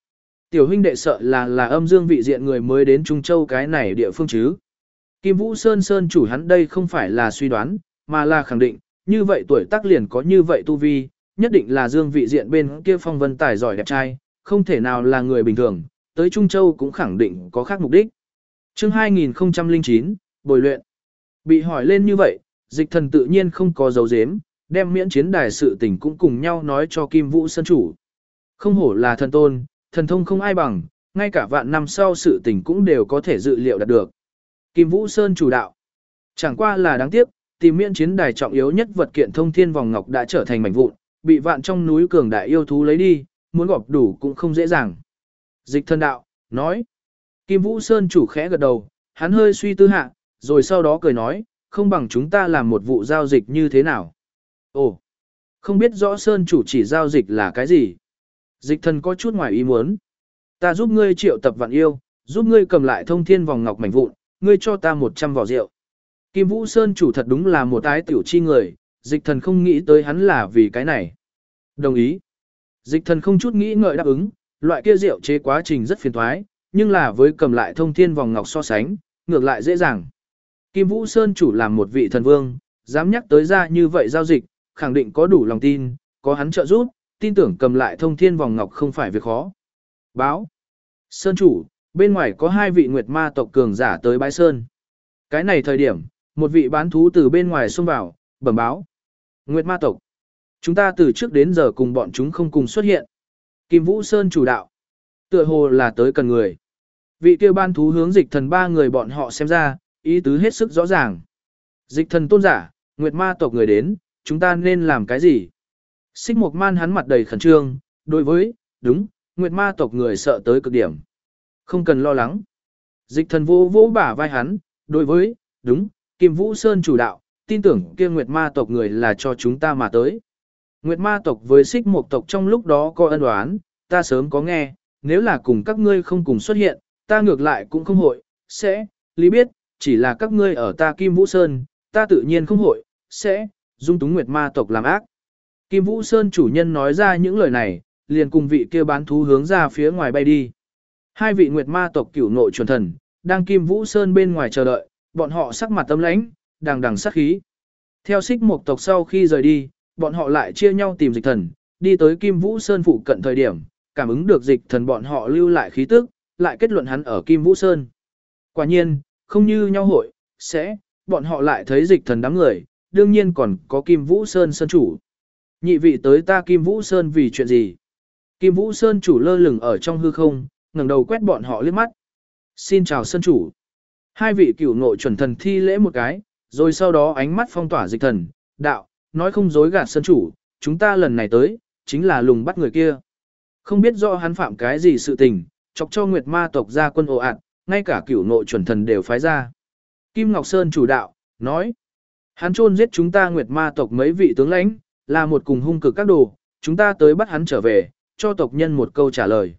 Tiểu huynh đệ sợ là âm dương vị diện người mới đến Trung Châu cái này địa phương chứ. Kim Vũ Sơn Sơn chủ hắn đây không phải là suy đoán, mà là khẳng định, như vậy tuổi tác liền có như vậy tu vi, nhất định là dương vị diện bên kia phong vân tài giỏi đẹp trai, không thể nào là người bình thường, tới Trung Châu cũng khẳng định có khác mục đích. Chương 2009, Bồi luyện. Bị hỏi lên như vậy, Dịch Thần tự nhiên không có dấu dếm, đem miễn chiến đài sự tình cũng cùng nhau nói cho Kim Vũ Sơn chủ. Không hổ là thần tôn, thần thông không ai bằng, ngay cả vạn năm sau sự tình cũng đều có thể dự liệu đạt được. Kim Vũ Sơn chủ đạo. Chẳng qua là đáng tiếc, tìm miễn chiến đài trọng yếu nhất vật kiện thông thiên vòng ngọc đã trở thành mảnh vụn, bị vạn trong núi cường đại yêu thú lấy đi, muốn gọp đủ cũng không dễ dàng. Dịch Thần đạo, nói. Kim Vũ Sơn chủ khẽ gật đầu, hắn hơi suy tư hạ, rồi sau đó cười nói, không bằng chúng ta làm một vụ giao dịch như thế nào. Ồ, không biết rõ Sơn chủ chỉ giao dịch là cái gì. Dịch Thần có chút ngoài ý muốn. Ta giúp ngươi triệu tập vạn yêu, giúp ngươi cầm lại thông thiên vòng ngọc mảnh vụn, ngươi cho ta 100 vỏ rượu. Kim Vũ Sơn chủ thật đúng là một ái tiểu chi người, Dịch Thần không nghĩ tới hắn là vì cái này. Đồng ý. Dịch Thần không chút nghĩ ngợi đáp ứng, loại kia rượu chế quá trình rất phiền toái, nhưng là với cầm lại thông thiên vòng ngọc so sánh, ngược lại dễ dàng. Kim Vũ Sơn chủ làm một vị thần vương, dám nhắc tới ra như vậy giao dịch, khẳng định có đủ lòng tin, có hắn trợ giúp, tin tưởng cầm lại thông thiên vòng ngọc không phải việc khó. Báo. Sơn chủ, bên ngoài có 2 vị nguyệt ma tộc cường giả tới bãi sơn. Cái này thời điểm, một vị bán thú từ bên ngoài xông vào, bẩm báo. Nguyệt ma tộc. Chúng ta từ trước đến giờ cùng bọn chúng không cùng xuất hiện. Kim Vũ Sơn chủ đạo. Tựa hồ là tới cần người. Vị kia ban thú hướng Dịch Thần 3 người bọn họ xem ra, ý tứ hết sức rõ ràng. Dịch Thần tôn giả, Nguyệt ma tộc người đến, chúng ta nên làm cái gì? Xích Mộc Man hắn mặt đầy khẩn trương, đối với, đúng, Nguyệt ma tộc người sợ tới cực điểm. Không cần lo lắng. Dịch Thần vô vỗ bả vai hắn, đối với, đúng, Kim Vũ Sơn chủ đạo, tin tưởng kia Nguyệt ma tộc người là cho chúng ta mà tới. Nguyệt ma tộc với Xích Mộc tộc trong lúc đó có ân oán, ta sớm có nghe, nếu là cùng các ngươi không cùng xuất hiện, ta ngược lại cũng không hội, sẽ, lý biết, chỉ là các ngươi ở ta Kim Vũ Sơn, ta tự nhiên không hội, sẽ, dung túng Nguyệt ma tộc làm ác. Kim Vũ Sơn chủ nhân nói ra những lời này, liền cùng vị kia bán thú hướng ra phía ngoài bay đi. 2 vị Nguyệt ma tộc cửu nội chuẩn thần, đang Kim Vũ Sơn bên ngoài chờ đợi, bọn họ sắc mặt tâm lãnh, đằng đằng sát khí. Theo Xích Mộc tộc sau khi rời đi, bọn họ lại chia nhau tìm Dịch Thần, đi tới Kim Vũ Sơn phụ cận thời điểm, cảm ứng được Dịch Thần bọn họ lưu lại khí tức, lại kết luận hắn ở Kim Vũ Sơn. Quả nhiên, không như nhau hội, sẽ, bọn họ lại thấy Dịch Thần đám người, đương nhiên còn có Kim Vũ Sơn sơn chủ. Nhị vị tới ta Kim Vũ Sơn vì chuyện gì? Kim Vũ Sơn chủ lơ lửng ở trong hư không, ngẩng đầu quét bọn họ liếc mắt. Xin chào sơn chủ. 2 vị cửu ngộ chuẩn thần thi lễ một cái, rồi sau đó ánh mắt phong tỏa Dịch Thần, đạo, nói không dối gạt sơn chủ, chúng ta lần này tới, chính là lùng bắt người kia. Không biết rõ hắn phạm cái gì sự tình, chọc cho Nguyệt ma tộc ra quân ồ ạt, ngay cả cửu ngộ chuẩn thần đều phái ra. Kim Ngọc Sơn chủ đạo, nói, hắn chôn giết chúng ta Nguyệt ma tộc mấy vị tướng lãnh, là một cùng hung cực các đồ, chúng ta tới bắt hắn trở về, cho tộc nhân một câu trả lời.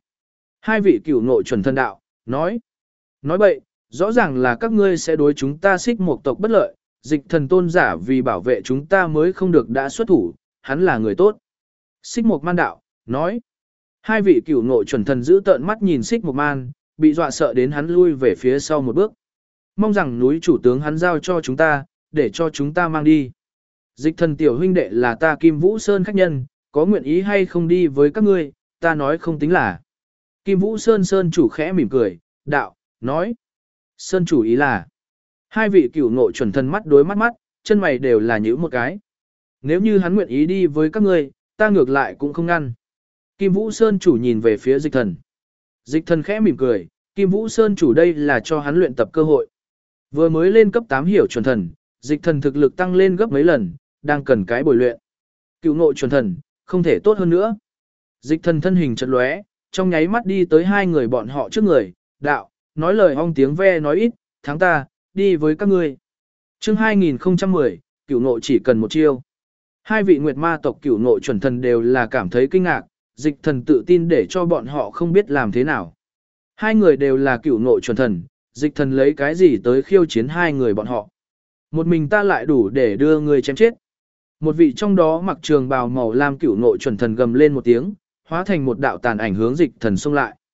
2 vị cửu ngộ chuẩn thần đạo, nói bậy, rõ ràng là các ngươi sẽ đối chúng ta Xích Mộc tộc bất lợi, Dịch Thần tôn giả vì bảo vệ chúng ta mới không được đã xuất thủ, hắn là người tốt. Xích Mộc Man đạo, nói, 2 vị cửu ngộ chuẩn thần giữ tợn mắt nhìn Xích Mộc Man, bị dọa sợ đến hắn lui về phía sau một bước. Mong rằng núi chủ tướng hắn giao cho chúng ta, để cho chúng ta mang đi. Dịch Thần tiểu huynh đệ là ta Kim Vũ Sơn khách nhân, có nguyện ý hay không đi với các ngươi, ta nói không tính là. Kim Vũ Sơn Sơn chủ khẽ mỉm cười, đạo, nói. Sơn chủ ý là. 2 vị cửu ngộ chuẩn thần mắt đối mắt mắt, chân mày đều là nhíu một cái. Nếu như hắn nguyện ý đi với các ngươi, ta ngược lại cũng không ngăn. Kim Vũ Sơn chủ nhìn về phía Dịch Thần. Dịch Thần khẽ mỉm cười, Kim Vũ Sơn chủ đây là cho hắn luyện tập cơ hội. Vừa mới lên cấp 8 hiểu chuẩn thần, Dịch Thần thực lực tăng lên gấp mấy lần, đang cần cái bồi luyện. Cửu ngộ chuẩn thần, không thể tốt hơn nữa. Dịch Thần thân hình chợt lóe, trong nháy mắt đi tới 2 người bọn họ trước người, đạo, nói lời ong tiếng ve nói ít, thắng ta, đi với các ngươi. Chương 2010, cửu ngộ chỉ cần một chiêu. 2 vị Nguyệt ma tộc cửu ngộ chuẩn thần đều là cảm thấy kinh ngạc, Dịch Thần tự tin để cho bọn họ không biết làm thế nào. 2 người đều là cửu ngộ chuẩn thần, Dịch Thần lấy cái gì tới khiêu chiến 2 người bọn họ. Một mình ta lại đủ để đưa người chém chết. Một vị trong đó mặc trường bào màu lam cửu ngộ chuẩn thần gầm lên một tiếng, hóa thành một đạo tàn ảnh hướng Dịch Thần xông lại.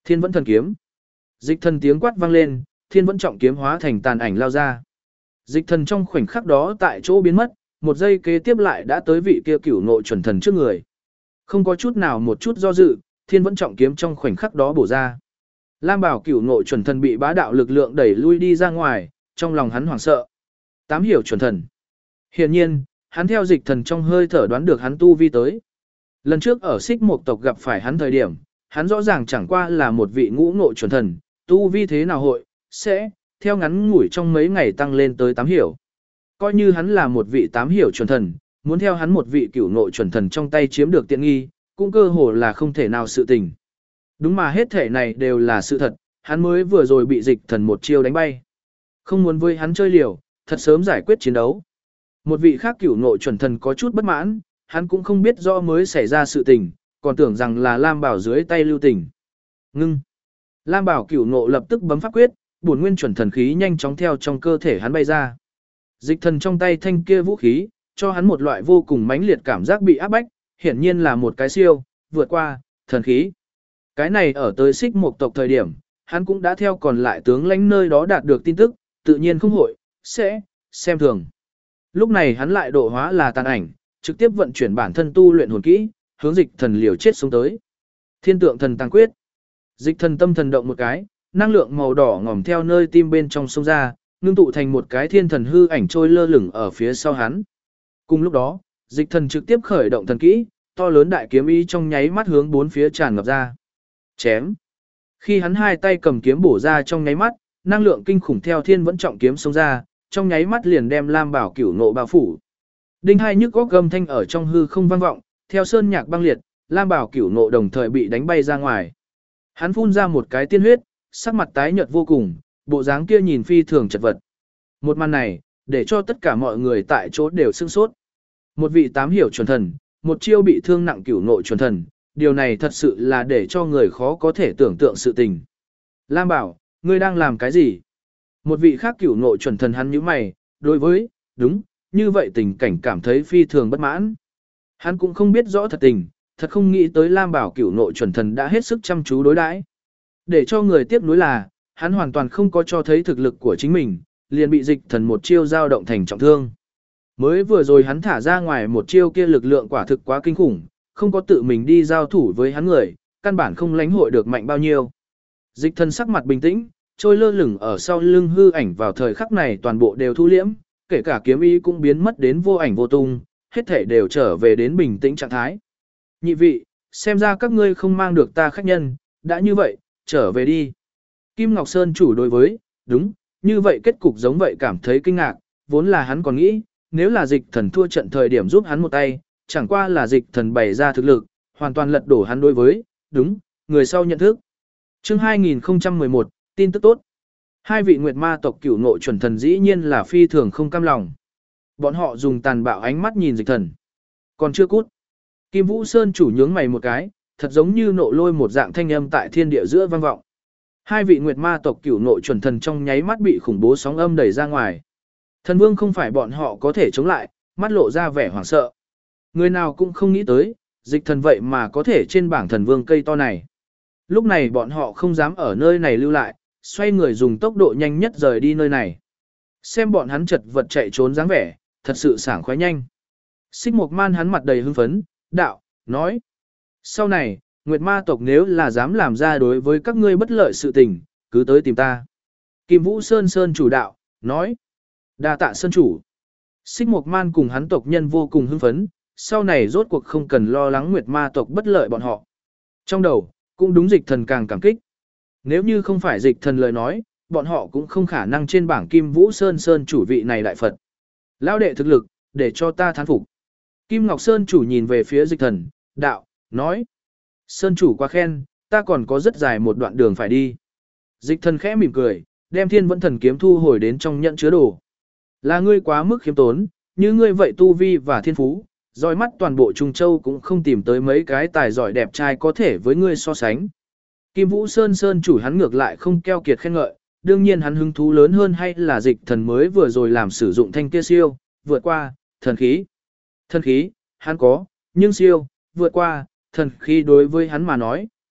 Thiên vẫn thần kiếm. Dịch thần tiếng quát vang lên, thiên vẫn trọng kiếm hóa thành tàn ảnh lao ra. Dịch thần trong khoảnh khắc đó tại chỗ biến mất, một giây kế tiếp lại đã tới vị kia cửu ngộ chuẩn thần trước người. Không có chút nào một chút do dự, thiên vẫn trọng kiếm trong khoảnh khắc đó bổ ra. Lam bảo cửu ngộ chuẩn thần bị bá đạo lực lượng đẩy lui đi ra ngoài, trong lòng hắn hoảng sợ. Tám hiểu chuẩn thần. Hiển nhiên, hắn theo dịch thần trong hơi thở đoán được hắn tu vi tới. Lần trước ở Xích Mộc tộc gặp phải hắn thời điểm, hắn rõ ràng chẳng qua là một vị ngũ ngộ chuẩn thần, tu vi thế nào hội, sẽ, theo ngắn ngủi trong mấy ngày tăng lên tới 8 hiểu. Coi như hắn là một vị 8 hiểu chuẩn thần, muốn theo hắn một vị cửu ngộ chuẩn thần trong tay chiếm được tiện nghi, cũng cơ hồ là không thể nào sự tình. Đúng mà hết thể này đều là sự thật, hắn mới vừa rồi bị dịch thần một chiêu đánh bay. Không muốn với hắn chơi liều, thật sớm giải quyết chiến đấu. Một vị khác cửu ngộ chuẩn thần có chút bất mãn, hắn cũng không biết rõ mới xảy ra sự tình, còn tưởng rằng là Lam Bảo dưới tay lưu tình. Ngưng. Lam Bảo cửu ngộ lập tức bấm pháp quyết, bổn nguyên chuẩn thần khí nhanh chóng theo trong cơ thể hắn bay ra. Dịch thần trong tay thanh kia vũ khí, cho hắn một loại vô cùng mãnh liệt cảm giác bị áp bách, hiển nhiên là một cái siêu, vượt qua, thần khí. Cái này ở tới Xích Mộc tộc thời điểm, hắn cũng đã theo còn lại tướng lãnh nơi đó đạt được tin tức, tự nhiên không hội, sẽ, xem thường. Lúc này hắn lại độ hóa là tàn ảnh, trực tiếp vận chuyển bản thân tu luyện hồn kỹ, hướng dịch thần liều chết xuống tới. Thiên tượng thần tăng quyết. Dịch thần tâm thần động một cái, năng lượng màu đỏ ngòm theo nơi tim bên trong sông ra, ngưng tụ thành một cái thiên thần hư ảnh trôi lơ lửng ở phía sau hắn. Cùng lúc đó, dịch thần trực tiếp khởi động thần kỹ, to lớn đại kiếm ý trong nháy mắt hướng bốn phía tràn ngập ra. Chém. Khi hắn hai tay cầm kiếm bổ ra trong nháy mắt, năng lượng kinh khủng theo thiên vẫn trọng kiếm xông ra, trong nháy mắt liền đem Lam Bảo cửu ngộ bao phủ. Đinh hai nhức góc gầm thanh ở trong hư không vang vọng, theo sơn nhạc băng liệt, Lam Bảo cửu ngộ đồng thời bị đánh bay ra ngoài. Hắn phun ra một cái tiên huyết, sắc mặt tái nhợt vô cùng, bộ dáng kia nhìn phi thường chật vật. Một màn này, để cho tất cả mọi người tại chỗ đều sửng sốt. Một vị 8 hiểu chuẩn thần, một chiêu bị thương nặng cửu ngộ chuẩn thần, điều này thật sự là để cho người khó có thể tưởng tượng sự tình. Lam Bảo, ngươi đang làm cái gì? Một vị khác cửu ngộ chuẩn thần hắn nhíu mày, đối với, đúng, như vậy tình cảnh cảm thấy phi thường bất mãn. Hắn cũng không biết rõ thật tình, thật không nghĩ tới Lam Bảo cửu ngộ chuẩn thần đã hết sức chăm chú đối đãi. Để cho người tiếc nuối là, hắn hoàn toàn không có cho thấy thực lực của chính mình, liền bị dịch thần một chiêu dao động thành trọng thương. Mới vừa rồi hắn thả ra ngoài một chiêu kia lực lượng quả thực quá kinh khủng, không có tự mình đi giao thủ với hắn người, căn bản không lãnh hội được mạnh bao nhiêu. Dịch thần sắc mặt bình tĩnh, trôi lơ lửng ở sau lưng hư ảnh vào thời khắc này toàn bộ đều thu liễm, kể cả kiếm ý cũng biến mất đến vô ảnh vô tung, hết thể đều trở về đến bình tĩnh trạng thái. Nhị vị, xem ra các ngươi không mang được ta khách nhân, đã như vậy, trở về đi. Kim Ngọc Sơn chủ đối với, đúng, như vậy kết cục giống vậy cảm thấy kinh ngạc, vốn là hắn còn nghĩ, nếu là dịch thần thua trận thời điểm giúp hắn một tay, chẳng qua là dịch thần bày ra thực lực, hoàn toàn lật đổ hắn đối với, đúng, người sau nhận thức. Chương 2011, tin tức tốt. Hai vị Nguyệt Ma tộc cửu ngộ chuẩn thần dĩ nhiên là phi thường không cam lòng. Bọn họ dùng tàn bạo ánh mắt nhìn dịch thần. Còn chưa cút. Kim Vũ Sơn chủ nhướng mày một cái, thật giống như nộ lôi một dạng thanh âm tại thiên địa giữa vang vọng. Hai vị Nguyệt Ma tộc cửu ngộ chuẩn thần trong nháy mắt bị khủng bố sóng âm đẩy ra ngoài. Thần vương không phải bọn họ có thể chống lại, mắt lộ ra vẻ hoảng sợ. Người nào cũng không nghĩ tới, dịch thần vậy mà có thể trên bảng thần vương cây to này. Lúc này bọn họ không dám ở nơi này lưu lại, xoay người dùng tốc độ nhanh nhất rời đi nơi này. Xem bọn hắn chật vật chạy trốn dáng vẻ, thật sự sảng khoái nhanh. Xích Mộc Man hắn mặt đầy hưng phấn, đạo, nói. Sau này, Nguyệt Ma tộc nếu là dám làm ra đối với các ngươi bất lợi sự tình, cứ tới tìm ta. Kim Vũ Sơn Sơn chủ đạo, nói. Đa tạ Sơn chủ. Xích Mộc Man cùng hắn tộc nhân vô cùng hưng phấn, sau này rốt cuộc không cần lo lắng Nguyệt Ma tộc bất lợi bọn họ. Trong đầu, cũng đúng dịch thần càng cảm kích. Nếu như không phải dịch thần lời nói, bọn họ cũng không khả năng trên bảng Kim Vũ Sơn Sơn chủ vị này đại Phật. Lão đệ thực lực, để cho ta thán phục. Kim Ngọc Sơn chủ nhìn về phía dịch thần, đạo, nói. Sơn chủ quá khen, ta còn có rất dài một đoạn đường phải đi. Dịch thần khẽ mỉm cười, đem thiên vẫn thần kiếm thu hồi đến trong nhận chứa đồ. Là ngươi quá mức khiêm tốn, như ngươi vậy tu vi và thiên phú, dõi mắt toàn bộ Trung Châu cũng không tìm tới mấy cái tài giỏi đẹp trai có thể với ngươi so sánh. Kim Vũ Sơn Sơn chủ hắn ngược lại không keo kiệt khen ngợi, đương nhiên hắn hứng thú lớn hơn hay là dịch thần mới vừa rồi làm sử dụng thanh kia siêu, vượt qua, thần khí. Thần khí, hắn có, nhưng siêu, vượt qua, thần khí đối với hắn mà nói,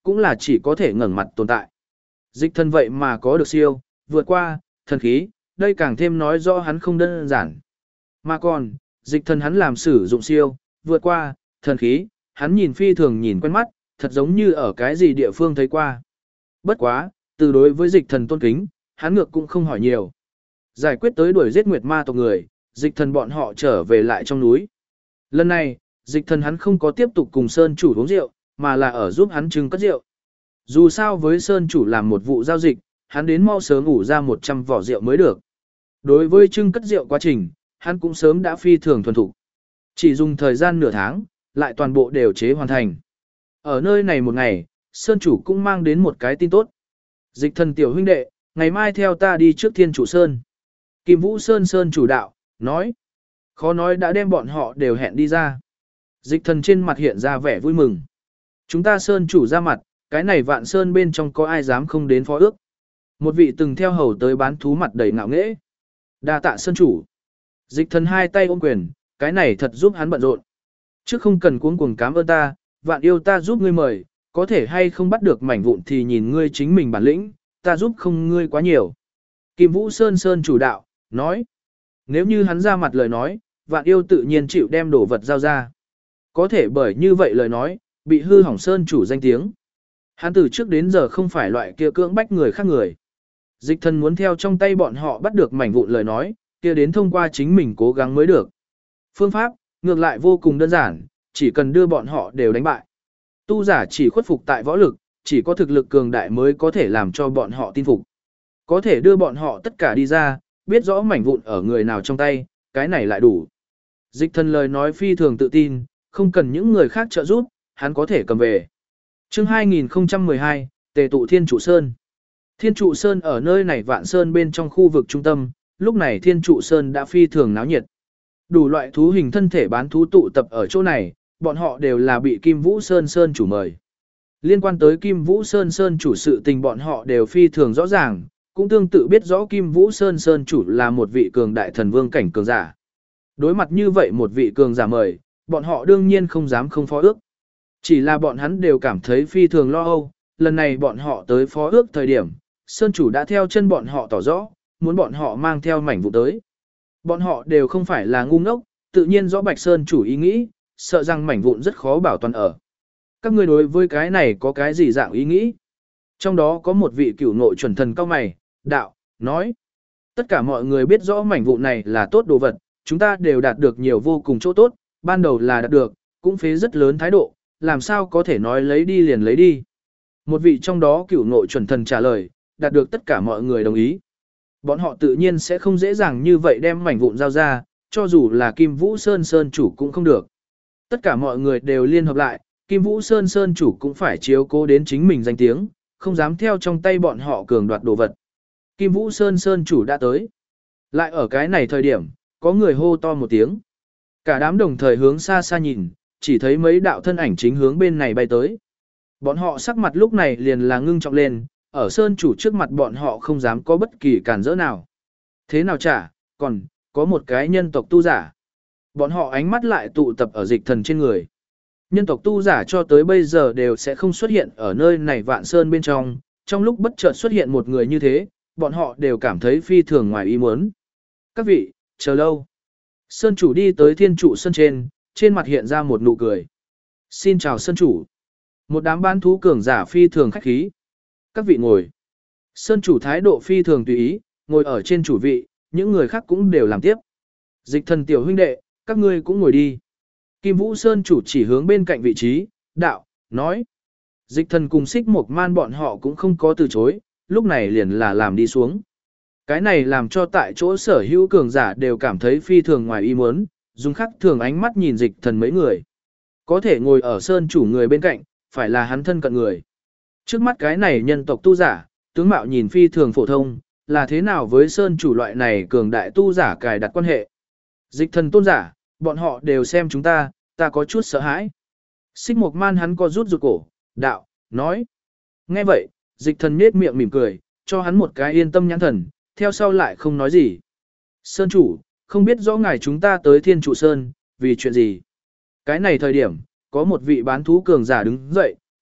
cũng là chỉ có thể ngẩng mặt tồn tại. Dịch thần vậy mà có được siêu, vượt qua, thần khí, đây càng thêm nói rõ hắn không đơn giản. Mà còn, dịch thần hắn làm sử dụng siêu, vượt qua, thần khí, hắn nhìn phi thường nhìn quen mắt, thật giống như ở cái gì địa phương thấy qua. Bất quá, từ đối với dịch thần tôn kính, hắn ngược cũng không hỏi nhiều. Giải quyết tới đuổi giết nguyệt ma tộc người, dịch thần bọn họ trở về lại trong núi. Lần này, dịch thần hắn không có tiếp tục cùng Sơn chủ uống rượu, mà là ở giúp hắn trưng cất rượu. Dù sao với Sơn chủ làm một vụ giao dịch, hắn đến mau sớm ủ ra 100 vỏ rượu mới được. Đối với trưng cất rượu quá trình, hắn cũng sớm đã phi thường thuần thục. Chỉ dùng thời gian nửa tháng, lại toàn bộ đều chế hoàn thành. Ở nơi này một ngày, Sơn chủ cũng mang đến một cái tin tốt. Dịch thần tiểu huynh đệ, ngày mai theo ta đi trước Thiên Trụ Sơn. Kim Vũ Sơn Sơn chủ đạo, nói. Khó nói đã đem bọn họ đều hẹn đi ra. Dịch thần trên mặt hiện ra vẻ vui mừng. Chúng ta Sơn chủ ra mặt, cái này Vạn Sơn bên trong có ai dám không đến phó ước. Một vị từng theo hầu tới bán thú mặt đầy ngạo nghễ. Đa tạ Sơn chủ. Dịch thần hai tay ôm quyền, cái này thật giúp hắn bận rộn. Chứ không cần cuống cuồng cám ơn ta, Vạn yêu ta giúp ngươi mời, có thể hay không bắt được mảnh vụn thì nhìn ngươi chính mình bản lĩnh, ta giúp không ngươi quá nhiều. Kim Vũ Sơn Sơn chủ đạo, nói. Nếu như hắn ra mặt lời nói, Vạn yêu tự nhiên chịu đem đồ vật giao ra. Có thể bởi như vậy lời nói, bị hư hỏng Sơn chủ danh tiếng. Hắn từ trước đến giờ không phải loại kia cưỡng bách người khác người. Dịch thần muốn theo trong tay bọn họ bắt được mảnh vụn lời nói, kia đến thông qua chính mình cố gắng mới được. Phương pháp, ngược lại vô cùng đơn giản, chỉ cần đưa bọn họ đều đánh bại. Tu giả chỉ khuất phục tại võ lực, chỉ có thực lực cường đại mới có thể làm cho bọn họ tin phục. Có thể đưa bọn họ tất cả đi ra, biết rõ mảnh vụn ở người nào trong tay, cái này lại đủ. Dịch thần lời nói phi thường tự tin, không cần những người khác trợ giúp, hắn có thể cầm về. Chương 2012, Tề tụ Thiên Trụ Sơn. Thiên Trụ Sơn ở nơi này Vạn Sơn bên trong khu vực trung tâm, lúc này Thiên Trụ Sơn đã phi thường náo nhiệt. Đủ loại thú hình thân thể bán thú tụ tập ở chỗ này, bọn họ đều là bị Kim Vũ Sơn Sơn chủ mời. Liên quan tới Kim Vũ Sơn Sơn chủ sự tình bọn họ đều phi thường rõ ràng, cũng tương tự biết rõ Kim Vũ Sơn Sơn chủ là một vị cường đại thần vương cảnh cường giả. Đối mặt như vậy một vị cường giả mời, bọn họ đương nhiên không dám không phó ước. Chỉ là bọn hắn đều cảm thấy phi thường lo âu, lần này bọn họ tới phó ước thời điểm, Sơn chủ đã theo chân bọn họ tỏ rõ, muốn bọn họ mang theo mảnh vụ tới. Bọn họ đều không phải là ngu ngốc, tự nhiên rõ Bạch Sơn chủ ý nghĩ, sợ rằng mảnh vụn rất khó bảo toàn ở. Các ngươi đối với cái này có cái gì dạng ý nghĩ? Trong đó có một vị cửu nội chuẩn thần cao mày, đạo, nói. Tất cả mọi người biết rõ mảnh vụn này là tốt đồ vật, chúng ta đều đạt được nhiều vô cùng chỗ tốt, ban đầu là đạt được, cũng phế rất lớn thái độ, làm sao có thể nói lấy đi liền lấy đi. Một vị trong đó cửu nội chuẩn thần trả lời, đạt được tất cả mọi người đồng ý. Bọn họ tự nhiên sẽ không dễ dàng như vậy đem mảnh vụn giao ra, cho dù là Kim Vũ Sơn Sơn chủ cũng không được. Tất cả mọi người đều liên hợp lại, Kim Vũ Sơn Sơn chủ cũng phải chiếu cố đến chính mình danh tiếng, không dám theo trong tay bọn họ cường đoạt đồ vật. Kim Vũ Sơn Sơn chủ đã tới. Lại ở cái này thời điểm, có người hô to một tiếng. Cả đám đồng thời hướng xa xa nhìn, chỉ thấy mấy đạo thân ảnh chính hướng bên này bay tới. Bọn họ sắc mặt lúc này liền là ngưng trọng lên, ở Sơn chủ trước mặt bọn họ không dám có bất kỳ cản rỡ nào. Thế nào chả, còn, có một cái nhân tộc tu giả. Bọn họ ánh mắt lại tụ tập ở dịch thần trên người. Nhân tộc tu giả cho tới bây giờ đều sẽ không xuất hiện ở nơi này Vạn Sơn bên trong lúc bất chợt xuất hiện một người như thế, bọn họ đều cảm thấy phi thường ngoài ý muốn. Các vị, chờ lâu. Sơn chủ đi tới Thiên Trụ Sơn trên mặt hiện ra một nụ cười. Xin chào Sơn chủ. Một đám bán thú cường giả phi thường khách khí. Các vị ngồi. Sơn chủ thái độ phi thường tùy ý, ngồi ở trên chủ vị, những người khác cũng đều làm tiếp. Dịch thần tiểu huynh đệ, các ngươi cũng ngồi đi. Kim Vũ Sơn chủ chỉ hướng bên cạnh vị trí, đạo, nói. Dịch thần cùng Xích Mộc Man bọn họ cũng không có từ chối, lúc này liền là làm đi xuống. Cái này làm cho tại chỗ sở hữu cường giả đều cảm thấy phi thường ngoài ý muốn, dùng khắc thường ánh mắt nhìn dịch thần mấy người. Có thể ngồi ở Sơn chủ người bên cạnh, phải là hắn thân cận người. Trước mắt cái này nhân tộc tu giả, tướng mạo nhìn phi thường phổ thông, là thế nào với Sơn chủ loại này cường đại tu giả cài đặt quan hệ. Dịch thần tôn giả, bọn họ đều xem chúng ta có chút sợ hãi. Xích Mộc Man hắn co rút rụt cổ, đạo, nói. Nghe vậy, dịch thần nết miệng mỉm cười, cho hắn một cái yên tâm nhãn thần, theo sau lại không nói gì. Sơn chủ, không biết rõ ngài chúng ta tới Thiên Trụ Sơn, vì chuyện gì. Cái này thời điểm, có một vị bán thú cường giả đứng dậy,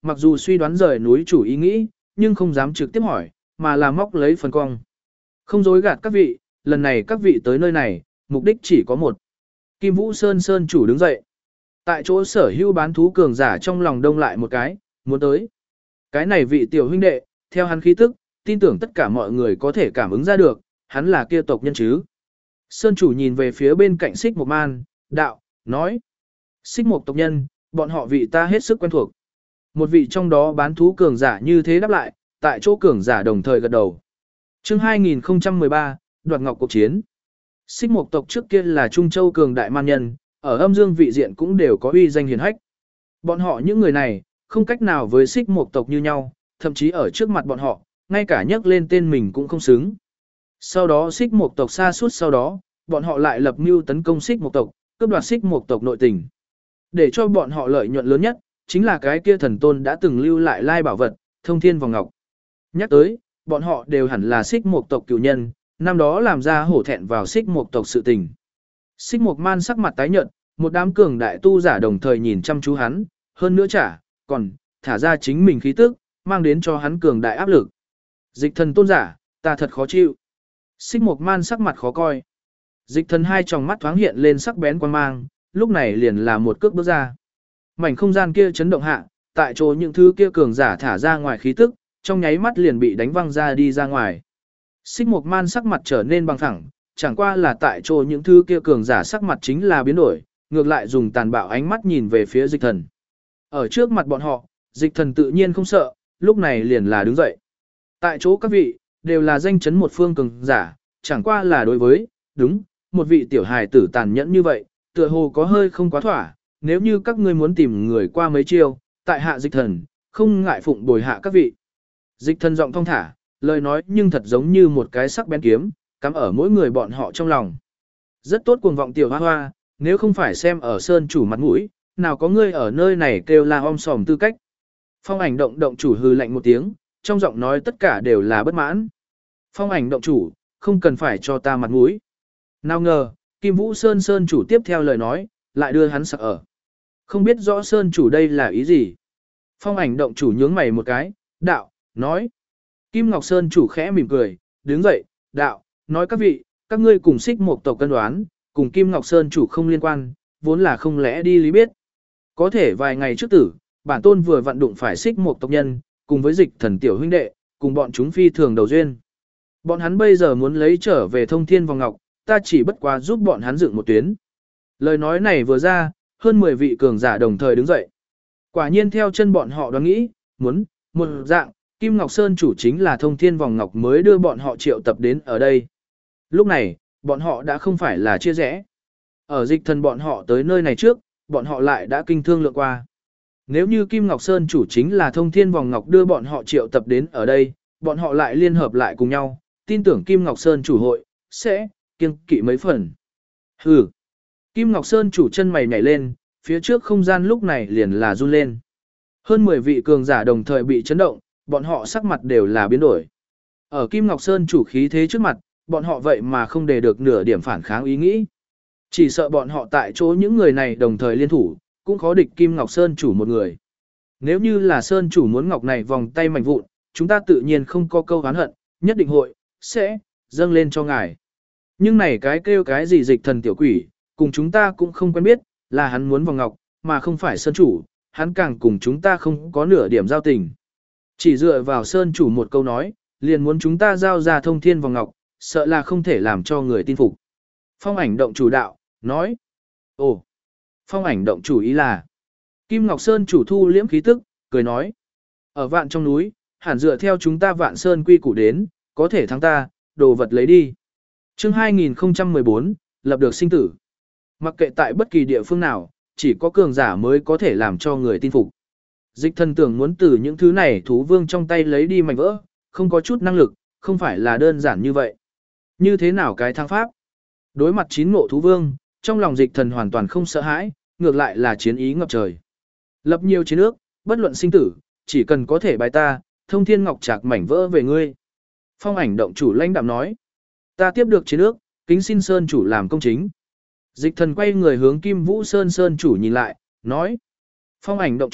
mặc dù suy đoán rời núi chủ ý nghĩ, nhưng không dám trực tiếp hỏi, mà là móc lấy phần cong. Không dối gạt các vị, lần này các vị tới nơi này, mục đích chỉ có một. Kim Vũ Sơn Sơn chủ đứng dậy. Tại chỗ sở hữu bán thú cường giả trong lòng đông lại một cái, muốn tới. Cái này vị tiểu huynh đệ, theo hắn khí tức, tin tưởng tất cả mọi người có thể cảm ứng ra được, hắn là kia tộc nhân chứ. Sơn chủ nhìn về phía bên cạnh Xích Mộc Man, đạo, nói. Xích Mộc tộc nhân, bọn họ vị ta hết sức quen thuộc. Một vị trong đó bán thú cường giả như thế đáp lại, tại chỗ cường giả đồng thời gật đầu. Chương 2013, đoạt ngọc cuộc chiến. Xích Mộc tộc trước kia là Trung Châu cường đại man nhân, ở âm dương vị diện cũng đều có uy danh hiển hách. Bọn họ những người này, không cách nào với Xích Mộc tộc như nhau, thậm chí ở trước mặt bọn họ, ngay cả nhắc lên tên mình cũng không xứng. Sau đó Xích Mộc tộc xa suốt sau đó, bọn họ lại lập mưu tấn công Xích Mộc tộc, cướp đoạt Xích Mộc tộc nội tình. Để cho bọn họ lợi nhuận lớn nhất, chính là cái kia thần tôn đã từng lưu lại lai bảo vật, Thông Thiên Vòng Ngọc. Nhắc tới, bọn họ đều hẳn là Xích Mộc tộc cửu nhân, năm đó làm ra hổ thẹn vào Xích Mộc tộc sự tình. Xích Mộc Man sắc mặt tái nhợt, một đám cường đại tu giả đồng thời nhìn chăm chú hắn, hơn nữa còn thả ra chính mình khí tức, mang đến cho hắn cường đại áp lực. Dịch thần tôn giả, ta thật khó chịu. Xích Mộc Man sắc mặt khó coi. Dịch thần hai tròng mắt thoáng hiện lên sắc bén quan mang, lúc này liền là một cước bước ra. Mảnh không gian kia chấn động hạ, tại chỗ những thứ kia cường giả thả ra ngoài khí tức, trong nháy mắt liền bị đánh văng ra đi ra ngoài. Xích Mộc Man sắc mặt trở nên bằng phẳng, chẳng qua là tại chỗ những thứ kia cường giả sắc mặt chính là biến đổi, ngược lại dùng tàn bạo ánh mắt nhìn về phía dịch thần. Ở trước mặt bọn họ, dịch thần tự nhiên không sợ, lúc này liền là đứng dậy. Tại chỗ các vị, đều là danh chấn một phương cường giả, chẳng qua là đối với, một vị tiểu hài tử tàn nhẫn như vậy, tựa hồ có hơi không quá thỏa, nếu như các ngươi muốn tìm người qua mấy chiêu, tại hạ dịch thần, không ngại phụng bồi hạ các vị. Dịch thần giọng thong thả, lời nói nhưng thật giống như một cái sắc bén kiếm, cắm ở mỗi người bọn họ trong lòng. Rất tốt cuồng vọng tiểu hoa hoa, nếu không phải xem ở sơn chủ mặt mũi, nào có ngươi ở nơi này kêu la om sòm tư cách. Phong ảnh động chủ hừ lạnh một tiếng, trong giọng nói tất cả đều là bất mãn. Phong ảnh động chủ, không cần phải cho ta mặt mũi. Nào ngờ, Kim Vũ Sơn chủ tiếp theo lời nói, lại đưa hắn sặc ở. Không biết rõ Sơn chủ đây là ý gì. Phong ảnh động chủ nhướng mày một cái, đạo, nói. Kim Ngọc Sơn chủ khẽ mỉm cười, đứng dậy, đạo, nói các vị, các ngươi cùng Xích Mộc tộc cân đoán, cùng Kim Ngọc Sơn chủ không liên quan, vốn là không lẽ đi lý biết. Có thể vài ngày trước tử, bản tôn vừa vận đụng phải Xích Mộc tộc nhân, cùng với dịch thần tiểu huynh đệ, cùng bọn chúng phi thường đầu duyên. Bọn hắn bây giờ muốn lấy trở về Thông Thiên Vòng Ngọc, ta chỉ bất quá giúp bọn hắn dựng một tuyến. Lời nói này vừa ra, hơn 10 vị cường giả đồng thời đứng dậy. Quả nhiên theo chân bọn họ đoán nghĩ, muốn, một dạng, Kim Ngọc Sơn chủ chính là Thông Thiên Vòng Ngọc mới đưa bọn họ triệu tập đến ở đây. Lúc này, bọn họ đã không phải là chia rẽ. Ở dịch thần bọn họ tới nơi này trước, bọn họ lại đã kinh thương lượng qua. Nếu như Kim Ngọc Sơn chủ chính là Thông Thiên Vòng Ngọc đưa bọn họ triệu tập đến ở đây, bọn họ lại liên hợp lại cùng nhau, tin tưởng Kim Ngọc Sơn chủ hội, sẽ, kiêng kỵ mấy phần. Hừ. Kim Ngọc Sơn chủ chân mày nhảy lên, phía trước không gian lúc này liền là run lên. Hơn 10 vị cường giả đồng thời bị chấn động, bọn họ sắc mặt đều là biến đổi. Ở Kim Ngọc Sơn chủ khí thế trước mặt, bọn họ vậy mà không để được nửa điểm phản kháng ý nghĩ. Chỉ sợ bọn họ tại chỗ những người này đồng thời liên thủ, cũng khó địch Kim Ngọc Sơn chủ một người. Nếu như là Sơn chủ muốn ngọc này vòng tay mảnh vụn, chúng ta tự nhiên không có câu oán hận, nhất định hội, sẽ, dâng lên cho ngài. Nhưng này cái kêu cái gì dịch thần tiểu quỷ, cùng chúng ta cũng không quen biết, là hắn muốn vòng ngọc, mà không phải Sơn chủ, hắn càng cùng chúng ta không có nửa điểm giao tình. Chỉ dựa vào Sơn chủ một câu nói, liền muốn chúng ta giao ra Thông Thiên vòng ngọc, sợ là không thể làm cho người tin phục. Phong ảnh động chủ đạo, nói. Ồ, phong ảnh động chủ ý là. Kim Ngọc Sơn chủ thu liễm khí tức, cười nói. Ở vạn trong núi, hẳn dựa theo chúng ta vạn sơn quy củ đến, có thể thắng ta, đồ vật lấy đi. Chương 2014, lập được sinh tử. Mặc kệ tại bất kỳ địa phương nào, chỉ có cường giả mới có thể làm cho người tin phục. Dịch thần tưởng muốn từ những thứ này thú vương trong tay lấy đi mảnh vỡ, không có chút năng lực, không phải là đơn giản như vậy. Như thế nào cái thắng pháp? Đối mặt 9 ngộ thú vương, trong lòng dịch thần hoàn toàn không sợ hãi, ngược lại là chiến ý ngập trời. Lập nhiều chiến ước, bất luận sinh tử, chỉ cần có thể bài ta, Thông Thiên Ngọc Trạc mảnh vỡ về ngươi. Phong ảnh động chủ lãnh đạm nói. Ta tiếp được chiến ước, kính xin Sơn chủ làm công chính. Dịch thần quay người hướng Kim Vũ Sơn Sơn chủ nhìn lại, nói. Phong ảnh động chủ,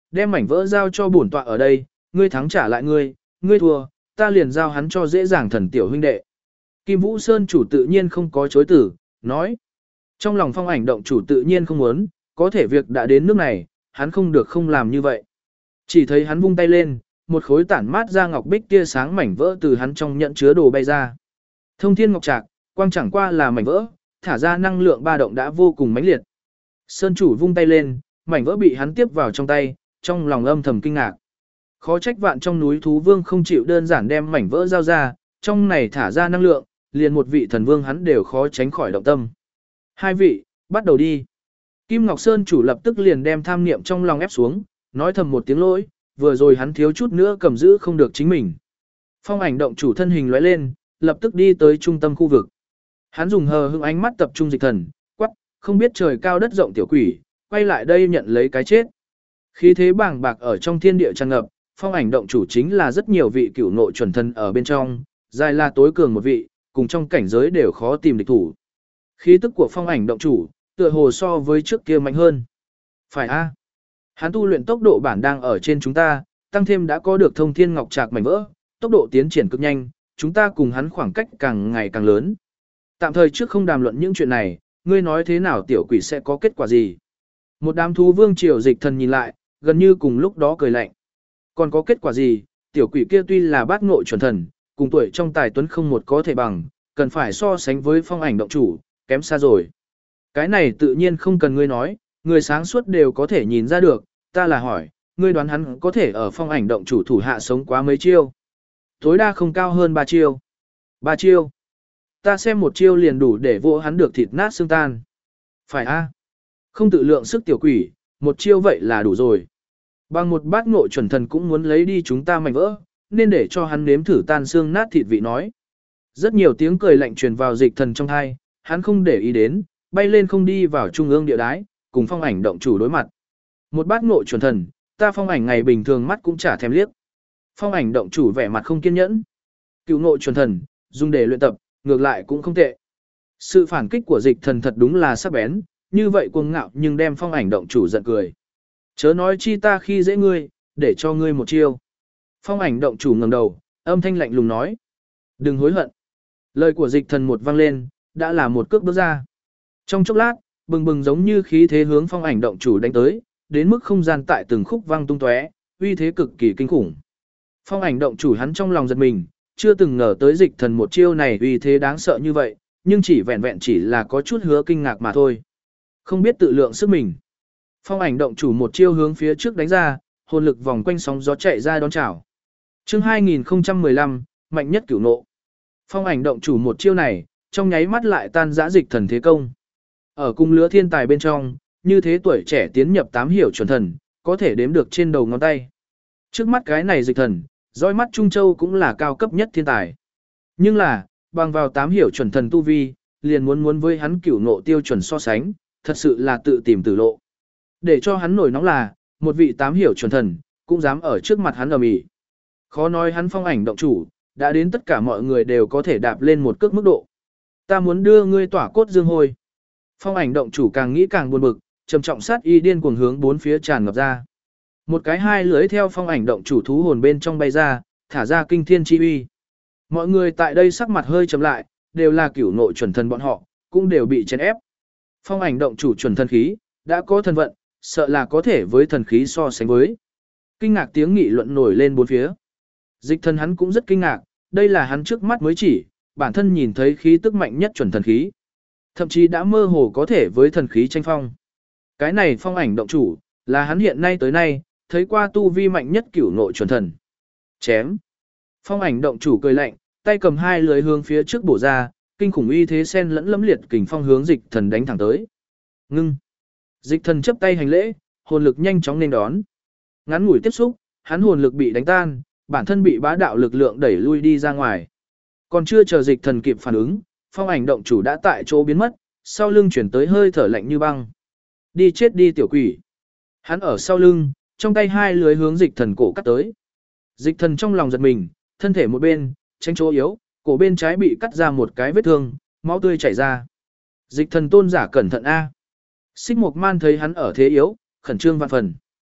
đem mảnh vỡ giao cho bổn tọa ở đây, ngươi thắng trả lại ngươi thua, ta liền giao hắn cho dễ dàng thần tiểu huynh đệ. Kim Vũ Sơn chủ tự nhiên không có chối từ, nói. Trong lòng Phong Ảnh động chủ tự nhiên không muốn, có thể việc đã đến nước này, hắn không được không làm như vậy. Chỉ thấy hắn vung tay lên, một khối tản mát ra ngọc bích tia sáng mảnh vỡ từ hắn trong nhận chứa đồ bay ra. Thông thiên ngọc trạc, quang chẳng qua là mảnh vỡ, thả ra năng lượng ba động đã vô cùng mãnh liệt. Sơn chủ vung tay lên, mảnh vỡ bị hắn tiếp vào trong tay, trong lòng âm thầm kinh ngạc. Khó trách vạn trong núi thú vương không chịu đơn giản đem mảnh vỡ giao ra, trong này thả ra năng lượng, liền một vị thần vương hắn đều khó tránh khỏi động tâm. Hai vị, bắt đầu đi. Kim Ngọc Sơn chủ lập tức liền đem tham niệm trong lòng ép xuống, nói thầm một tiếng lỗi, vừa rồi hắn thiếu chút nữa cầm giữ không được chính mình. Phong Ảnh động chủ thân hình lóe lên, lập tức đi tới trung tâm khu vực. Hắn dùng hờ hững ánh mắt tập trung Dịch Thần, quắc, không biết trời cao đất rộng tiểu quỷ, quay lại đây nhận lấy cái chết. Khí thế bàng bạc ở trong thiên địa tràn ngập, Phong Ảnh động chủ chính là rất nhiều vị cửu nội chuẩn thần ở bên trong, dài là tối cường một vị, cùng trong cảnh giới đều khó tìm địch thủ. Khí tức của Phong Ảnh động chủ, tựa hồ so với trước kia mạnh hơn. Phải a? Hắn tu luyện tốc độ bản đang ở trên chúng ta, tăng thêm đã có được thông thiên ngọc trạc mảnh vỡ, tốc độ tiến triển cực nhanh, chúng ta cùng hắn khoảng cách càng ngày càng lớn. Tạm thời trước không đàm luận những chuyện này, ngươi nói thế nào tiểu quỷ sẽ có kết quả gì? Một đám thú vương triều Dịch Thần nhìn lại, gần như cùng lúc đó cười lạnh. Còn có kết quả gì? Tiểu quỷ kia tuy là bát ngộ chuẩn thần, cùng tuổi trong tài tuấn không một có thể bằng, cần phải so sánh với Phong Ảnh động chủ, kém xa rồi. Cái này tự nhiên không cần ngươi nói, người sáng suốt đều có thể nhìn ra được, ta là hỏi, ngươi đoán hắn có thể ở Phong Ảnh động chủ thủ hạ sống quá mấy chiêu? Tối đa không cao hơn 3 chiêu. 3 chiêu? Ta xem một chiêu liền đủ để vô hắn được thịt nát xương tan. Phải a? Không tự lượng sức tiểu quỷ, một chiêu vậy là đủ rồi. Bằng một bát ngộ chuẩn thần cũng muốn lấy đi chúng ta mảnh vỡ, nên để cho hắn nếm thử tan xương nát thịt vị nói. Rất nhiều tiếng cười lạnh truyền vào Dịch Thần trong tai, hắn không để ý đến, bay lên không đi vào trung ương địa đái, cùng Phong Ảnh động chủ đối mặt. Một bát ngộ chuẩn thần, ta Phong Ảnh ngày bình thường mắt cũng chả thèm liếc. Phong Ảnh động chủ vẻ mặt không kiên nhẫn. Cựu ngộ chuẩn thần, dùng để luyện tập, ngược lại cũng không tệ. Sự phản kích của Dịch Thần thật đúng là sắc bén, như vậy cuồng ngạo nhưng đem Phong Ảnh động chủ giận cười. Chớ nói chi ta khi dễ ngươi, để cho ngươi một chiêu. Phong Ảnh động chủ ngẩng đầu, âm thanh lạnh lùng nói. Đừng hối hận. Lời của Dịch Thần một vang lên, đã là một cước bước ra. Trong chốc lát, bừng bừng giống như khí thế hướng Phong Ảnh động chủ đánh tới, đến mức không gian tại từng khúc vang tung tóe, uy thế cực kỳ kinh khủng. Phong Ảnh động chủ hắn trong lòng giật mình, chưa từng ngờ tới Dịch Thần một chiêu này uy thế đáng sợ như vậy, nhưng chỉ vẹn vẹn chỉ là có chút hứa kinh ngạc mà thôi. Không biết tự lượng sức mình. Phong Ảnh động chủ một chiêu hướng phía trước đánh ra, hồn lực vòng quanh sóng gió chạy ra đón chào. Chương 2015, mạnh nhất cửu nộ. Phong Ảnh động chủ một chiêu này, trong nháy mắt lại tan rã Dịch Thần thế công. Ở cung lứa thiên tài bên trong, như thế tuổi trẻ tiến nhập 8 hiểu chuẩn thần, có thể đếm được trên đầu ngón tay. Trước mắt cái này Dịch Thần, dõi mắt Trung Châu cũng là cao cấp nhất thiên tài. Nhưng là, bằng vào 8 hiểu chuẩn thần tu vi, liền muốn với hắn cửu nộ tiêu chuẩn so sánh, thật sự là tự tìm tử lộ. Để cho hắn nổi nóng là, một vị 8 hiểu chuẩn thần, cũng dám ở trước mặt hắn ầm ĩ. Khó nói hắn Phong Ảnh động chủ, đã đến tất cả mọi người đều có thể đạp lên một cước mức độ. Ta muốn đưa ngươi tỏa cốt dương hôi. Phong Ảnh động chủ càng nghĩ càng buồn bực, trầm trọng sát y điên cuồng hướng bốn phía tràn ngập ra. Một cái hai lưới theo Phong Ảnh động chủ thú hồn bên trong bay ra, thả ra kinh thiên chi uy. Mọi người tại đây sắc mặt hơi trầm lại, đều là cửu nội chuẩn thần bọn họ, cũng đều bị chèn ép. Phong Ảnh động chủ chuẩn thần khí, đã có thần vận, sợ là có thể với thần khí so sánh với. Kinh ngạc tiếng nghị luận nổi lên bốn phía. Dịch Thần hắn cũng rất kinh ngạc, đây là hắn trước mắt mới chỉ, bản thân nhìn thấy khí tức mạnh nhất chuẩn thần khí. Thậm chí đã mơ hồ có thể với thần khí tranh phong. Cái này Phong Ảnh động chủ, là hắn hiện nay tới nay, thấy qua tu vi mạnh nhất cửu nội chuẩn thần. Chém. Phong Ảnh động chủ cười lạnh, tay cầm hai lưới hướng phía trước bổ ra, kinh khủng uy thế sen lẫn lẫm liệt kình phong hướng Dịch Thần đánh thẳng tới. Ngưng. Dịch Thần chấp tay hành lễ, hồn lực nhanh chóng nên đón. Ngắn ngủi tiếp xúc, hắn hồn lực bị đánh tan, bản thân bị bá đạo lực lượng đẩy lui đi ra ngoài. Còn chưa chờ Dịch Thần kịp phản ứng, Phong Ảnh động chủ đã tại chỗ biến mất, sau lưng chuyển tới hơi thở lạnh như băng. Đi chết đi tiểu quỷ. Hắn ở sau lưng, trong tay hai lưới hướng Dịch Thần cổ cắt tới. Dịch Thần trong lòng giật mình, thân thể một bên, tránh chỗ yếu, cổ bên trái bị cắt ra một cái vết thương, máu tươi chảy ra. Dịch Thần tôn giả cẩn thận a. Xích Mộc Man thấy hắn ở thế yếu, khẩn trương vạn phần.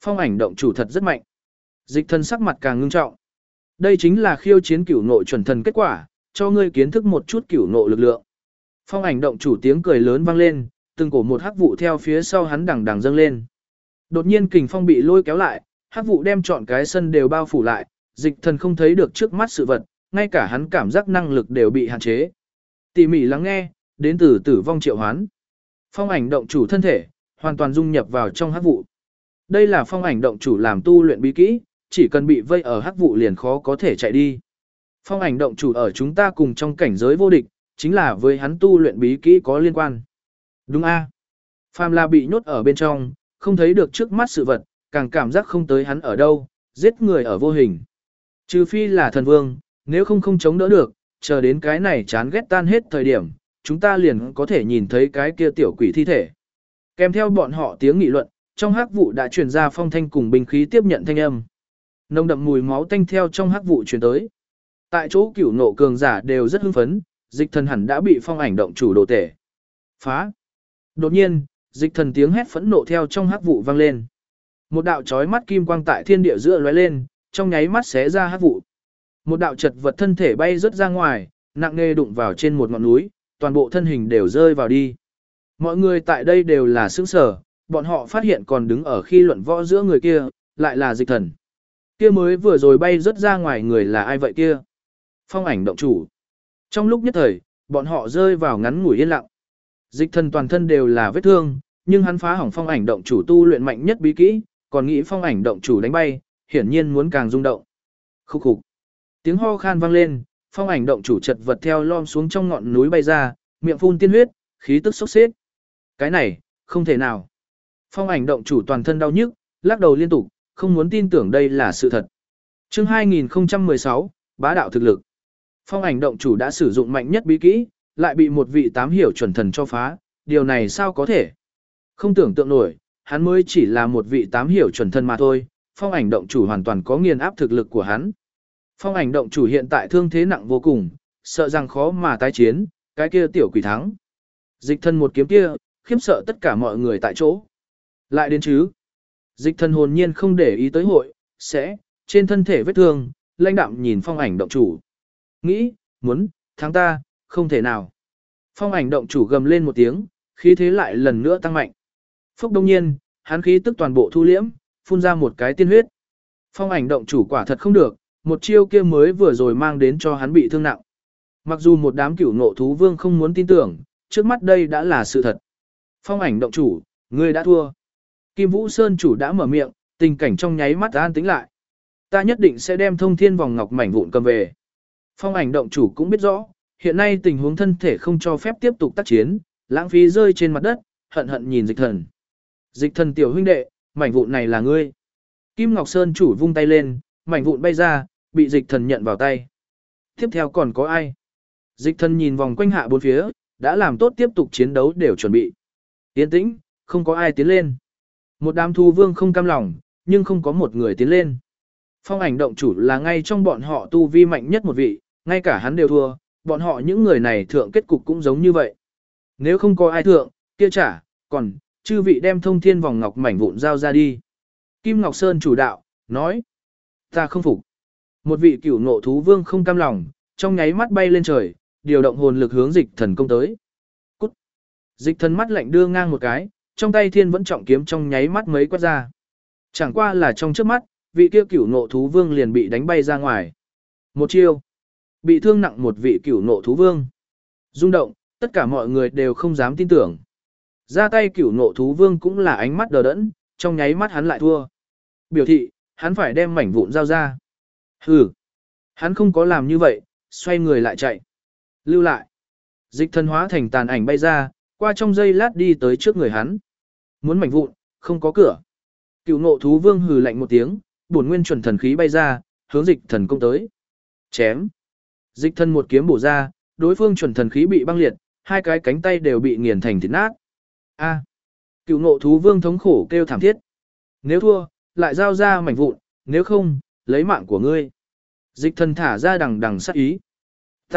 Phong ảnh động chủ thật rất mạnh. Dịch thần sắc mặt càng ngưng trọng. Đây chính là khiêu chiến cửu ngộ chuẩn thần kết quả, cho ngươi kiến thức một chút cửu ngộ lực lượng. Phong ảnh động chủ tiếng cười lớn vang lên, từng cổ một hắc vụ theo phía sau hắn đằng đằng dâng lên. Đột nhiên kình phong bị lôi kéo lại, hắc vụ đem trọn cái sân đều bao phủ lại, dịch thần không thấy được trước mắt sự vật, ngay cả hắn cảm giác năng lực đều bị hạn chế. Tỉ mỉ lắng nghe, đến từ tử vong triệu hoán. Phong ảnh động chủ thân thể, hoàn toàn dung nhập vào trong hắc vụ. Đây là phong ảnh động chủ làm tu luyện bí kỹ, chỉ cần bị vây ở hắc vụ liền khó có thể chạy đi. Phong ảnh động chủ ở chúng ta cùng trong cảnh giới vô địch, chính là với hắn tu luyện bí kỹ có liên quan. Đúng a? Phàm là bị nhốt ở bên trong, không thấy được trước mắt sự vật, càng cảm giác không tới hắn ở đâu, giết người ở vô hình. Trừ phi là thần vương, nếu không chống đỡ được, chờ đến cái này chán ghét tan hết thời điểm, chúng ta liền có thể nhìn thấy cái kia tiểu quỷ thi thể. Kèm theo bọn họ tiếng nghị luận, trong hắc vụ đã truyền ra phong thanh cùng binh khí tiếp nhận thanh âm. Nồng đậm mùi máu tanh theo trong hắc vụ truyền tới. Tại chỗ cửu nộ cường giả đều rất hưng phấn, dịch thần hẳn đã bị phong ảnh động chủ đồ tể. Phá! Đột nhiên, dịch thần tiếng hét phẫn nộ theo trong hắc vụ vang lên. Một đạo chói mắt kim quang tại thiên địa giữa lóe lên, trong nháy mắt xé ra hắc vụ. Một đạo chật vật thân thể bay rớt ra ngoài, nặng nề đụng vào trên một ngọn núi, toàn bộ thân hình đều rơi vào đi. Mọi người tại đây đều là sững sờ, bọn họ phát hiện còn đứng ở khi luận võ giữa người kia, lại là dịch thần. Kia mới vừa rồi bay rớt ra ngoài người là ai vậy kia? Phong ảnh động chủ. Trong lúc nhất thời, bọn họ rơi vào ngắn ngủi yên lặng. Dịch thần toàn thân đều là vết thương, nhưng hắn phá hỏng phong ảnh động chủ tu luyện mạnh nhất bí kỹ, còn nghĩ phong ảnh động chủ đánh bay, hiển nhiên muốn càng rung động. Khúc khục. Tiếng ho khan vang lên, phong ảnh động chủ chật vật theo lom xuống trong ngọn núi bay ra, miệng phun tiên huyết, khí tức sốc xếp. Cái này, không thể nào. Phong ảnh động chủ toàn thân đau nhức, lắc đầu liên tục, không muốn tin tưởng đây là sự thật. Chương 2016, bá đạo thực lực. Phong ảnh động chủ đã sử dụng mạnh nhất bí kỹ, lại bị một vị tám hiểu chuẩn thần cho phá, điều này sao có thể? Không tưởng tượng nổi, hắn mới chỉ là một vị tám hiểu chuẩn thần mà thôi, phong ảnh động chủ hoàn toàn có nghiền áp thực lực của hắn. Phong ảnh động chủ hiện tại thương thế nặng vô cùng, sợ rằng khó mà tái chiến, cái kia tiểu quỷ thắng. Dịch thần một kiếm kia, khiếp sợ tất cả mọi người tại chỗ. Lại đến chứ. Dịch thần hồn nhiên không để ý tới hội, sẽ, trên thân thể vết thương, lãnh đạm nhìn phong ảnh động chủ. Nghĩ, muốn, thắng ta, không thể nào. Phong ảnh động chủ gầm lên một tiếng, khí thế lại lần nữa tăng mạnh. Phúc đông nhiên, hắn khí tức toàn bộ thu liễm, phun ra một cái tiên huyết. Phong ảnh động chủ quả thật không được, một chiêu kia mới vừa rồi mang đến cho hắn bị thương nặng. Mặc dù một đám cửu ngộ thú vương không muốn tin tưởng, trước mắt đây đã là sự thật. Phong ảnh động chủ, ngươi đã thua. Kim Vũ Sơn chủ đã mở miệng, tình cảnh trong nháy mắt an tĩnh lại. Ta nhất định sẽ đem thông thiên vòng ngọc mảnh vụn cầm về. Phong ảnh động chủ cũng biết rõ, hiện nay tình huống thân thể không cho phép tiếp tục tác chiến, lãng phí rơi trên mặt đất, hận hận nhìn dịch thần. Dịch thần tiểu huynh đệ, mảnh vụn này là ngươi. Kim Ngọc Sơn chủ vung tay lên, mảnh vụn bay ra, bị dịch thần nhận vào tay. Tiếp theo còn có ai? Dịch thần nhìn vòng quanh hạ bốn phía, đã làm tốt tiếp tục chiến đấu đều chuẩn bị. Tiến tĩnh, không có ai tiến lên. Một đám thú vương không cam lòng, nhưng không có một người tiến lên. Phong ảnh động chủ là ngay trong bọn họ tu vi mạnh nhất một vị, ngay cả hắn đều thua, bọn họ những người này thượng kết cục cũng giống như vậy. Nếu không có ai thượng, kia trả, còn, chư vị đem thông thiên vòng ngọc mảnh vụn giao ra đi. Kim Ngọc Sơn chủ đạo, nói, ta không phục. Một vị cửu ngộ thú vương không cam lòng, trong nháy mắt bay lên trời, điều động hồn lực hướng dịch thần công tới. Cút. Dịch thần mắt lạnh đưa ngang một cái, trong tay thiên vẫn trọng kiếm trong nháy mắt mấy quát ra. Chẳng qua là trong trước mắt, vị kia cửu ngộ thú vương liền bị đánh bay ra ngoài. Một chiêu. Bị thương nặng một vị cửu ngộ thú vương. Rung động, tất cả mọi người đều không dám tin tưởng. Ra tay cửu ngộ thú vương cũng là ánh mắt đờ đẫn, trong nháy mắt hắn lại thua. Biểu thị, hắn phải đem mảnh vụn giao ra. Hừ. Hắn không có làm như vậy, xoay người lại chạy. Lưu lại. Dịch thần hóa thành tàn ảnh bay ra, qua trong giây lát đi tới trước người hắn. Muốn mảnh vụn, không có cửa. Cửu ngộ thú vương hừ lạnh một tiếng, bổn nguyên chuẩn thần khí bay ra, hướng dịch thần công tới. Chém. Dịch thần một kiếm bổ ra, đối phương chuẩn thần khí bị băng liệt, hai cái cánh tay đều bị nghiền thành thịt nát. A. Cửu ngộ thú vương thống khổ kêu thảm thiết. Nếu thua, lại giao ra mảnh vụn, nếu không, lấy mạng của ngươi. Dịch thần thả ra đằng đằng sát ý. Ta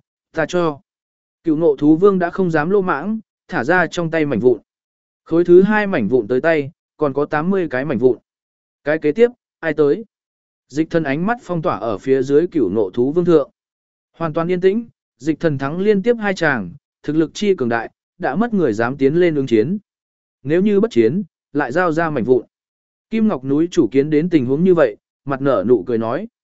cho. Cửu ngộ thú vương đã không dám lô mãng, thả ra trong tay mảnh vụn. Khối thứ hai mảnh vụn tới tay, còn có 80 cái mảnh vụn. Cái kế tiếp, ai tới? Dịch thần ánh mắt phong tỏa ở phía dưới cửu nộ thú vương thượng. Hoàn toàn yên tĩnh, dịch thần thắng liên tiếp 2 tràng, thực lực chi cường đại, đã mất người dám tiến lên ứng chiến. Nếu như bất chiến, lại giao ra mảnh vụn. Kim Ngọc núi chủ kiến đến tình huống như vậy, mặt nở nụ cười nói.